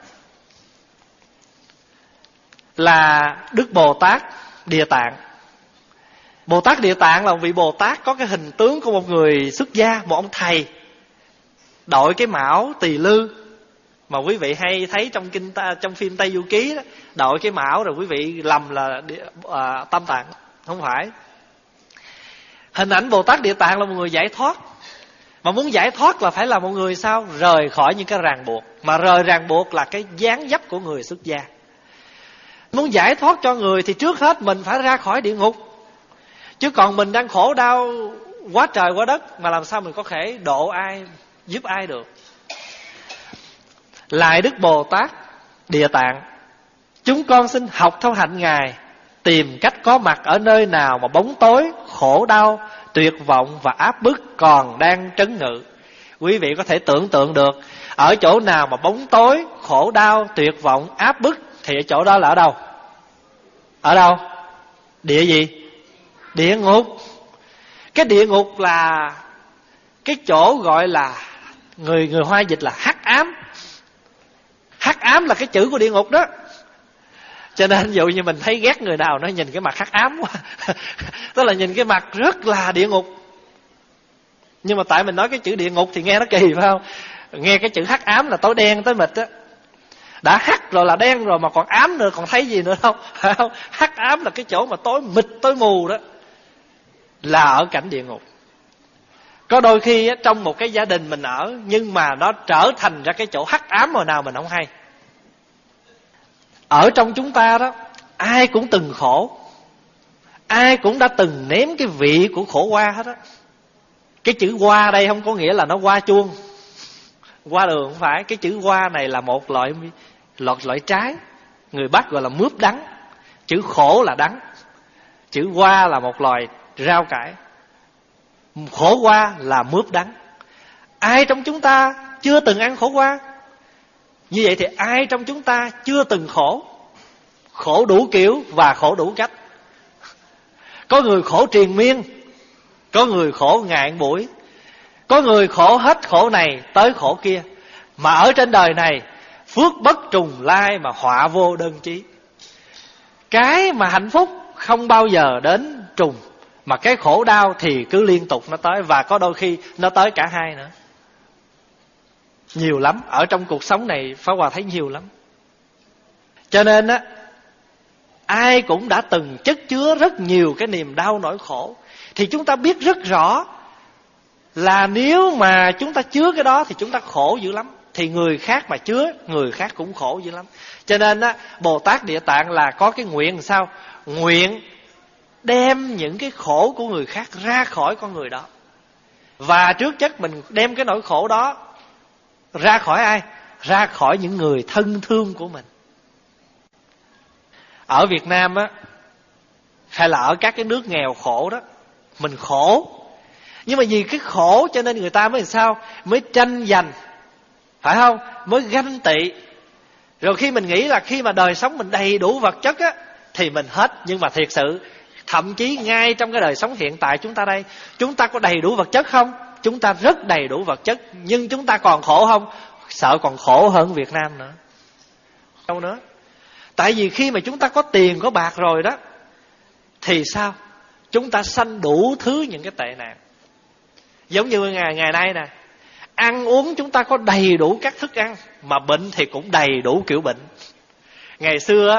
Speaker 2: là Đức Bồ Tát Địa Tạng. Bồ Tát Địa Tạng là một vị Bồ Tát có cái hình tướng của một người xuất gia, một ông thầy, đội cái mão tỳ lư mà quý vị hay thấy trong kinh trong phim Tây Du Ký đó, đội cái mão rồi quý vị lầm là à, Tam Tạng. Không phải. Hình ảnh Bồ Tát Địa Tạng là một người giải thoát. Mà muốn giải thoát là phải là một người sao? Rời khỏi những cái ràng buộc. Mà rời ràng buộc là cái dáng dấp của người xuất gia. Muốn giải thoát cho người thì trước hết mình phải ra khỏi địa ngục. Chứ còn mình đang khổ đau quá trời quá đất, mà làm sao mình có thể độ ai, giúp ai được. Lại Đức Bồ Tát Địa Tạng, chúng con xin học theo hạnh Ngài, tìm cách có mặt ở nơi nào mà bóng tối, khổ đau, tuyệt vọng và áp bức còn đang trấn ngự. Quý vị có thể tưởng tượng được, ở chỗ nào mà bóng tối, khổ đau, tuyệt vọng, áp bức, thì ở chỗ đó là ở đâu? Ở đâu? Địa gì? Địa ngục. Cái địa ngục là cái chỗ gọi là, người người Hoa dịch là hắc ám. Hắc ám là cái chữ của địa ngục đó. Cho nên ví dụ như mình thấy ghét người nào, nó nhìn cái mặt hắc ám quá tức là nhìn cái mặt rất là địa ngục. Nhưng mà tại mình nói cái chữ địa ngục thì nghe nó kỳ, phải không? Nghe cái chữ hắc ám là tối đen tối mịt á. Đã hắc rồi là đen rồi mà còn ám nữa, còn thấy gì nữa đâu, phải không? Hắc ám là cái chỗ mà tối mịt, tối mù đó, là ở cảnh địa ngục. Có đôi khi á, trong một cái gia đình mình ở, nhưng mà nó trở thành ra cái chỗ hắc ám hồi nào mình không hay. Ở trong chúng ta đó, ai cũng từng khổ, ai cũng đã từng nếm cái vị của khổ qua hết á. Cái chữ qua đây không có nghĩa là nó qua chuông, qua đường, không phải. Cái chữ qua này là một loại loại, loại trái, người Bắc gọi là mướp đắng. Chữ khổ là đắng, chữ qua là một loài rau cải. Khổ qua là mướp đắng. Ai trong chúng ta chưa từng ăn khổ qua? Như vậy thì ai trong chúng ta chưa từng khổ? Khổ đủ kiểu và khổ đủ cách. Có người khổ triền miên, có người khổ ngàn buổi, có người khổ hết khổ này tới khổ kia. Mà ở trên đời này, phước bất trùng lai mà họa vô đơn chí. Cái mà hạnh phúc không bao giờ đến trùng, mà cái khổ đau thì cứ liên tục nó tới. Và có đôi khi nó tới cả hai nữa. Nhiều lắm. Ở trong cuộc sống này Pháp Hòa thấy nhiều lắm. Cho nên á, ai cũng đã từng chất chứa rất nhiều cái niềm đau nỗi khổ. Thì chúng ta biết rất rõ là nếu mà chúng ta chứa cái đó thì chúng ta khổ dữ lắm. Thì người khác mà chứa, người khác cũng khổ dữ lắm. Cho nên á, Bồ Tát Địa Tạng là có cái nguyện làm sao? Nguyện đem những cái khổ của người khác ra khỏi con người đó. Và trước chất mình đem cái nỗi khổ đó ra khỏi ai? Ra khỏi những người thân thương của mình. Ở Việt Nam á, hay là ở các cái nước nghèo khổ đó, mình khổ, nhưng mà vì cái khổ cho nên người ta mới làm sao? Mới tranh giành, phải không? Mới ganh tị. Rồi khi mình nghĩ là khi mà đời sống mình đầy đủ vật chất á, thì mình hết. Nhưng mà thiệt sự, thậm chí ngay trong cái đời sống hiện tại chúng ta đây, chúng ta có đầy đủ vật chất không? Chúng ta rất đầy đủ vật chất. Nhưng chúng ta còn khổ không? Sợ còn khổ hơn Việt Nam nữa. Đâu nữa? Tại vì khi mà chúng ta có tiền có bạc rồi đó, thì sao? Chúng ta sanh đủ thứ những cái tệ nạn. Giống như ngày, ngày nay nè, ăn uống chúng ta có đầy đủ các thức ăn, mà bệnh thì cũng đầy đủ kiểu bệnh. Ngày xưa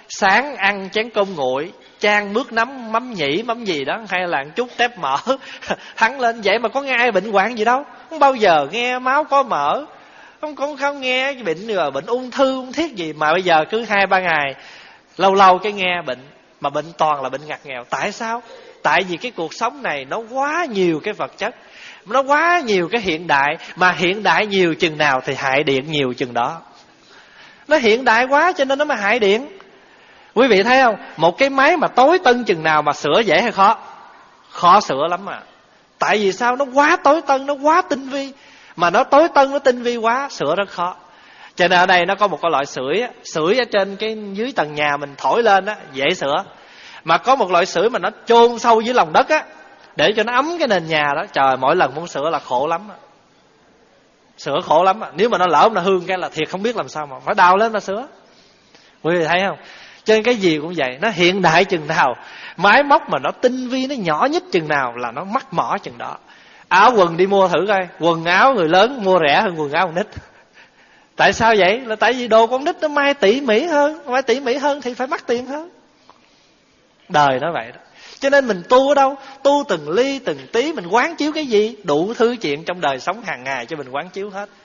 Speaker 2: Sáng ăn chén cơm nguội, chan bước nấm mắm nhĩ mắm gì đó, hay là chút tép mỡ thắng lên. Vậy mà có nghe ai bệnh hoạn gì đâu, không bao giờ nghe máu có mỡ, không không không nghe bệnh rồi bệnh ung thư ung thiết gì. Mà bây giờ cứ hai ba ngày lâu lâu cái nghe bệnh, mà bệnh toàn là bệnh ngặt nghèo. Tại sao? Tại vì cái cuộc sống này nó quá nhiều cái vật chất, nó quá nhiều cái hiện đại. Mà hiện đại nhiều chừng nào thì hại điện nhiều chừng đó. Nó hiện đại quá cho nên nó mới hại điện. Quý vị thấy không? Một cái máy mà tối tân chừng nào mà sửa dễ hay khó? Khó sửa lắm à. Tại vì sao? Nó quá tối tân, nó quá tinh vi. Mà nó tối tân, nó tinh vi quá, sửa rất khó. Cho nên ở đây nó có một cái loại sưởi, sưởi ở trên cái dưới tầng nhà mình thổi lên á, dễ sửa. Mà có một loại sưởi mà nó chôn sâu dưới lòng đất á, để cho nó ấm cái nền nhà đó. Trời, mỗi lần muốn sửa là khổ lắm á. Sửa khổ lắm á. Nếu mà nó lỡ nó hương cái là thiệt không biết làm sao, mà phải đào lên mà sửa. Quý vị thấy không? Cho nên cái gì cũng vậy, nó hiện đại chừng nào, máy móc mà nó tinh vi, nó nhỏ nhất chừng nào là nó mắc mỏ chừng đó. Áo quần đi mua thử coi, quần áo người lớn mua rẻ hơn quần áo con nít. Tại sao vậy? Là tại vì đồ con nít nó may tỉ mỉ hơn, may tỉ mỉ hơn thì phải mắc tiền hơn. Đời nó vậy đó. Cho nên mình tu ở đâu? Tu từng ly từng tí. Mình quán chiếu cái gì? Đủ thứ chuyện trong đời sống hàng ngày cho mình quán chiếu hết.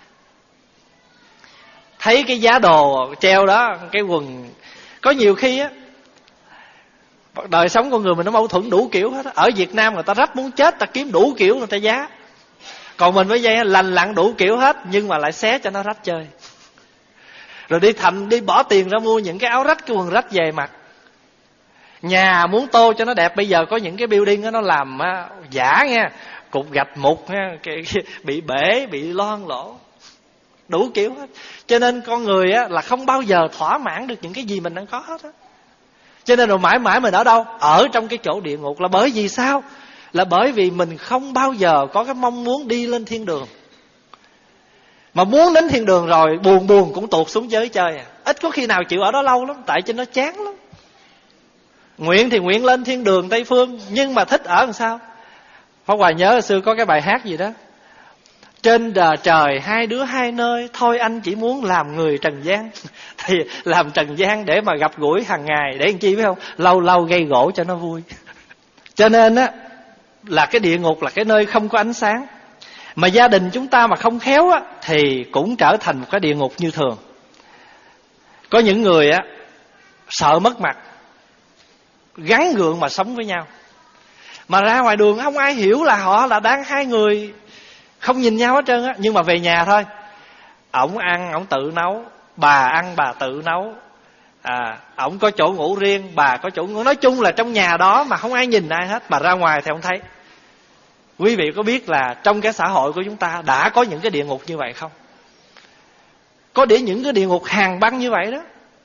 Speaker 2: Thấy cái giá đồ treo đó, cái quần, có nhiều khi á, đời sống con người mình nó mâu thuẫn đủ kiểu hết. Ở Việt Nam người ta rách muốn chết, ta kiếm đủ kiểu người ta giá. Còn mình với vậy lành lặn đủ kiểu hết, nhưng mà lại xé cho nó rách chơi. Rồi đi thành đi bỏ tiền ra mua những cái áo rách, cái quần rách về mặc. Nhà muốn tô cho nó đẹp, bây giờ có những cái building đó, nó làm á, giả nha, cục gạch mục nha, cái, cái, bị bể, bị loang lỗ, đủ kiểu hết. Cho nên con người á, là không bao giờ thỏa mãn được những cái gì mình đang có hết á. Cho nên rồi mãi mãi mình ở đâu? Ở trong cái chỗ địa ngục. Là bởi vì sao? Là bởi vì mình không bao giờ có cái mong muốn đi lên thiên đường. Mà muốn đến thiên đường rồi buồn buồn cũng tuột xuống giới chơi à. Ít có khi nào chịu ở đó lâu lắm, tại cho nó chán lắm. Nguyện thì nguyện lên thiên đường Tây Phương, nhưng mà thích ở làm sao? Pháp Hòa nhớ hồi xưa có cái bài hát gì đó: trên đời trời hai đứa hai nơi, thôi anh chỉ muốn làm người trần gian. Thì làm trần gian để mà gặp gũi hàng ngày, để làm chi biết không? Lâu lâu gây gỗ cho nó vui. Cho nên á, là cái địa ngục là cái nơi không có ánh sáng. Mà gia đình chúng ta mà không khéo á, thì cũng trở thành một cái địa ngục như thường. Có những người á, sợ mất mặt, gắn gượng mà sống với nhau. Mà ra ngoài đường không ai hiểu là họ là đang hai người không nhìn nhau hết trơn á. Nhưng mà về nhà thôi, ổng ăn ổng tự nấu, bà ăn bà tự nấu, à, ổng có chỗ ngủ riêng, bà có chỗ ngủ. Nói chung là trong nhà đó mà không ai nhìn ai hết. Mà ra ngoài thì không thấy. Quý vị có biết là trong cái xã hội của chúng ta đã có những cái địa ngục như vậy không? Có để những cái địa ngục hàng băng như vậy đó.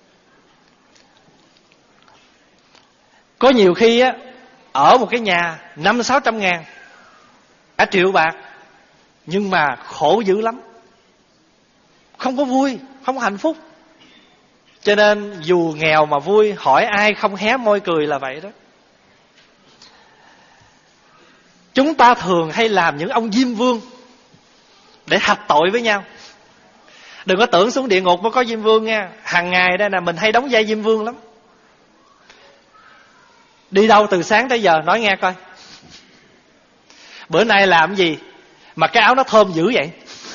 Speaker 2: Có nhiều khi á, ở một cái nhà năm sáu trăm ngàn, cả triệu bạc, nhưng mà khổ dữ lắm, không có vui, không có hạnh phúc. Cho nên dù nghèo mà vui, hỏi ai không hé môi cười là vậy đó. Chúng ta thường hay làm những ông Diêm Vương để hạch tội với nhau. Đừng có tưởng xuống địa ngục mới có Diêm Vương nha. Hàng ngày đây là mình hay đóng vai Diêm Vương lắm. Đi đâu từ sáng tới giờ nói nghe coi, bữa nay làm gì mà cái áo nó thơm dữ vậy?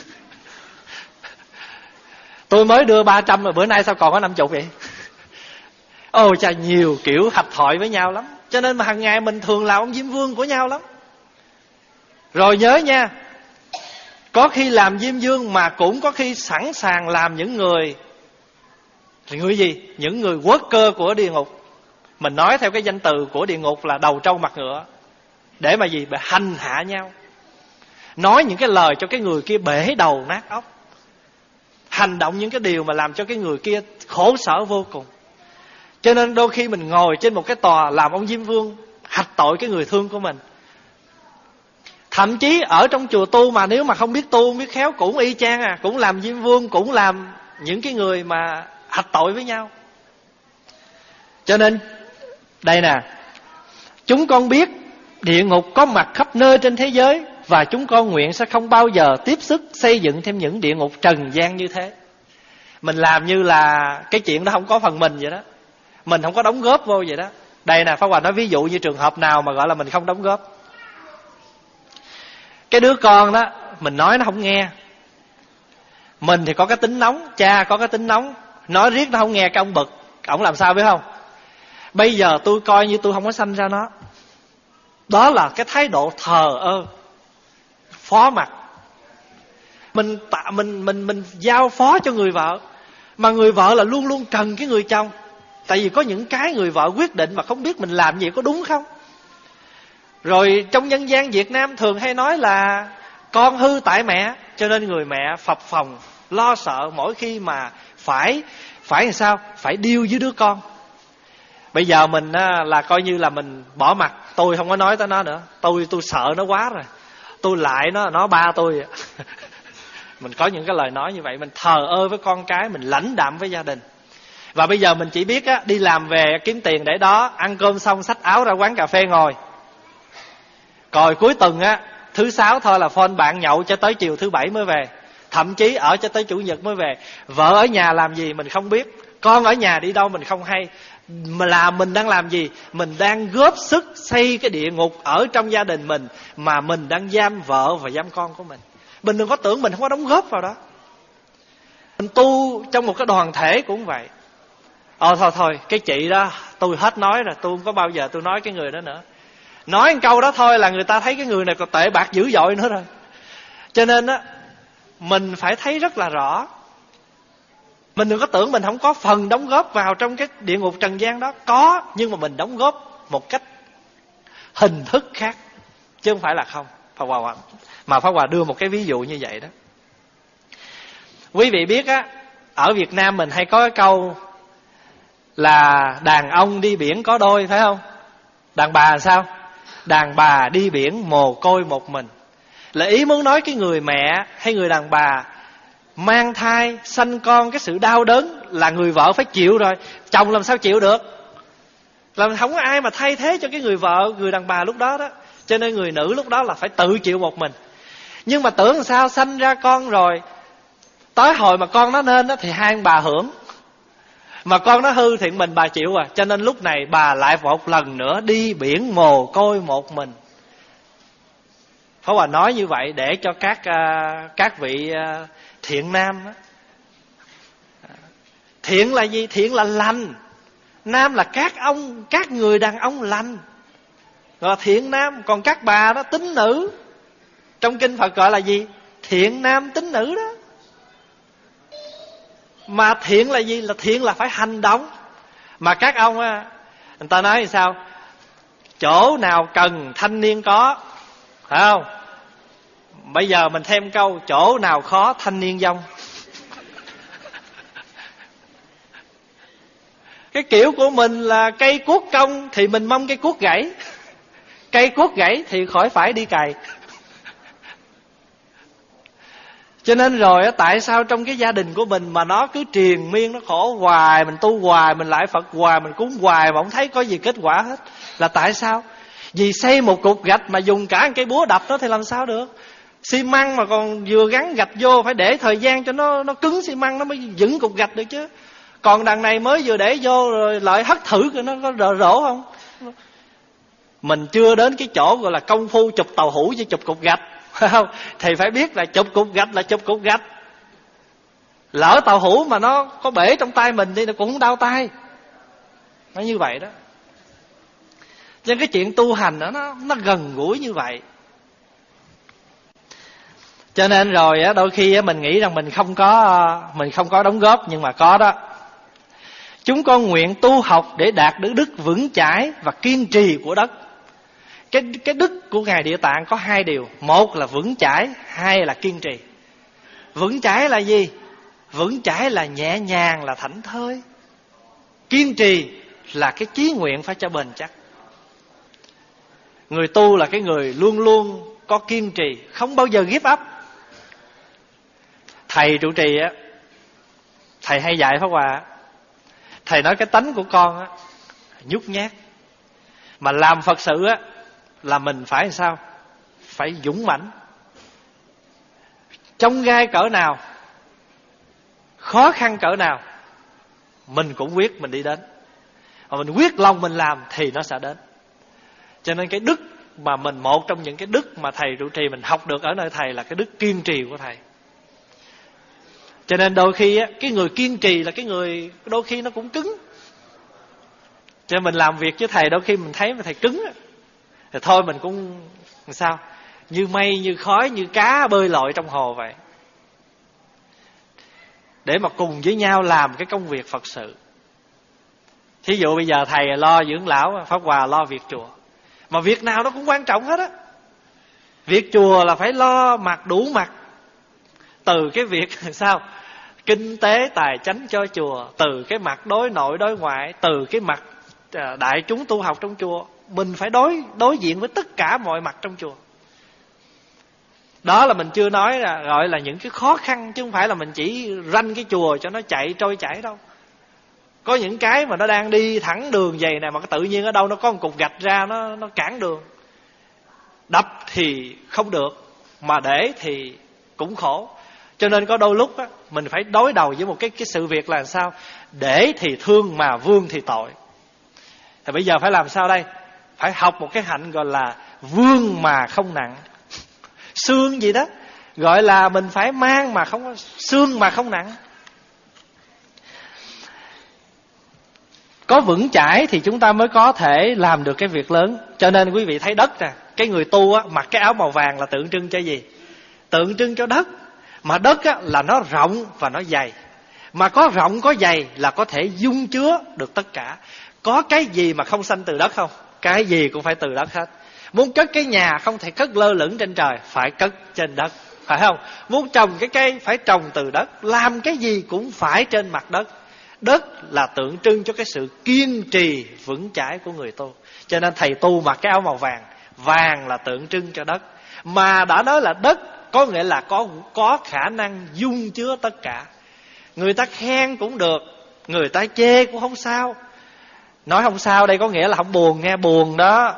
Speaker 2: Tôi mới đưa ba trăm mà bữa nay sao còn có năm chục vậy? Ôi chà, nhiều kiểu hạch thoại với nhau lắm. Cho nên mà hàng ngày mình thường là ông Diêm Vương của nhau lắm. Rồi nhớ nha, có khi làm Diêm Vương mà cũng có khi sẵn sàng làm những người thì người gì? Những người worker của địa ngục. Mình nói theo cái danh từ của địa ngục là đầu trâu mặt ngựa. Để mà gì? Để hành hạ nhau, nói những cái lời cho cái người kia bể đầu nát óc, hành động những cái điều mà làm cho cái người kia khổ sở vô cùng. Cho nên đôi khi mình ngồi trên một cái tòa làm ông Diêm Vương, hạch tội cái người thương của mình. Thậm chí ở trong chùa tu mà nếu mà không biết tu, không biết khéo, cũng y chang à, cũng làm Diêm Vương, cũng làm những cái người mà hạch tội với nhau. Cho nên đây nè, chúng con biết địa ngục có mặt khắp nơi trên thế giới, và chúng con nguyện sẽ không bao giờ tiếp sức xây dựng thêm những địa ngục trần gian như thế. Mình làm như là cái chuyện đó không có phần mình vậy đó. mình không có đóng góp vô vậy đó. Đây nè, Pháp Hòa nói ví dụ như trường hợp nào mà gọi là mình không đóng góp. Cái đứa con đó, mình nói nó không nghe. Mình thì có cái tính nóng, cha có cái tính nóng, nói riết nó không nghe, cái ông bực. Ông làm sao biết không? Bây giờ tôi coi như tôi không có sanh ra nó. Đó là cái thái độ thờ ơ, phó mặc. Mình tạ mình mình mình giao phó cho người vợ, mà người vợ là luôn luôn cần cái người chồng. Tại vì có những cái người vợ quyết định mà không biết mình làm gì có đúng không. Rồi trong nhân gian Việt Nam thường hay nói là con hư tại mẹ, cho nên người mẹ phập phồng lo sợ mỗi khi mà phải phải làm sao phải điêu với đứa con. Bây giờ mình là coi như là mình bỏ mặt, tôi không có nói tới nó nữa. Tôi tôi sợ nó quá rồi. Tôi lại nó nó ba tôi. Mình có những cái lời nói như vậy, mình thờ ơ với con cái, mình lãnh đạm với gia đình. Và bây giờ mình chỉ biết á, đi làm về kiếm tiền để đó, ăn cơm xong xách áo ra quán cà phê ngồi. Rồi cuối tuần á, thứ sáu thôi là phone bạn nhậu cho tới chiều thứ bảy mới về. Thậm chí ở cho tới chủ nhật mới về. Vợ ở nhà làm gì mình không biết, con ở nhà đi đâu mình không hay. Mà là mình đang làm gì? Mình đang góp sức xây cái địa ngục ở trong gia đình mình, mà mình đang giam vợ và giam con của mình. Mình đừng có tưởng mình không có đóng góp vào đó. Mình tu trong một cái đoàn thể cũng vậy. Ờ thôi thôi, cái chị đó tôi hết nói rồi, tôi không có bao giờ tôi nói cái người đó nữa. Nói một câu đó thôi là người ta thấy cái người này còn tệ bạc dữ dội nữa rồi. Cho nên á, mình phải thấy rất là rõ. Mình đừng có tưởng mình không có phần đóng góp vào trong cái địa ngục trần gian đó. Có, nhưng mà mình đóng góp một cách hình thức khác, chứ không phải là không. Pháp Hòa, mà Pháp Hòa đưa một cái ví dụ như vậy đó. Quý vị biết á, ở Việt Nam mình hay có cái câu là đàn ông đi biển có đôi, phải không? Đàn bà là sao? Đàn bà đi biển mồ côi một mình. Là ý muốn nói cái người mẹ hay người đàn bà mang thai, sanh con, cái sự đau đớn là người vợ phải chịu rồi. Chồng làm sao chịu được? Làm không có ai mà thay thế cho cái người vợ, người đàn bà lúc đó đó. Cho nên người nữ lúc đó là phải tự chịu một mình. Nhưng mà tưởng làm sao sanh ra con rồi, tới hồi mà con nó nên đó thì hai ông bà hưởng. Mà con nó hư thì mình bà chịu à. Cho nên lúc này bà lại một lần nữa đi biển mồ côi một mình. Pháp Hòa nói như vậy để cho các uh, các vị uh, thiện nam đó. Thiện là gì? Thiện là lành. Nam là các ông, các người đàn ông lành, gọi là thiện nam. Còn các bà đó tín nữ. Trong kinh Phật gọi là gì? Thiện nam tín nữ đó. Mà thiện là gì? Là thiện là phải hành động. Mà các ông á, người ta nói như sao? Chỗ nào cần thanh niên có, phải không? Bây giờ mình thêm câu, chỗ nào khó thanh niên vong. Cái kiểu của mình là cây cuốc cong thì mình mong cây cuốc gãy. Cây cuốc gãy thì khỏi phải đi cày. Cho nên rồi tại sao trong cái gia đình của mình mà nó cứ triền miên, nó khổ hoài, mình tu hoài, mình lại Phật hoài, mình cúng hoài mà không thấy có gì kết quả hết. Là tại sao? Vì xây một cục gạch mà dùng cả một cây búa đập nó thì làm sao được? Xi măng mà còn vừa gắn gạch vô phải để thời gian cho nó nó cứng xi măng nó mới vững cục gạch được chứ. Còn đằng này mới vừa để vô rồi lại hất thử coi nó có rỡ rỗ không. Mình chưa đến cái chỗ gọi là công phu chụp tàu hũ với chụp cục gạch, phải không? Thì phải biết là chụp cục gạch là chụp cục gạch. Lỡ tàu hũ mà nó có bể trong tay mình thì nó cũng không đau tay. Nó như vậy đó. Cho nên cái chuyện tu hành đó, nó nó gần gũi như vậy. Cho nên rồi đôi khi mình nghĩ rằng mình không có mình không có đóng góp, nhưng mà có đó. Chúng con nguyện tu học để đạt được đức vững chãi và kiên trì của đất. Cái cái đức của Ngài Địa Tạng có hai điều, một là vững chãi, hai là kiên trì. Vững chãi là gì? Vững chãi là nhẹ nhàng, là thảnh thơi. Kiên trì là cái chí nguyện phải cho bền chắc. Người tu là cái người luôn luôn có kiên trì, không bao giờ give up. Thầy trụ trì á, thầy hay dạy Pháp Hòa. Thầy nói cái tánh của con á, nhút nhát. Mà làm Phật sự á, là mình phải làm sao? Phải dũng mãnh. Trong gai cỡ nào, khó khăn cỡ nào, mình cũng quyết mình đi đến. mà mình quyết lòng mình làm thì nó sẽ đến. Cho nên cái đức mà mình, một trong những cái đức mà thầy trụ trì mình học được ở nơi thầy là cái đức kiên trì của thầy. Cho nên đôi khi á, cái người kiên trì là cái người đôi khi nó cũng cứng. Cho nên mình làm việc với thầy đôi khi mình thấy mà thầy cứng á, thì thôi mình cũng sao, như mây như khói như cá bơi lội trong hồ vậy, để mà cùng với nhau làm cái công việc Phật sự. Thí dụ bây giờ thầy lo dưỡng lão, Pháp Hòa lo việc chùa, mà việc nào nó cũng quan trọng hết á. Việc chùa là phải lo mặt đủ mặt, từ cái việc sao kinh tế tài chánh cho chùa, từ cái mặt đối nội đối ngoại, từ cái mặt đại chúng tu học trong chùa, mình phải đối đối diện với tất cả mọi mặt trong chùa. Đó là mình chưa nói là gọi là những cái khó khăn, chứ không phải là mình chỉ ranh cái chùa cho nó chạy trôi chảy đâu. Có những cái mà nó đang đi thẳng đường vậy nè, mà tự nhiên ở đâu nó có một cục gạch ra, nó nó cản đường. Đập thì không được, mà để thì cũng khổ. Cho nên có đôi lúc á, mình phải đối đầu với một cái cái sự việc là sao? Để thì thương mà vương thì tội. Thì bây giờ phải làm sao đây? Phải học một cái hạnh gọi là vương mà không nặng. Xương gì đó, gọi là mình phải mang mà không, xương mà không nặng. Có vững chãi thì chúng ta mới có thể làm được cái việc lớn. Cho nên quý vị thấy đất nè, cái người tu á, mặc cái áo màu vàng là tượng trưng cho gì? Tượng trưng cho đất. Mà đất á, là nó rộng và nó dày. Mà có rộng có dày là có thể dung chứa được tất cả. Có cái gì mà không sanh từ đất không? Cái gì cũng phải từ đất hết. Muốn cất cái nhà không thể cất lơ lửng trên trời, phải cất trên đất, phải không? Muốn trồng cái cây phải trồng từ đất. Làm cái gì cũng phải trên mặt đất. Đất là tượng trưng cho cái sự kiên trì vững chãi của người tu. Cho nên thầy tu mặc cái áo màu vàng. Vàng là tượng trưng cho đất. Mà đã nói là đất có nghĩa là có, có khả năng dung chứa tất cả. Người ta khen cũng được, người ta chê cũng không sao. Nói không sao đây có nghĩa là không buồn, nghe buồn đó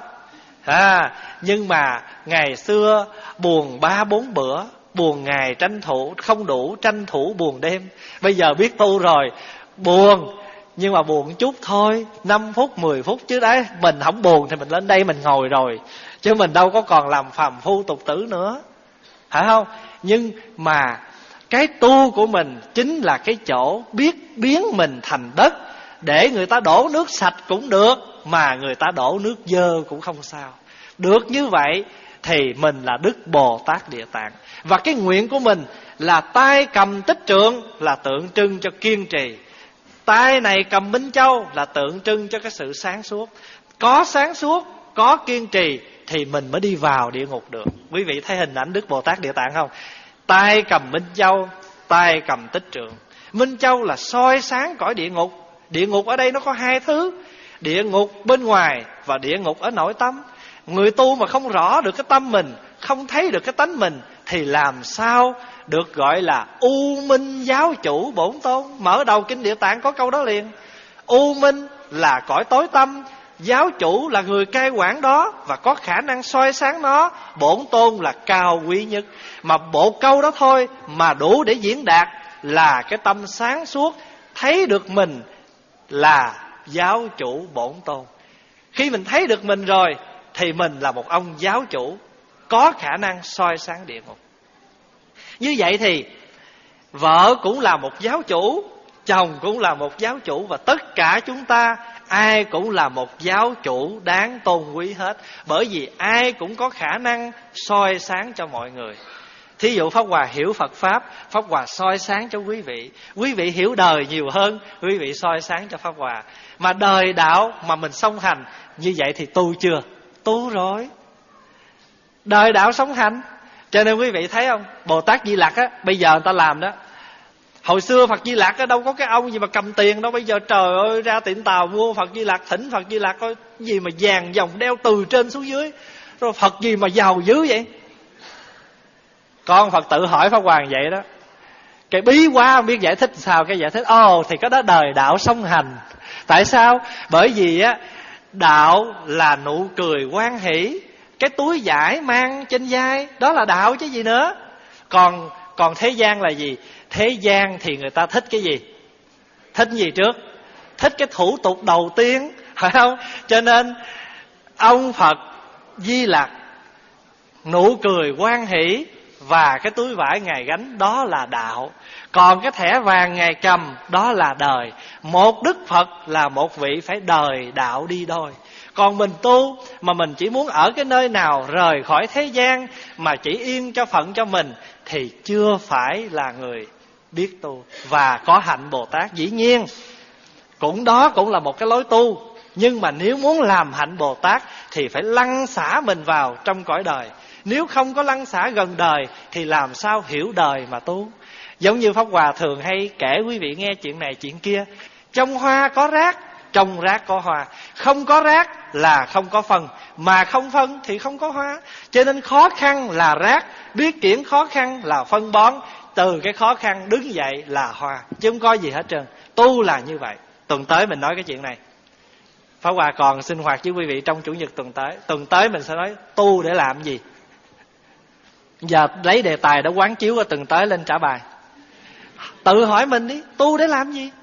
Speaker 2: à, nhưng mà ngày xưa buồn ba bốn bữa, buồn ngày tranh thủ không đủ, tranh thủ buồn đêm. Bây giờ biết tu rồi, buồn nhưng mà buồn chút thôi, năm phút mười phút chứ đấy. Mình không buồn thì mình lên đây mình ngồi rồi, chứ mình đâu có còn làm phàm phu tục tử nữa, phải không? Nhưng mà cái tu của mình chính là cái chỗ biết biến mình thành đất. Để người ta đổ nước sạch cũng được, mà người ta đổ nước dơ cũng không sao. Được như vậy thì mình là Đức Bồ Tát Địa Tạng. Và cái nguyện của mình là tay cầm Tích Trượng là tượng trưng cho kiên trì. Tay này cầm Minh Châu là tượng trưng cho cái sự sáng suốt. Có sáng suốt, có kiên trì thì mình mới đi vào địa ngục được. Quý vị thấy hình ảnh Đức Bồ Tát Địa Tạng không? Tay cầm Minh Châu, tay cầm Tích Trượng. Minh Châu là soi sáng cõi địa ngục. Địa ngục ở đây nó có hai thứ, địa ngục bên ngoài và địa ngục ở nội tâm. Người tu mà không rõ được cái tâm mình, không thấy được cái tánh mình, thì làm sao được gọi là U Minh Giáo Chủ Bổn Tôn. Mở đầu Kinh Địa Tạng có câu đó liền. U Minh là cõi tối tâm, giáo chủ là người cai quản đó và có khả năng soi sáng nó, Bổn Tôn là cao quý nhất. Mà bộ câu đó thôi mà đủ để diễn đạt là cái tâm sáng suốt, thấy được mình là giáo chủ Bổn Tôn. Khi mình thấy được mình rồi thì mình là một ông giáo chủ có khả năng soi sáng địa ngục. Như vậy thì vợ cũng là một giáo chủ, chồng cũng là một giáo chủ, và tất cả chúng ta ai cũng là một giáo chủ đáng tôn quý hết. Bởi vì ai cũng có khả năng soi sáng cho mọi người. Thí dụ Pháp Hòa hiểu Phật Pháp, Pháp Hòa soi sáng cho quý vị. Quý vị hiểu đời nhiều hơn, quý vị soi sáng cho Pháp Hòa. Mà đời đạo mà mình song hành, như vậy thì tu chưa? Tu rồi. Đời đạo song hành. Cho nên quý vị thấy không, Bồ Tát Di Lặc á, bây giờ người ta làm đó. Hồi xưa Phật Di Lặc á, đâu có cái ông gì mà cầm tiền đâu. Bây giờ trời ơi, ra tiệm tàu mua Phật Di Lặc, thỉnh Phật Di Lặc coi gì mà vàng dòng đeo từ trên xuống dưới. Rồi Phật gì mà giàu dữ vậy? Con Phật tự hỏi Pháp Hoàng vậy đó. Cái bí quá không biết giải thích sao. Cái giải thích ồ oh, thì có đó đời đạo song hành. Tại sao? Bởi vì á, đạo là nụ cười hoan hỷ, cái túi vải mang trên vai, đó là đạo chứ gì nữa. Còn còn thế gian là gì? Thế gian thì người ta thích cái gì? Thích gì trước? Thích cái thủ tục đầu tiên phải không? Cho nên ông Phật Di Lặc nụ cười hoan hỷ và cái túi vải Ngài gánh, đó là đạo. Còn cái thẻ vàng Ngài cầm, đó là đời. Một Đức Phật là một vị phải đời đạo đi đôi. Còn mình tu mà mình chỉ muốn ở cái nơi nào rời khỏi thế gian, mà chỉ yên cho phận cho mình, thì chưa phải là người biết tu và có hạnh Bồ Tát. Dĩ nhiên cũng đó cũng là một cái lối tu, nhưng mà nếu muốn làm hạnh Bồ Tát thì phải lăn xả mình vào trong cõi đời. Nếu không có lăn xả gần đời thì làm sao hiểu đời mà tu. Giống như Pháp Hòa thường hay kể quý vị nghe chuyện này chuyện kia. Trong hoa có rác, trong rác có hoa. Không có rác là không có phân, mà không phân thì không có hoa. Cho nên khó khăn là rác, biết chuyển khó khăn là phân bón. Từ cái khó khăn đứng dậy là hoa, chứ không có gì hết trơn. Tu là như vậy. Tuần tới mình nói cái chuyện này. Pháp Hòa còn sinh hoạt với quý vị trong Chủ nhật tuần tới. Tuần tới mình sẽ nói tu để làm gì. Giờ lấy đề tài đã quán chiếu ở tuần tới lên trả bài. Tự hỏi mình đi, tu để làm gì?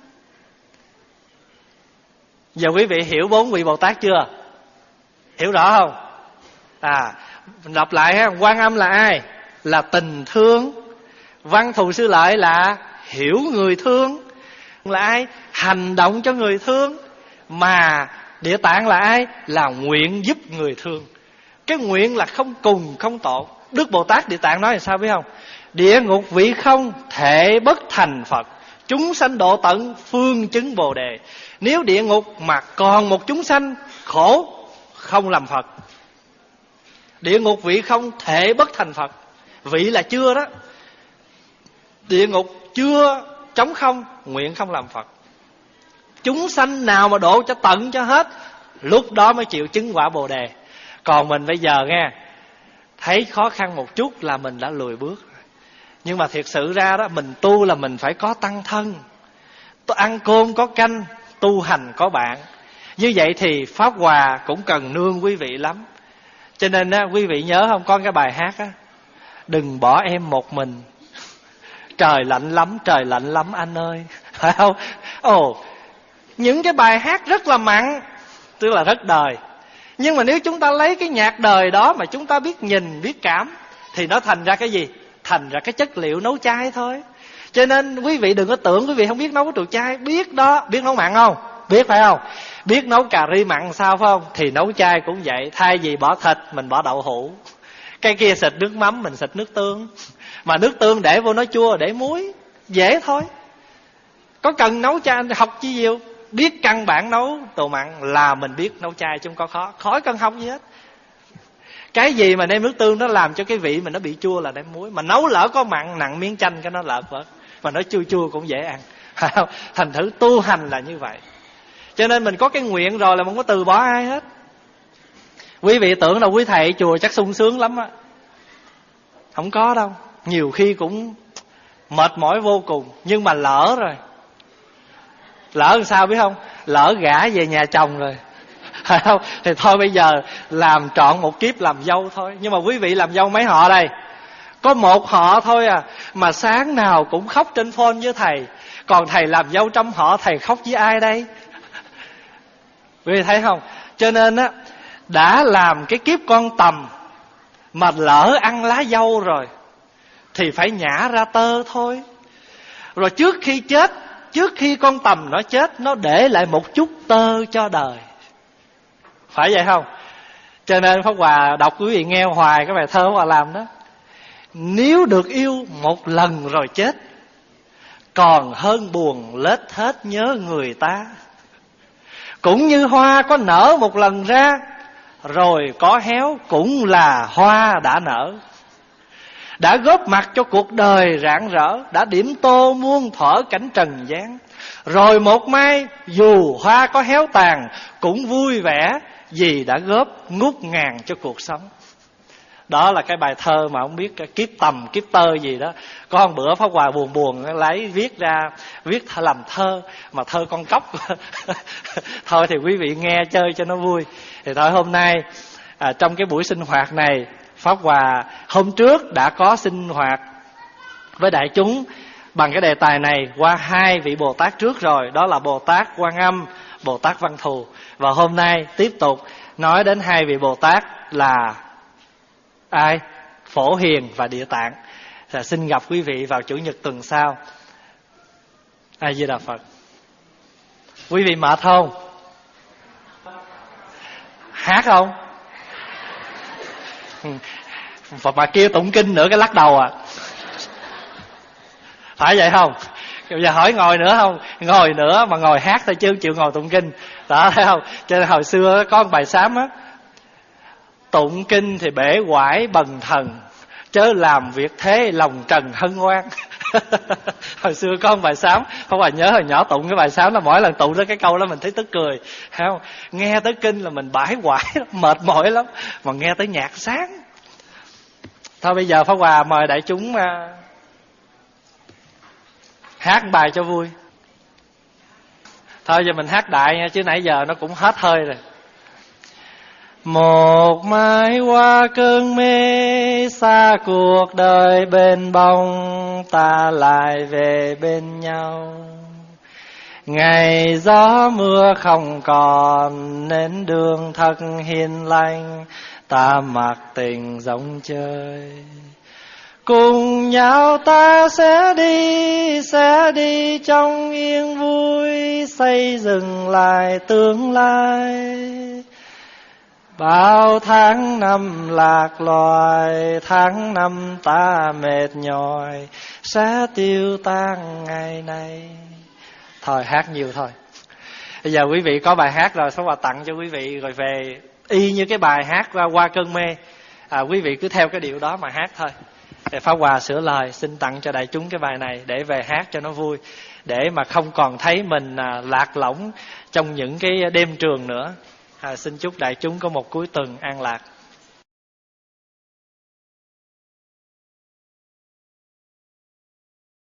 Speaker 2: Giờ quý vị hiểu bốn vị Bồ Tát chưa? Hiểu rõ không? À, mình đọc lại ha. Quan Âm là ai? Là tình thương. Văn Thù Sư Lợi là hiểu người thương. Là ai? Hành động cho người thương. Mà Địa Tạng là ai? Là nguyện giúp người thương. Cái nguyện là không cùng không tột. Đức Bồ Tát Địa Tạng nói là sao biết không? Địa ngục vị không thể bất thành Phật, chúng sanh độ tận phương chứng Bồ Đề. Nếu địa ngục mà còn một chúng sanh khổ, không làm Phật. Địa ngục vị không thể bất thành Phật. Vị là chưa đó. Địa ngục chưa trống không, nguyện không làm Phật. Chúng sanh nào mà độ cho tận cho hết, lúc đó mới chịu chứng quả Bồ Đề. Còn mình bây giờ nghe, thấy khó khăn một chút là mình đã lùi bước. Nhưng mà thiệt sự ra đó, mình tu là mình phải có tăng thân. Tôi ăn cơm có canh, tu hành có bạn. Như vậy thì Pháp Hòa cũng cần nương quý vị lắm. Cho nên á, quý vị nhớ không, có cái bài hát á, đừng bỏ em một mình, trời lạnh lắm, trời lạnh lắm anh ơi. Phải không? Ồ, những cái bài hát rất là mặn, tức là rất đời. Nhưng mà nếu chúng ta lấy cái nhạc đời đó mà chúng ta biết nhìn, biết cảm, thì nó thành ra cái gì? Thành ra cái chất liệu nấu chay thôi. Cho nên quý vị đừng có tưởng quý vị không biết nấu đồ chay. Biết đó, biết nấu mặn không? Biết phải không? Biết nấu cà ri mặn sao phải không? Thì nấu chay cũng vậy. Thay vì bỏ thịt, mình bỏ đậu hũ. Cái kia xịt nước mắm, mình xịt nước tương. Mà nước tương để vô nó chua, để muối, dễ thôi. Có cần nấu chay, học chi nhiều. Biết căn bản nấu đồ mặn là mình biết nấu chay, chứ không có khó. Khỏi cần học gì hết. Cái gì mà nêm nước tương nó làm cho cái vị mình nó bị chua là nêm muối. Mà nấu lỡ có mặn nặng miếng chanh cái nó lợt vớt. Mà nó chua chua cũng dễ ăn. Thành thử tu hành là như vậy. Cho nên mình có cái nguyện rồi là mình không có từ bỏ ai hết. Quý vị tưởng là quý thầy chùa chắc sung sướng lắm á. Không có đâu. Nhiều khi cũng mệt mỏi vô cùng. Nhưng mà lỡ rồi. Lỡ làm sao biết không? Lỡ gả về nhà chồng rồi. Phải không? Thì thôi bây giờ làm trọn một kiếp làm dâu thôi. Nhưng mà quý vị làm dâu mấy họ đây? Có một họ thôi à. Mà sáng nào cũng khóc trên phone với thầy. Còn thầy làm dâu trăm họ, thầy khóc với ai đây? Quý vị thấy không? Cho nên á, đã làm cái kiếp con tầm mà lỡ ăn lá dâu rồi thì phải nhả ra tơ thôi. Rồi trước khi chết, trước khi con tầm nó chết, nó để lại một chút tơ cho đời. Phải vậy không? Cho nên Pháp Hòa đọc quý vị nghe hoài cái bài thơ Pháp Hòa làm đó. Nếu được yêu một lần rồi chết, còn hơn buồn lết hết nhớ người ta. Cũng như hoa có nở một lần ra, rồi có héo cũng là hoa đã nở. Đã góp mặt cho cuộc đời rạng rỡ, đã điểm tô muôn thuở cảnh trần gian. Rồi một mai dù hoa có héo tàn, cũng vui vẻ vì đã góp ngút ngàn cho cuộc sống. Đó là cái bài thơ mà không biết kiếp tầm, kiếp tơ gì đó. Có một bữa Pháp Hòa buồn buồn lấy viết ra, viết làm thơ, mà thơ con cóc. Thôi thì quý vị nghe chơi cho nó vui. Thì thôi hôm nay à, trong cái buổi sinh hoạt này, Pháp Hòa hôm trước đã có sinh hoạt với đại chúng bằng cái đề tài này qua hai vị Bồ Tát trước rồi. Đó là Bồ Tát Quan Âm, Bồ Tát Văn Thù. Và hôm nay tiếp tục nói đến hai vị Bồ Tát là ai? Phổ Hiền và Địa Tạng. Và xin gặp quý vị vào Chủ nhật tuần sau. A Di Đà Phật. Quý vị mệt không? Hát không? Phật mà kêu tụng kinh nữa cái lắc đầu à. Phải vậy không? Bây giờ hỏi ngồi nữa không? Ngồi nữa mà ngồi hát thôi chứ không chịu ngồi tụng kinh. Đó, thấy không? Cho nên hồi xưa có một bài sám á: tụng kinh thì bể quải bần thần, chớ làm việc thế lòng trần hân hoan. Hồi xưa có một bài sám, không phải nhớ hồi nhỏ tụng cái bài sám là mỗi lần tụng tới cái câu đó mình thấy tức cười, thấy không? Nghe tới kinh là mình bãi quải mệt mỏi lắm, mà nghe tới nhạc sáng. Thôi bây giờ Pháp Hòa mời đại chúng uh, hát bài cho vui. Thôi giờ mình hát đại nha, chứ nãy giờ nó cũng hết hơi rồi. Một mai qua cơn mê, xa cuộc đời bên bông, ta lại về bên nhau. Ngày gió mưa không còn, nên đường thật hiền lành, ta mặc tình rong chơi. Cùng nhau ta sẽ đi, sẽ đi trong yên vui, xây dựng lại tương lai. Bao tháng năm lạc loài, tháng năm ta mệt nhòi, sẽ tiêu tan ngày nay. Thôi hát nhiều thôi. Bây giờ quý vị có bài hát rồi, Pháp Hòa tặng cho quý vị rồi về y như cái bài hát qua, qua cơn mê. À, quý vị cứ theo cái điệu đó mà hát thôi. Để Pháp Hòa sửa lời, xin tặng cho đại chúng cái bài này để về hát cho nó vui, để mà không còn thấy mình à, lạc lõng trong những cái đêm trường nữa. À, xin chúc đại chúng có một cuối tuần an lạc.